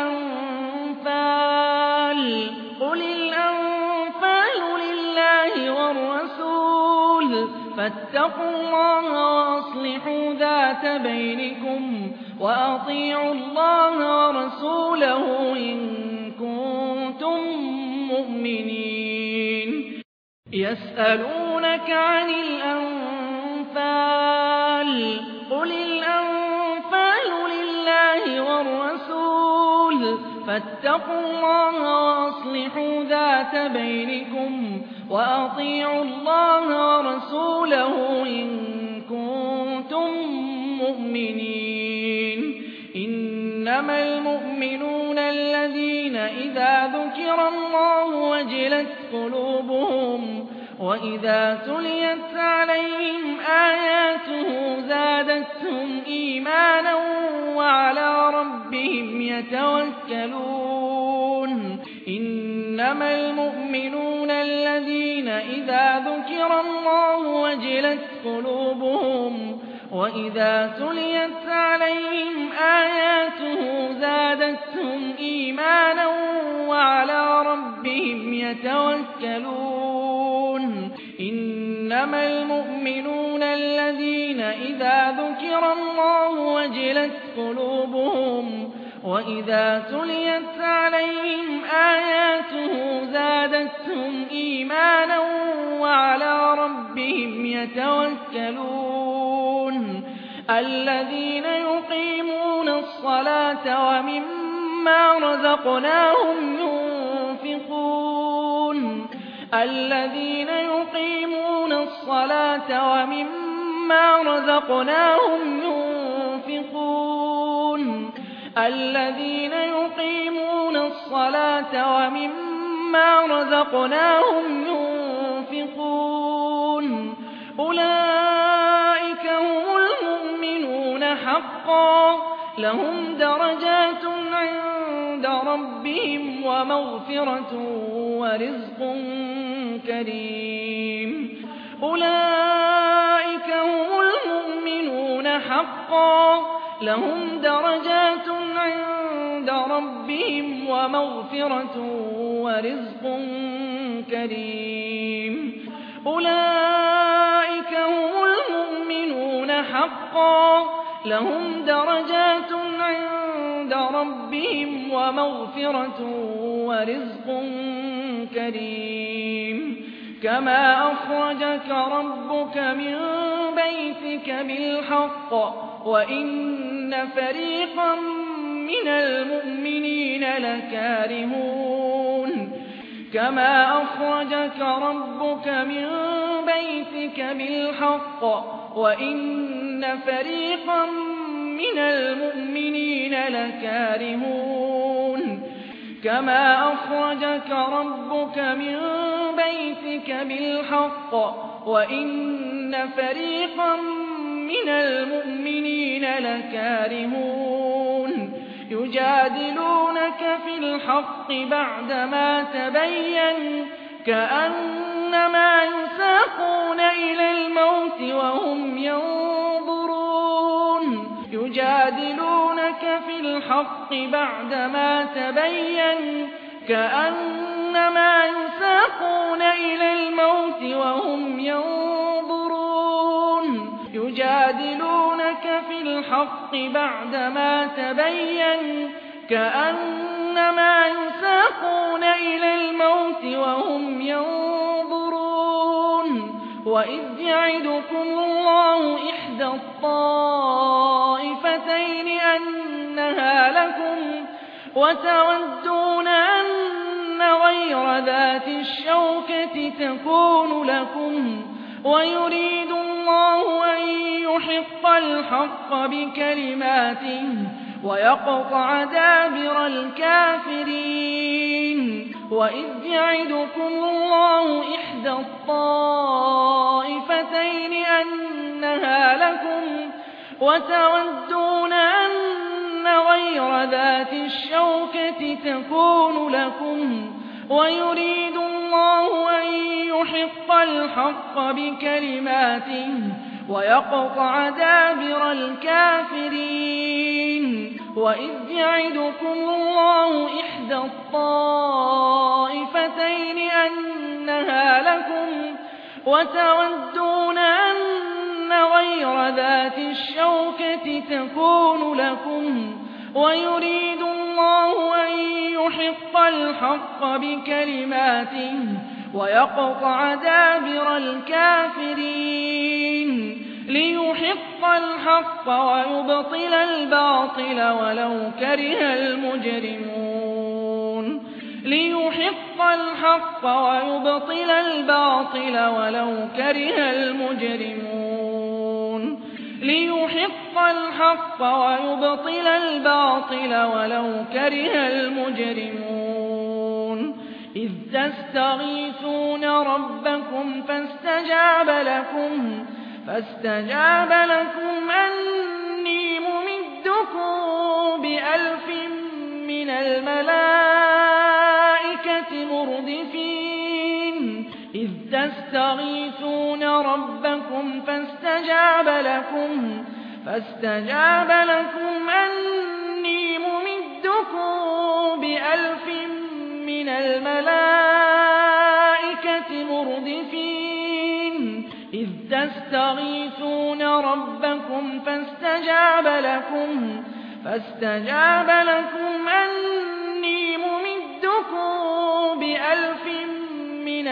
الأنفال قل الأنفال لله والرسول فاتقوا الله وأصلحوا ذات بينكم وأطيعوا الله ورسوله إن كنتم مؤمنين يسألونك عن الأنفال الْأَنفَالُ قُلِ الْأَنفَالُ لِلَّهِ وَالرَّسُولِ فَاتَّقُوا اللَّهَ وَأَصْلِحُوا ذَاتَ بَيْنِكُمْ وَأَطِيعُوا اللَّهَ وَرَسُولَهُ إِن كُنتُم مُّؤْمِنِينَ إِنَّمَا الْمُؤْمِنُونَ الَّذِينَ إِذَا ذُكِرَ اللَّهُ وَجِلَتْ قُلُوبُهُمْ وَإِذَا تُلِيَتْ عَلَيْهِمْ آيَاتُهُ زَادَتْهُمْ إِيمَانًا وَعَلَىٰ رَبِّهِمْ يَتَوَكَّلُونَ إِنَّمَا الْمُؤْمِنُونَ الَّذِينَ إِذَا ذُكِرَ اللَّهُ وَجِلَتْ قُلُوبُهُمْ وَإِذَا تُلِيَتْ عَلَيْهِمْ آيَاتُهُ زَادَتْهُمْ إِيمَانًا وَعَلَىٰ رَبِّهِمْ يَتَوَكَّلُونَ إِنَّمَا الْمُؤْمِنُونَ الَّذِينَ إِذَا ذُكِرَ اللَّهُ وَجِلَتْ قُلُوبُهُمْ وَإِذَا تُلِيَتْ عَلَيْهِمْ آيَاتُهُ زَادَتْهُمْ إِيمَانًا وَعَلَىٰ رَبِّهِمْ يَتَوَكَّلُونَ الَّذِينَ يُقِيمُونَ الصَّلَاةَ وَمِمَّا رَزَقْنَاهُمْ يُنفِقُونَ الَّذِينَ يُقِيمُونَ الصَّلَاةَ وَمِمَّا رَزَقْنَاهُمْ يُنفِقُونَ الَّذِينَ يُقِيمُونَ الصَّلَاةَ وَمِمَّا رَزَقْنَاهُمْ يُنفِقُونَ أُولَٰئِكَ هُمُ الْمُؤْمِنُونَ حَقًّا ۚ لَّهُمْ دَرَجَاتٌ عِندَ رَبِّهِمْ وَمَغْفِرَةٌ وَرِزْقٌ كَرِيمٌ أُولَٰئِكَ هُمُ الْمُؤْمِنُونَ حَقًّا ۚ لَّهُمْ دَرَجَاتٌ عِندَ رَبِّهِمْ وَمَغْفِرَةٌ وَرِزْقٌ كَرِيمٌ أُولَٰئِكَ هُمُ الْمُؤْمِنُونَ حَقًّا ۚ لَّهُمْ دَرَجَاتٌ عِندَ رَبِّهِمْ وَمَغْفِرَةٌ وَرِزْقٌ كَرِيمٌ كَمَا أَخْرَجَكَ رَبُّكَ مِن بَيْتِكَ بِالْحَقِّ وَإِنَّ فَرِيقًا مِّنَ الْمُؤْمِنِينَ لَكَارِهُونَ كَمَا أَخْرَجَكَ رَبُّكَ مِن بَيْتِكَ بِالْحَقِّ وَإِنَّ فَرِيقًا مِّنَ الْمُؤْمِنِينَ لَكَارِهُونَ كَمَا أَخْرَجَكَ رَبُّكَ مِن بَيْتِكَ بِالْحَقِّ وَإِنَّ فَرِيقًا مِّنَ الْمُؤْمِنِينَ لَكَارِهُونَ يُجَادِلُونَكَ فِي الْحَقِّ بَعْدَمَا تَبَيَّنَ كَأَنَّمَا يُسَاقُونَ إِلَى الْمَوْتِ وَهُمْ يَنظُرُونَ يُجَادِلُونَكَ في الْحَقِّ بَعْدَمَا تَبَيَّنَ كَأَنَّمَا يُسَاقُونَ إِلَى الْمَوْتِ وَهُمْ يَنظُرُونَ يُجَادِلُونَكَ في الْحَقِّ بَعْدَمَا تَبَيَّنَ كَأَنَّمَا يُسَاقُونَ إِلَى الْمَوْتِ وَهُمْ يَنظُرُونَ وَإِذْ يَعِدُكُمُ اللَّهُ إِحْدَى الطَّائِفَتَيْنِ أَنَّهَا لَكُمْ وَتَوَدُّونَ أَنَّ غَيْرَ ذَاتِ الشَّوْكَةِ تَكُونُ لَكُمْ وَيُرِيدُ اللَّهُ أَن يُحِقَّ الْحَقَّ بِكَلِمَاتِهِ وَيَقْطَعَ دَابِرَ الْكَافِرِينَ وَإِذْ يَعِدُكُمُ اللَّهُ إِحْدَى الطَّائِفَتَيْنِ أَنَّهَا لَكُمْ وَتَوَدُّونَ أَنَّ غَيْرَ ذَاتِ الشَّوْكَةِ تَكُونُ لَكُمْ وَيُرِيدُ اللَّهُ أَن يُحِقَّ الْحَقَّ بِكَلِمَاتِهِ وَيَقْطَعَ دَابِرَ الْكَافِرِينَ وَإِذْ يَعِدُكُمُ اللَّهُ إِحْدَى الطَّائِفَتَيْنِ أَنَّهَا لَكُمْ وَتَوَدُّونَ أَنَّ غَيْرَ ذَاتِ الشَّوْكَةِ تَكُونُ لَكُمْ وَيُرِيدُ اللَّهُ أَن يُحِقَّ الْحَقَّ بِكَلِمَاتِهِ وَيَقْطَعَ دَابِرَ الْكَافِرِينَ ليحق الحق ويبطل الباطل ولو كره المجرمون ليحق الحق ويبطل الباطل ولو كره المجرمون ليحق الحق ويبطل الباطل ولو كره المجرمون إذ تستغيثون ربكم فاستجاب لكم أني ممدكم ب1000 من الملائكة مردفين إذ تستغيثون ربكم فاستجاب لكم أني ممدكم ب1000 من الملائكة مردفين إذ تستغيثون ربكم فاستجاب لكم أني ممدكم ب1000 من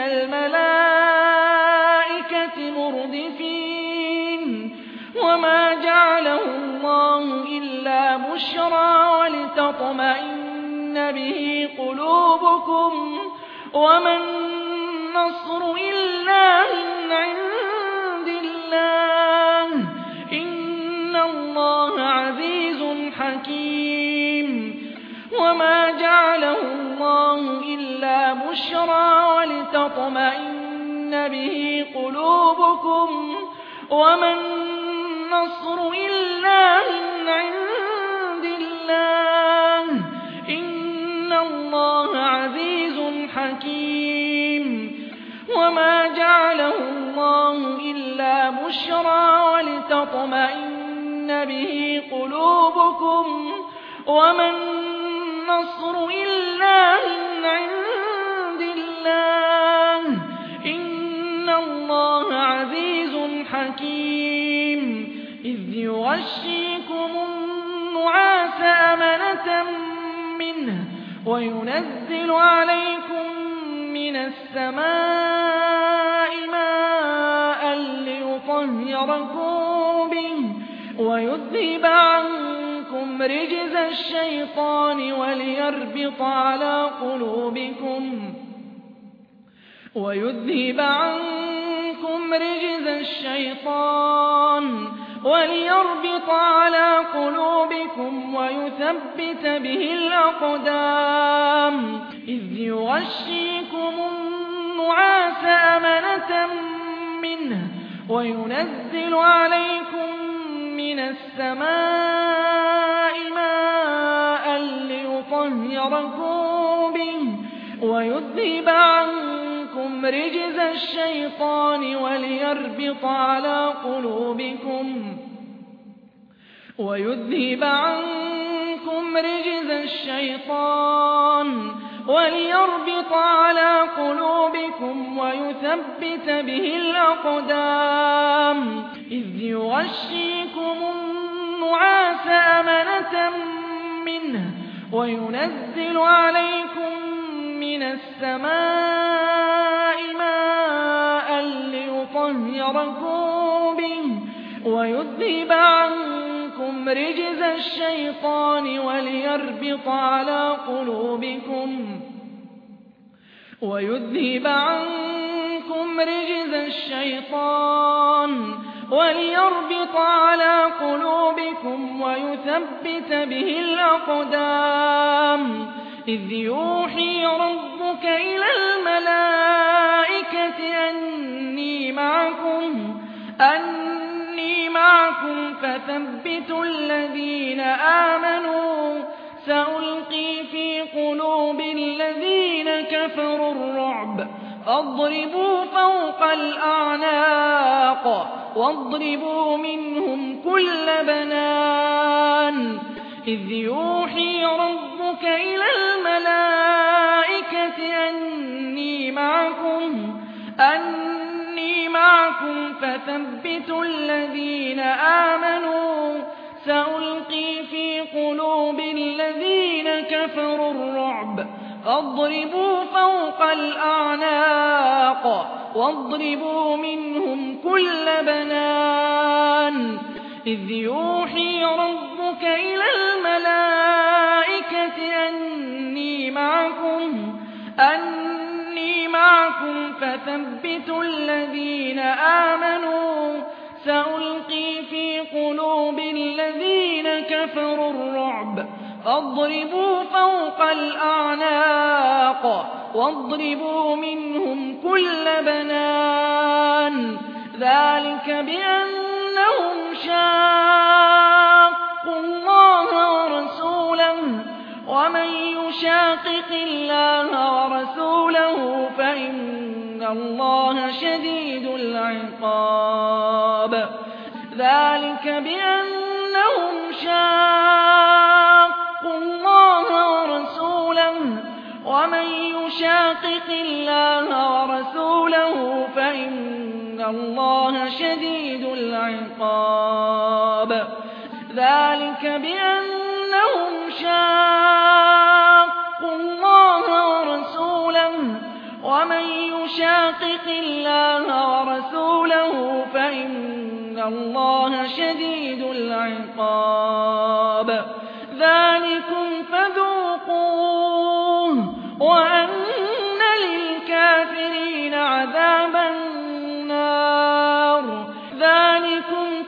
الملائكة مردفين وما جعله الله إلا بشرى ولتطمئن به قلوبكم وما النصر إلا من عند الله إن الله عزيز حكيم وما جعله الله إلا بشرى ولتطمئن به قلوبكم وما النصر إلا من عند الله إن الله عزيز حكيم وما جعله الله إلا بشرى ولتطمئن به قلوبكم وما النصر إلا من عند الله إن الله عزيز حكيم إذ يغشيكم النعاس أمنة منه وينزل عليكم من السماء ماء ليطهركم به ويذهب عنكم رجز الشيطان وليربط على قلوبكم ويثبت به الأقدام إذ يغشيكم النعاس أمنة منه وينزل عليكم من السماء ماء ليطهركم به ويذهب عنكم رجز الشيطان وليربط على قلوبكم ويثبت به الأقدام إذ يغشيكم النعاس أمنة منه وينزل عليكم من السماء ماء ليطهركم به ويذهب عنكم رجز الشيطان وليربط على قلوبكم ويثبت به الأقدام إذ يوحي ربك إلى الملائكة أني معكم فثبتوا الذين آمنوا سألقي في قلوب الذين كفروا الرعب فاضربوا فوق الأعناق واضربوا منهم كل بنان إذ يوحي ربك إلى الملائكة أني معكم فثبتوا الذين آمنوا سألقي في قلوب الذين كفروا الرعب فاضربوا فوق الأعناق واضربوا منهم كل بنان إذ يوحي ربك إلى الملائكة أني معكم فثبتوا الذين آمنوا سألقي في قلوب الذين كفروا الرعب فاضربوا فوق الأعناق واضربوا منهم كل بنان ذلك بأنهم شاقوا الله ورسوله ومن يشاقق الله ورسوله فإن الله شديد العقاب ذلك بأنهم شاقوا الله ورسوله ومن يشاقق الله ورسوله فإن الله شديد العقاب ذلك بأنهم شاقوا الله ورسوله ومن يشاقق الله ورسوله فإن الله شديد العقاب ذلكم فذوقوه وأن للكافرين عذاب النار ذلكم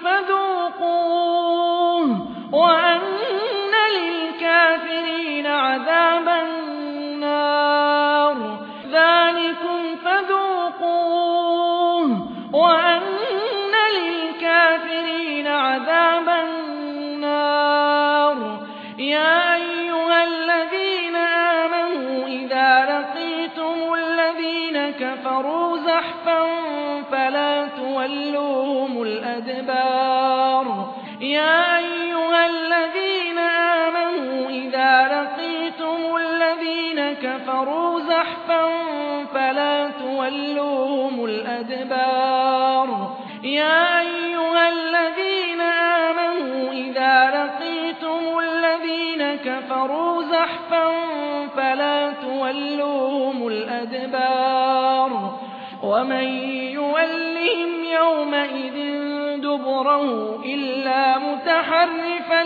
فذوقوه وأن للكافرين عذاب النار ذلكم فذوقوه وأن للكافرين عذاب النار يا أيها الذين آمنوا إذا لقيتم الذين كفروا زحفا فلا تولوهم الأدبار يا أيها الذين آمنوا إذا لقيتم الذين كفروا زحفا فلا تولوهم الأدبار يا أيها الذين آمنوا إذا لقيتم الذين كفروا زحفا فلا تولوهم الأدبار ومن يولهم يومئذ دبره إلا متحرفا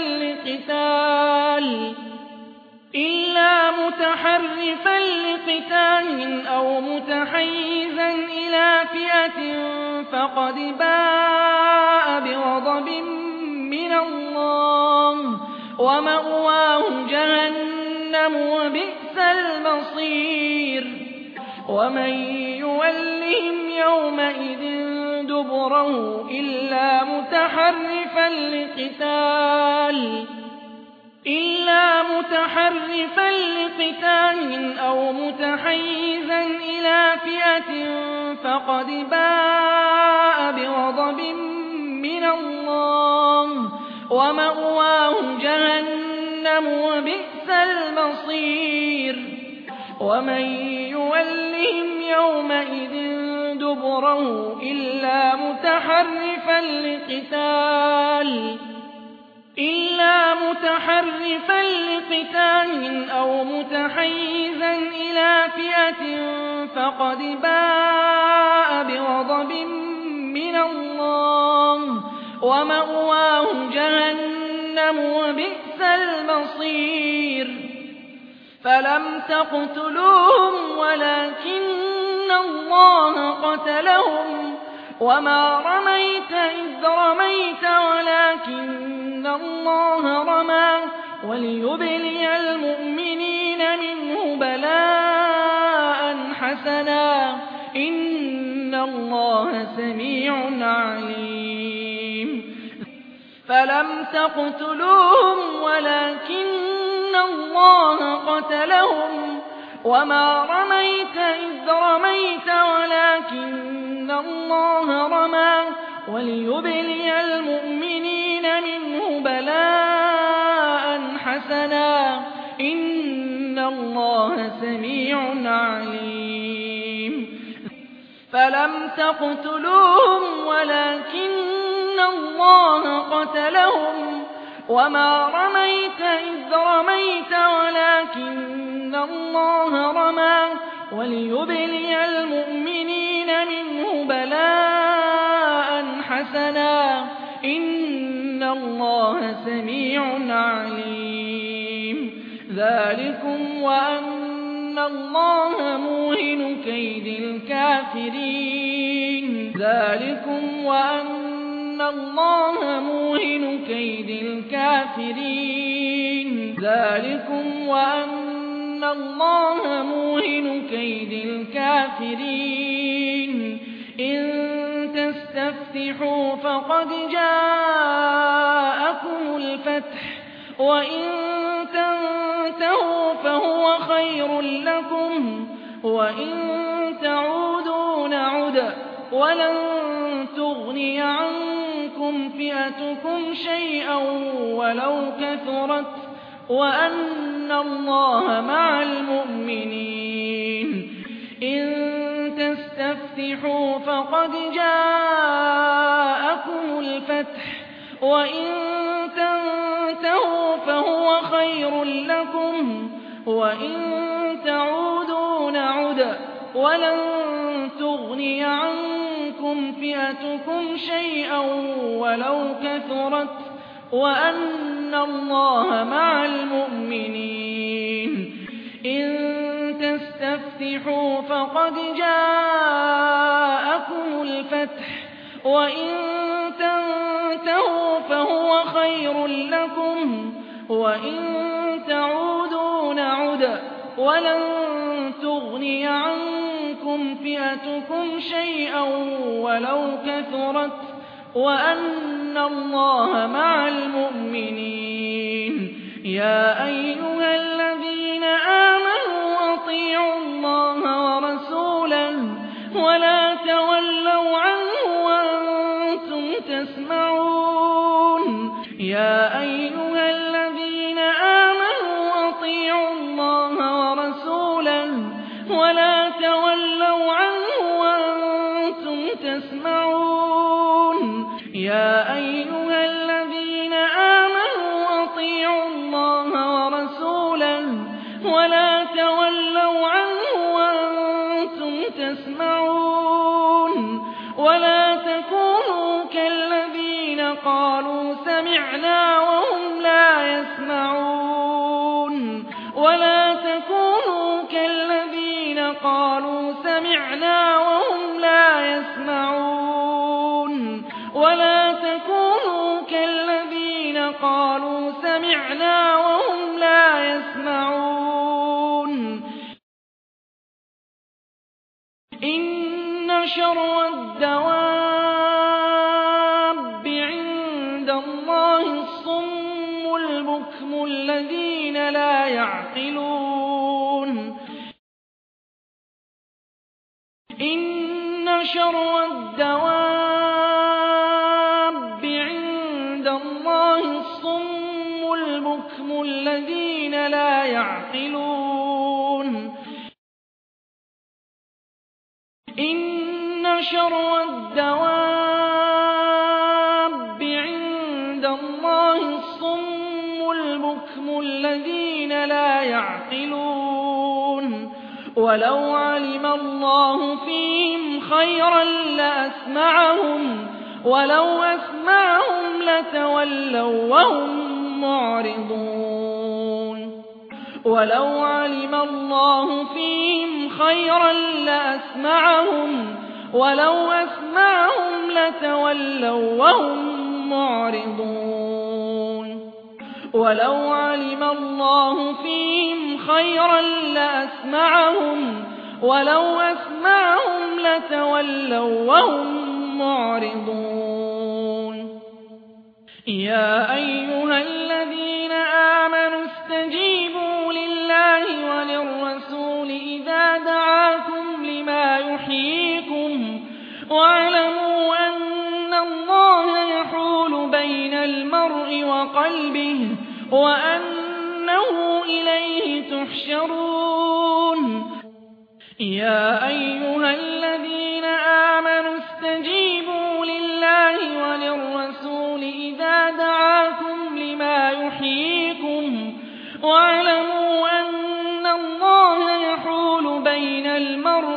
لقتال أو متحيزا إلى فئة فقد باء بغضب من الله ومأواه جهنم وبئس المصير ومن يولهم يومئذ دبره إلا متحرفا لقتال أو متحيزا إلى فئة فقد باء بغضب من الله ومأواه جهنم وبئس المصير ومن يولهم يومئذ دبره إلا متحرفا لقتال أو متحيزا إلى فئة فقد باء بغضب من الله ومأواه جهنم وبئس المصير فلم تقتلوهم ولكن الله قتلهم وما رميت إذ رميت ولكن الله رمى وليبلي المؤمنين منه بلاء حسنا إن الله سميع عليم فلم تقتلوهم ولكن الله قتلهم وما رميت إذ رميت ولكن الله رمى وليبلي المؤمنين منه بلاء حسنا إن الله سميع عليم فلم تقتلوهم ولكن الله قتلهم وما رميت إذ رميت ولكن الله رمى وليبلي المؤمنين منه بلاء حسنا إن الله سميع عليم ذلكم وأن الله موهن كيد الكافرين ذلكم وأن الله موهن كيد الكافرين ذلكم وأن الله موهن كيد الكافرين إن تستفتحوا فقد جاءكم الفتح وإن تنتهوا فهو خير لكم وإن تعودوا نعد ولن تغني عنكم فئتكم شيئا ولو كثرت وأن الله مع المؤمنين إن تستفتحوا فقد جاءكم الفتح وإن تنتهوا فهو خير لكم وإن تعودوا نعد ولن تغني عنكم فئتكم شيئا ولو كثرت وأن الله مع المؤمنين إن تستفتحوا فقد جاءكم الفتح وإن تنتهوا فهو خير لكم وإن تعودوا نعد ولن تغني عنكم فئتكم شيئا ولو كثرت وأن الله مع المؤمنين يا أيها الذين آمنوا أطيعوا الله ورسوله ولا تولوا عنه وأنتم تسمعون يا أيها الذين آمنوا أطيعوا الله ورسوله ولا تولوا عنه وأنتم تسمعون يا أيها الذين آمنوا أطيعوا الله ورسوله ولا تولوا عنه وأنتم تسمعون ولا تكونوا كالذين قالوا سمعنا وهم لا يسمعون ولا تكونوا كالذين قالوا سمعنا وهم لا يسمعون ولا تكونوا كالذين قالوا سمعنا وهم لا يسمعون إن شر الدواب عند الله الصم البكم الذين لا يعقلون إن شر الدواب عند الله الصم البكم الذين لا يعقلون إن شر الدواب عند الله الصم البكم الذين لا يعقلون ولو علم الله فيهم خيرا لأسمعهم ولو أسمعهم لتولوا وهم معرضون ولو علم الله فيهم خيرا لأسمعهم ولو أسمعهم لتولوا وهم معرضون ولو علم الله فيهم خيرا لأسمعهم ولو أسمعهم لتولوا وهم معرضون يا أيها الذين آمنوا استجيبوا لله وللرسول إذا دعاكم لما يحييكم واعلموا أن الله يحول بين المرء وقلبه وأنه إليه تحشرون يا أيها الذين آمنوا استجيبوا لله وللرسول إذا دعاكم لما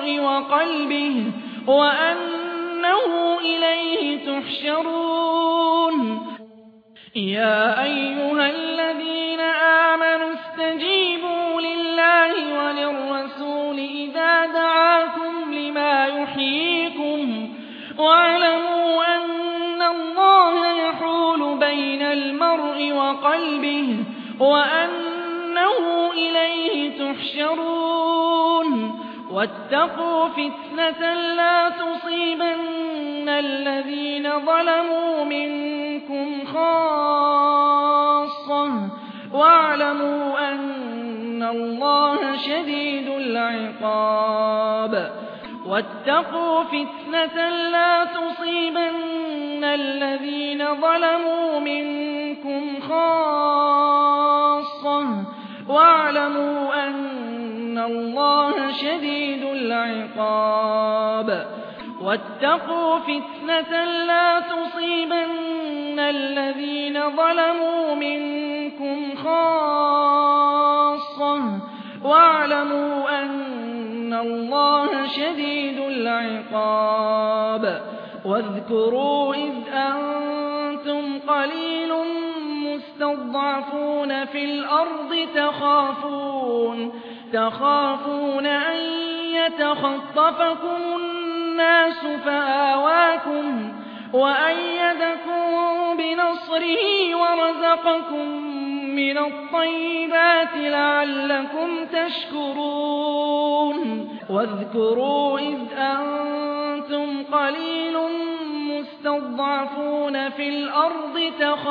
الْمَرْءِ وَقَلْبِهِ وَأَنَّهُ إِلَيْهِ تُحْشَرُونَ يَا أَيُّهَا الَّذِينَ آمَنُوا اسْتَجِيبُوا لِلَّهِ وَلِلرَّسُولِ إِذَا دَعَاكُمْ لِمَا يُحْيِيكُمْ وَاعْلَمُوا أَنَّ اللَّهَ يَحُولُ بَيْنَ الْمَرْءِ وَقَلْبِهِ وَأَنَّهُ إِلَيْهِ تُحْشَرُونَ وَاتَّقُوا فِتْنَةً لَّا تُصِيبَنَّ الَّذِينَ ظَلَمُوا مِنكُمْ خَاصَّةً وَاعْلَمُوا أَنَّ اللَّهَ شَدِيدُ الْعِقَابِ وَاتَّقُوا فِتْنَةً لَّا تُصِيبَنَّ الَّذِينَ ظَلَمُوا مِنكُمْ خَاصَّةً وَاعْلَمُوا أَنَّ اللَّهَ شَدِيدُ الْعِقَابِ وَاتَّقُوا فِتْنَةً لَّا تُصِيبَنَّ الَّذِينَ ظَلَمُوا مِنكُمْ خَاصَّةً وَاعْلَمُوا أَنَّ اللَّهَ شَدِيدُ الْعِقَابِ وَاذْكُرُوا إِذْ أَنتُمْ قَلِيلٌ مُّسْتَضْعَفُونَ فِي الْأَرْضِ تَخَافُونَ أَن يَتَخَطَّفَكُمُ النَّاسُ فَآوَاكُمْ وَأَيَّدَكُم بِنَصْرِهِ وَرَزَقَكُم مِّنَ الطَّيِّبَاتِ لَعَلَّكُمْ تَشْكُرُونَ وَاذْكُرُوا إِذْ أَنتُمْ قَلِيلٌ مُّسْتَضْعَفُونَ فِي الْأَرْضِ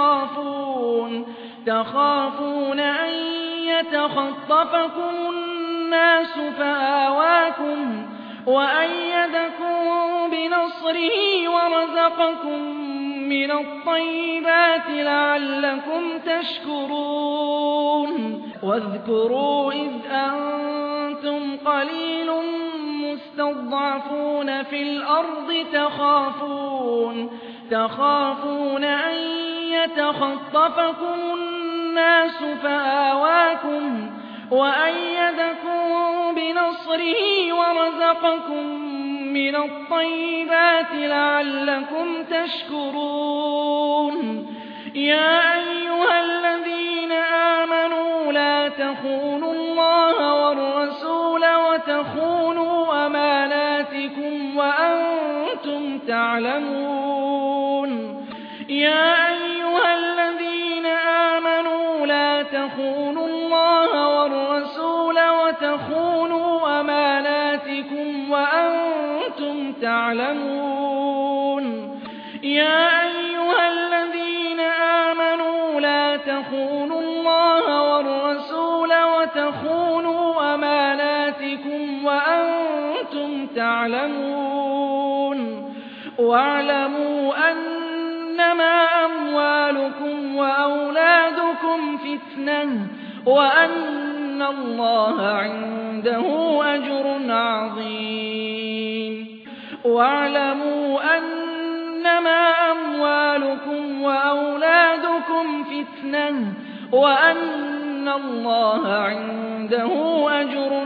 تَخَافُونَ أَن يَتَخَطَّفَكُمُ النَّاسُ فَآوَاكُمْ وَأَيَّدَكُم بِنَصْرِهِ وَرَزَقَكُم مِّنَ الطَّيِّبَاتِ لَعَلَّكُمْ تَشْكُرُونَ وَاذْكُرُوا إِذْ أَنتُمْ قَلِيلٌ مُّسْتَضْعَفُونَ فِي الْأَرْضِ تَخَافُونَ أَن يَتَخَطَّفَكُمُ النَّاسُ فَآوَاكُمْ وَأَيَّدَكُم بِنَصْرِهِ وَرَزَقَكُم مِّنَ الطَّيِّبَاتِ لَعَلَّكُمْ تَشْكُرُونَ يَا أَيُّهَا الَّذِينَ آمَنُوا لَا تَخُونُوا اللَّهَ وَالرَّسُولَ وَتَخُونُوا أَمَانَاتِكُمْ وَأَنتُمْ تَعْلَمُونَ يَا أَيُّهَا الَّذِينَ آمَنُوا لَا تَخُونُوا اللَّهَ وَالرَّسُولَ وَتَخُونُوا أَمَانَاتِكُمْ وَأَنتُمْ تَعْلَمُونَ يَا أَيُّهَا الَّذِينَ آمَنُوا لَا تَخُونُوا اللَّهَ وَالرَّسُولَ وَتَخُونُوا أَمَانَاتِكُمْ وَأَنتُمْ تَعْلَمُونَ وَاعْلَمُوا أَنَّمَا أَمْوَالُكُمْ وَأَوْلَادُكُمْ فِتْنَةٌ وَأَنَّ اللَّهَ عِندَهُ أَجْرٌ عَظِيمٌ وَاعْلَمُوا أَنَّمَا أَمْوَالُكُمْ وَأَوْلَادُكُمْ فِتْنَةٌ وَأَنَّ اللَّهَ عِندَهُ أَجْرٌ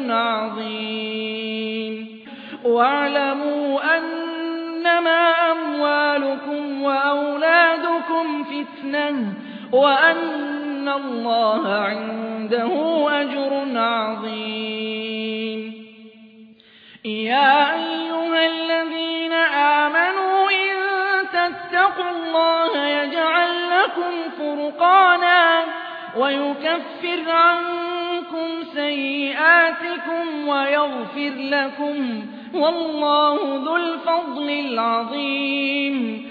عَظِيمٌ وَاعْلَمُوا أَنَّمَا أَمْوَالُكُمْ وَأَوْلَادُكُمْ فِتْنَةٌ وَأَنَّ اللَّهَ عِندَهُ أَجْرٌ عَظِيمٌ يَا أَيُّهَا الَّذِينَ آمَنُوا إِن تَتَّقُوا اللَّهَ يَجْعَل لَّكُمْ فُرْقَانًا وَيُكَفِّرْ عَنكُمْ سَيِّئَاتِكُمْ وَيَغْفِرْ لَكُمْ وَاللَّهُ ذُو الْفَضْلِ الْعَظِيمِ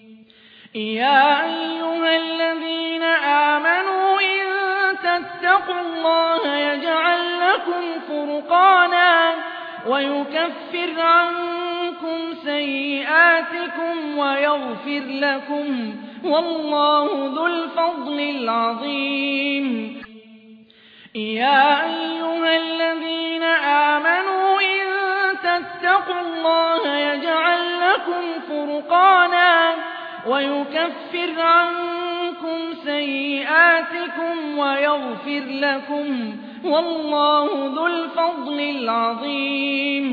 يَا أَيُّهَا الَّذِينَ آمَنُوا إِن تَتَّقُوا اللَّهَ يَجْعَل لَّكُمْ فُرْقَانًا وَيُكَفِّرْ عَنكُمْ سَيِّئَاتِكُمْ وَيَغْفِرْ لَكُمْ وَاللَّهُ ذُو الْفَضْلِ الْعَظِيمِ يَا أَيُّهَا الَّذِينَ آمَنُوا إِن تَتَّقُوا اللَّهَ يَجْعَل لَّكُمْ فُرْقَانًا وَيُكَفِّرْ عَنكُمْ سَيِّئَاتِكُمْ وَيَغْفِرْ لَكُمْ وَاللَّهُ ذُو الْفَضْلِ الْعَظِيمِ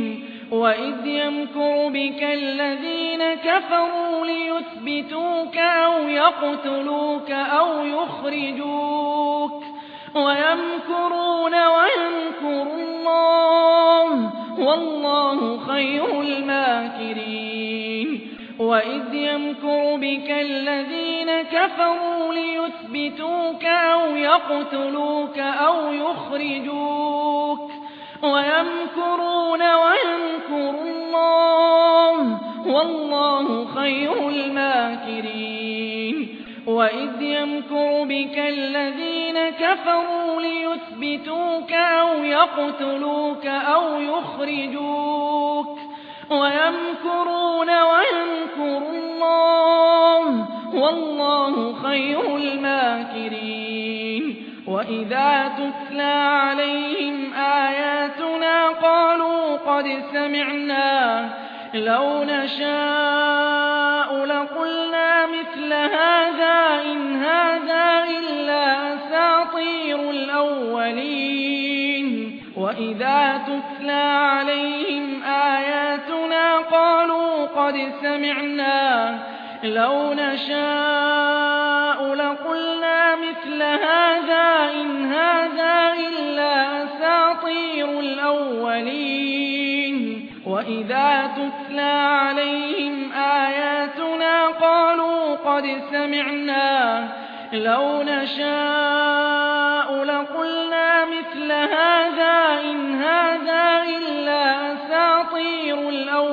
وإذ يمكر بك الذين كفروا ليثبتوك أو يقتلوك أو يخرجوك ويمكرون ويمكر الله والله خير الماكرين وإذ يمكر بك الذين كفروا ليثبتوك أو يقتلوك أو يخرجوك ويمكرون ويمكر الله والله خير الماكرين وإذ يمكر بك الذين كفروا ليثبتوك أو يقتلوك أو يخرجوك ويمكرون ويمكر الله والله خير الماكرين وإذا تتلى عليهم آياتنا قالوا قد سمعنا لو نشاء لقلنا مثل هذا إن هذا إلا أساطير الأولين وإذا تتلى عليهم آياتنا قالوا قد سمعنا لو نشاء لقلنا مثل هذا إن هذا إلا أساطير الأولين وإذا تتلى عليهم آياتنا قالوا قد سمعنا لو نشاء لقلنا مثل هذا إن هذا إلا أساطير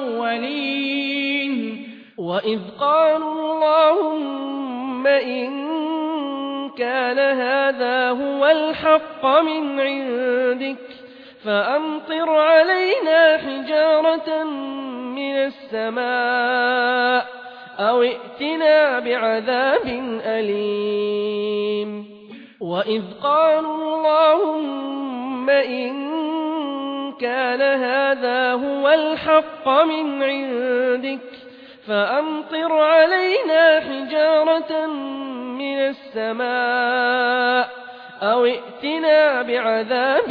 الأولين وإذ قالوا اللهم إن كان هذا هو الحق من عندك فأمطر علينا حجارة من السماء أو ائتنا بعذاب أليم وإذ قالوا اللهم إن كان هذا هو الحق من عندك فأمطر علينا حجارة من السماء أو ائتنا بعذاب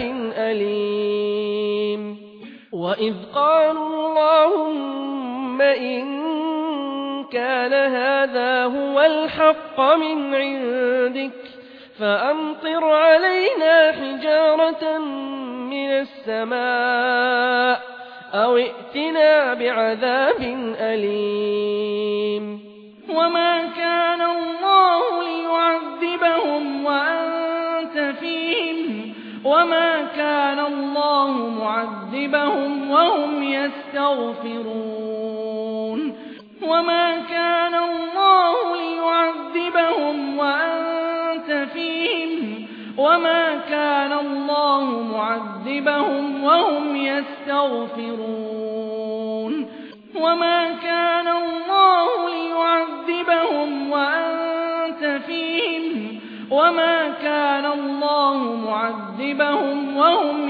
أليم وإذ قالوا اللهم إن كان هذا هو الحق من عندك فأمطر علينا حجارة من السماء أو ائتنا بعذاب أليم وما كان الله ليعذبهم وأنت فيهم وما كان الله معذبهم وهم يستغفرون وما كان الله ليعذبهم وأنت فيهم وما كان الله معذبهم وهم يستغفرون وما كان الله ليعذبهم وأنت فيهم وما كان الله معذبهم وهم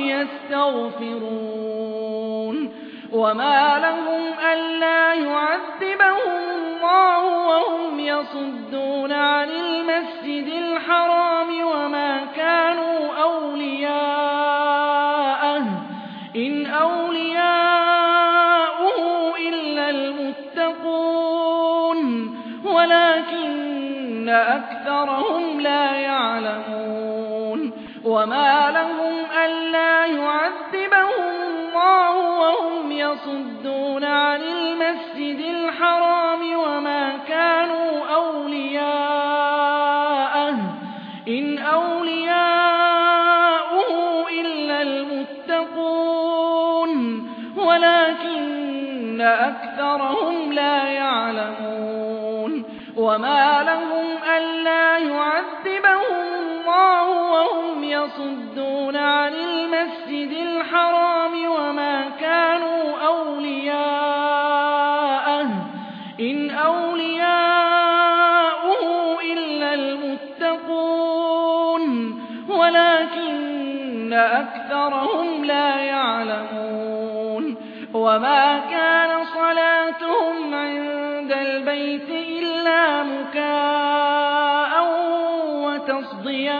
يستغفرون وما لهم ألا يعذبهم الله وهم يصدون عن المسجد الحرام وما كانوا أولياءه إن أولياؤه إلا المتقون ولكن أكثرهم لا يعلمون وما لهم ألا يعذبهم الله وهم يصدون عن المسجد الحرام وما كانوا أولياءه إن أولياؤه إلا المتقون ولكن أكثرهم لا يعلمون وما لهم ألا يعذبهم الله وهم يصدون عن المسجد الحرام وما كانوا أولياءه إن أولياؤه إلا المتقون ولكن أكثرهم لا يعلمون وما كان صلاتهم عند البيت إلا مكاء وتصدية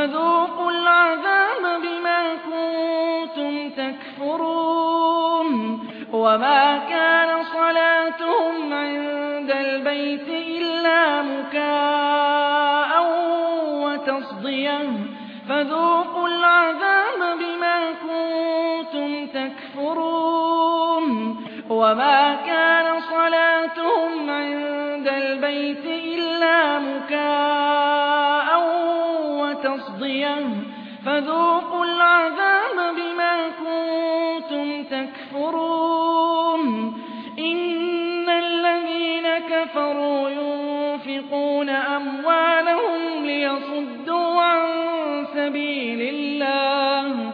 فذوقوا العذاب بما كنتم تكفرون وما كان صلاتهم عند البيت إلا مكاء وتصدية فذوقوا العذاب بما كنتم تكفرون وما كان صلاتهم عند البيت إلا مكاء وتصدية فذوقوا العذاب بما كنتم تكفرون إن الذين كفروا ينفقون أموالهم ليصدوا عن سبيل الله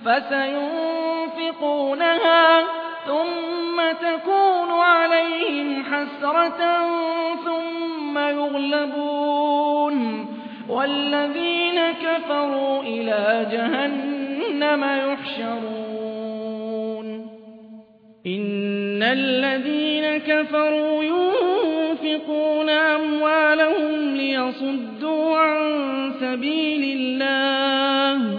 فسينفقونها ثم تكون عليهم حسرة ثم يغلبون والذين كفروا إلى جهنم يحشرون إن الذين كفروا ينفقون أموالهم ليصدوا عن سبيل الله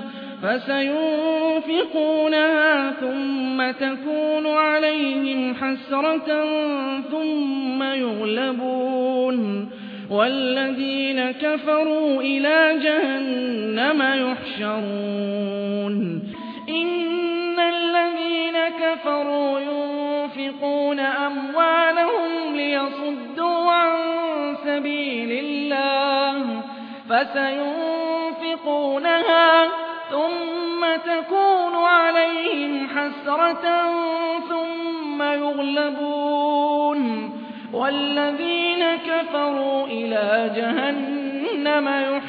فسينفقونها ثم تكون عليهم حسرة ثم يغلبون والذين كفروا إلى جهنم يحشرون إن الذين كفروا ينفقون أموالهم ليصدوا عن سبيل الله فسينفقونها ثم تكون عليهم حسرة ثم يغلبون والذين كفروا إلى جهنم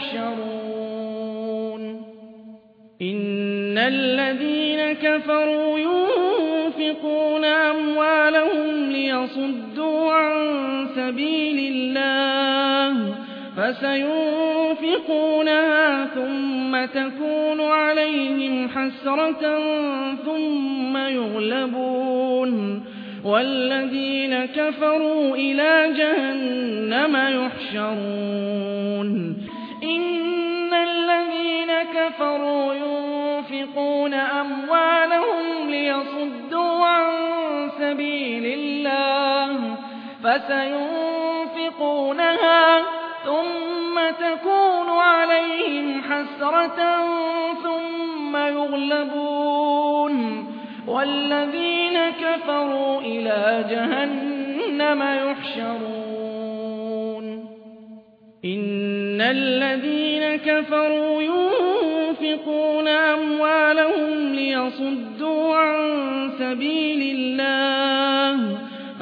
يحشرون إن الذين كفروا ينفقون أموالهم ليصدوا عن سبيل الله فسينفقونها ثم تكون عليهم حسرة ثم يغلبون والذين كفروا إلى جهنم يحشرون إن الذين كفروا ينفقون أموالهم ليصدوا عن سبيل الله فسينفقونها ثم تكون عليهم حسرة ثم يغلبون والذين كفروا إلى جهنم يحشرون إن الذين كفروا ينفقون أموالهم ليصدوا عن سبيل الله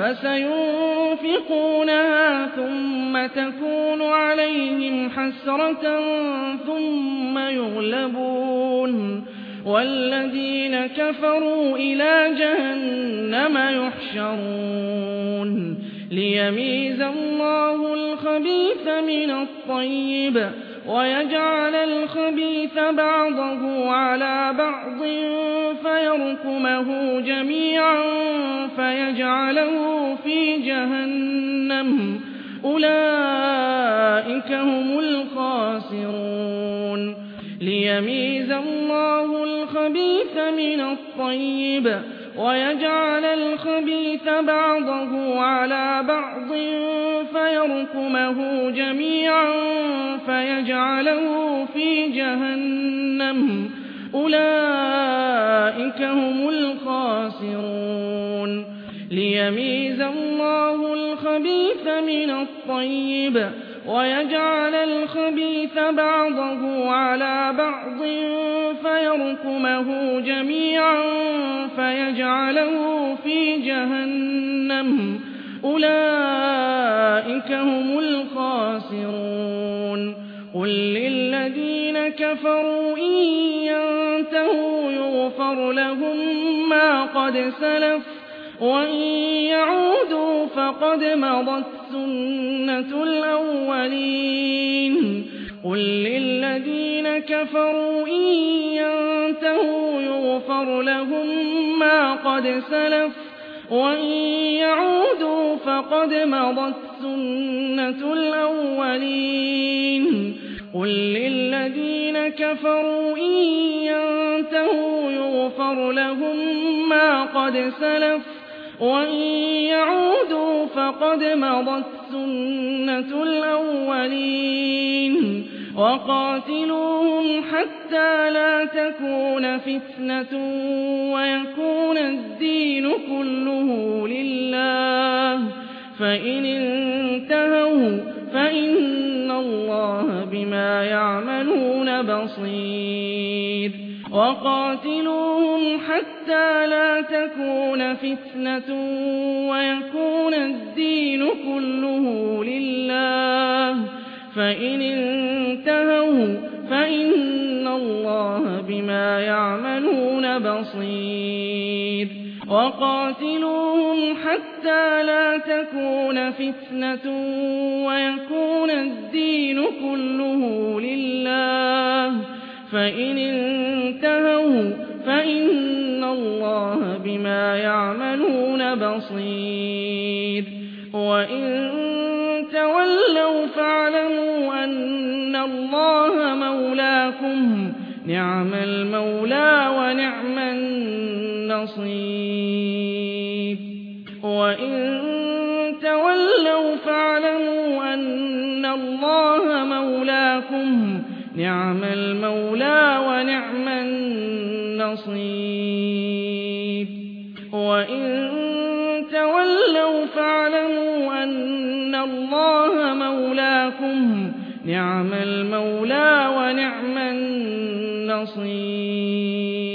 فسينفقونها ثم تكون عليهم حسرة ثم يغلبون والذين كفروا إلى جهنم يحشرون ليميز الله الخبيث من الطيب ويجعل الخبيث بعضه على بعض فيركمه جميعا فيجعله في جهنم أولئك هم الخاسرون ليميز الله الخبيث من الطيب ويجعل الخبيث بعضه على بعض فيركمه جميعا فيجعله في جهنم أولئك هم الخاسرون ليميز الله الخبيث من الطيب ويجعل الخبيث بعضه على بعض فيركمه جميعا فيجعله في جهنم أولئك هم الخاسرون قل للذين كفروا إن ينتهوا يغفر لهم ما قد سلف وإن يعودوا فقد مضت سنة الأولين قل للذين كفروا إن ينتهوا يغفر لهم ما قد سلف وإن يعودوا فقد مضت سنة الأولين قل للذين كفروا إن ينتهوا يغفر لهم ما قد سلف وإن يعودوا فقد مضت سنة الأولين وقاتلوهم حتى لا تكون فتنة ويكون الدين كله لله فإن انتهوا فإن الله بما يعملون بصير وقاتلوهم حتى لا تكون فتنة ويكون الدين كله لله فإن انتهوا فإن الله بما يعملون بصير وقاتلوهم حتى لا تكون فتنة ويكون الدين كله لله فإن انتهوا فإن الله بما يعملون بصير وإن تولوا فاعلموا أن الله مولاكم نعم المولى ونعم النصير وإن تولوا فاعلموا أن الله مولاكم نعم المولى ونعم النصير وإن تولوا فاعلموا أن الله مولاكم نعم المولى ونعم النصير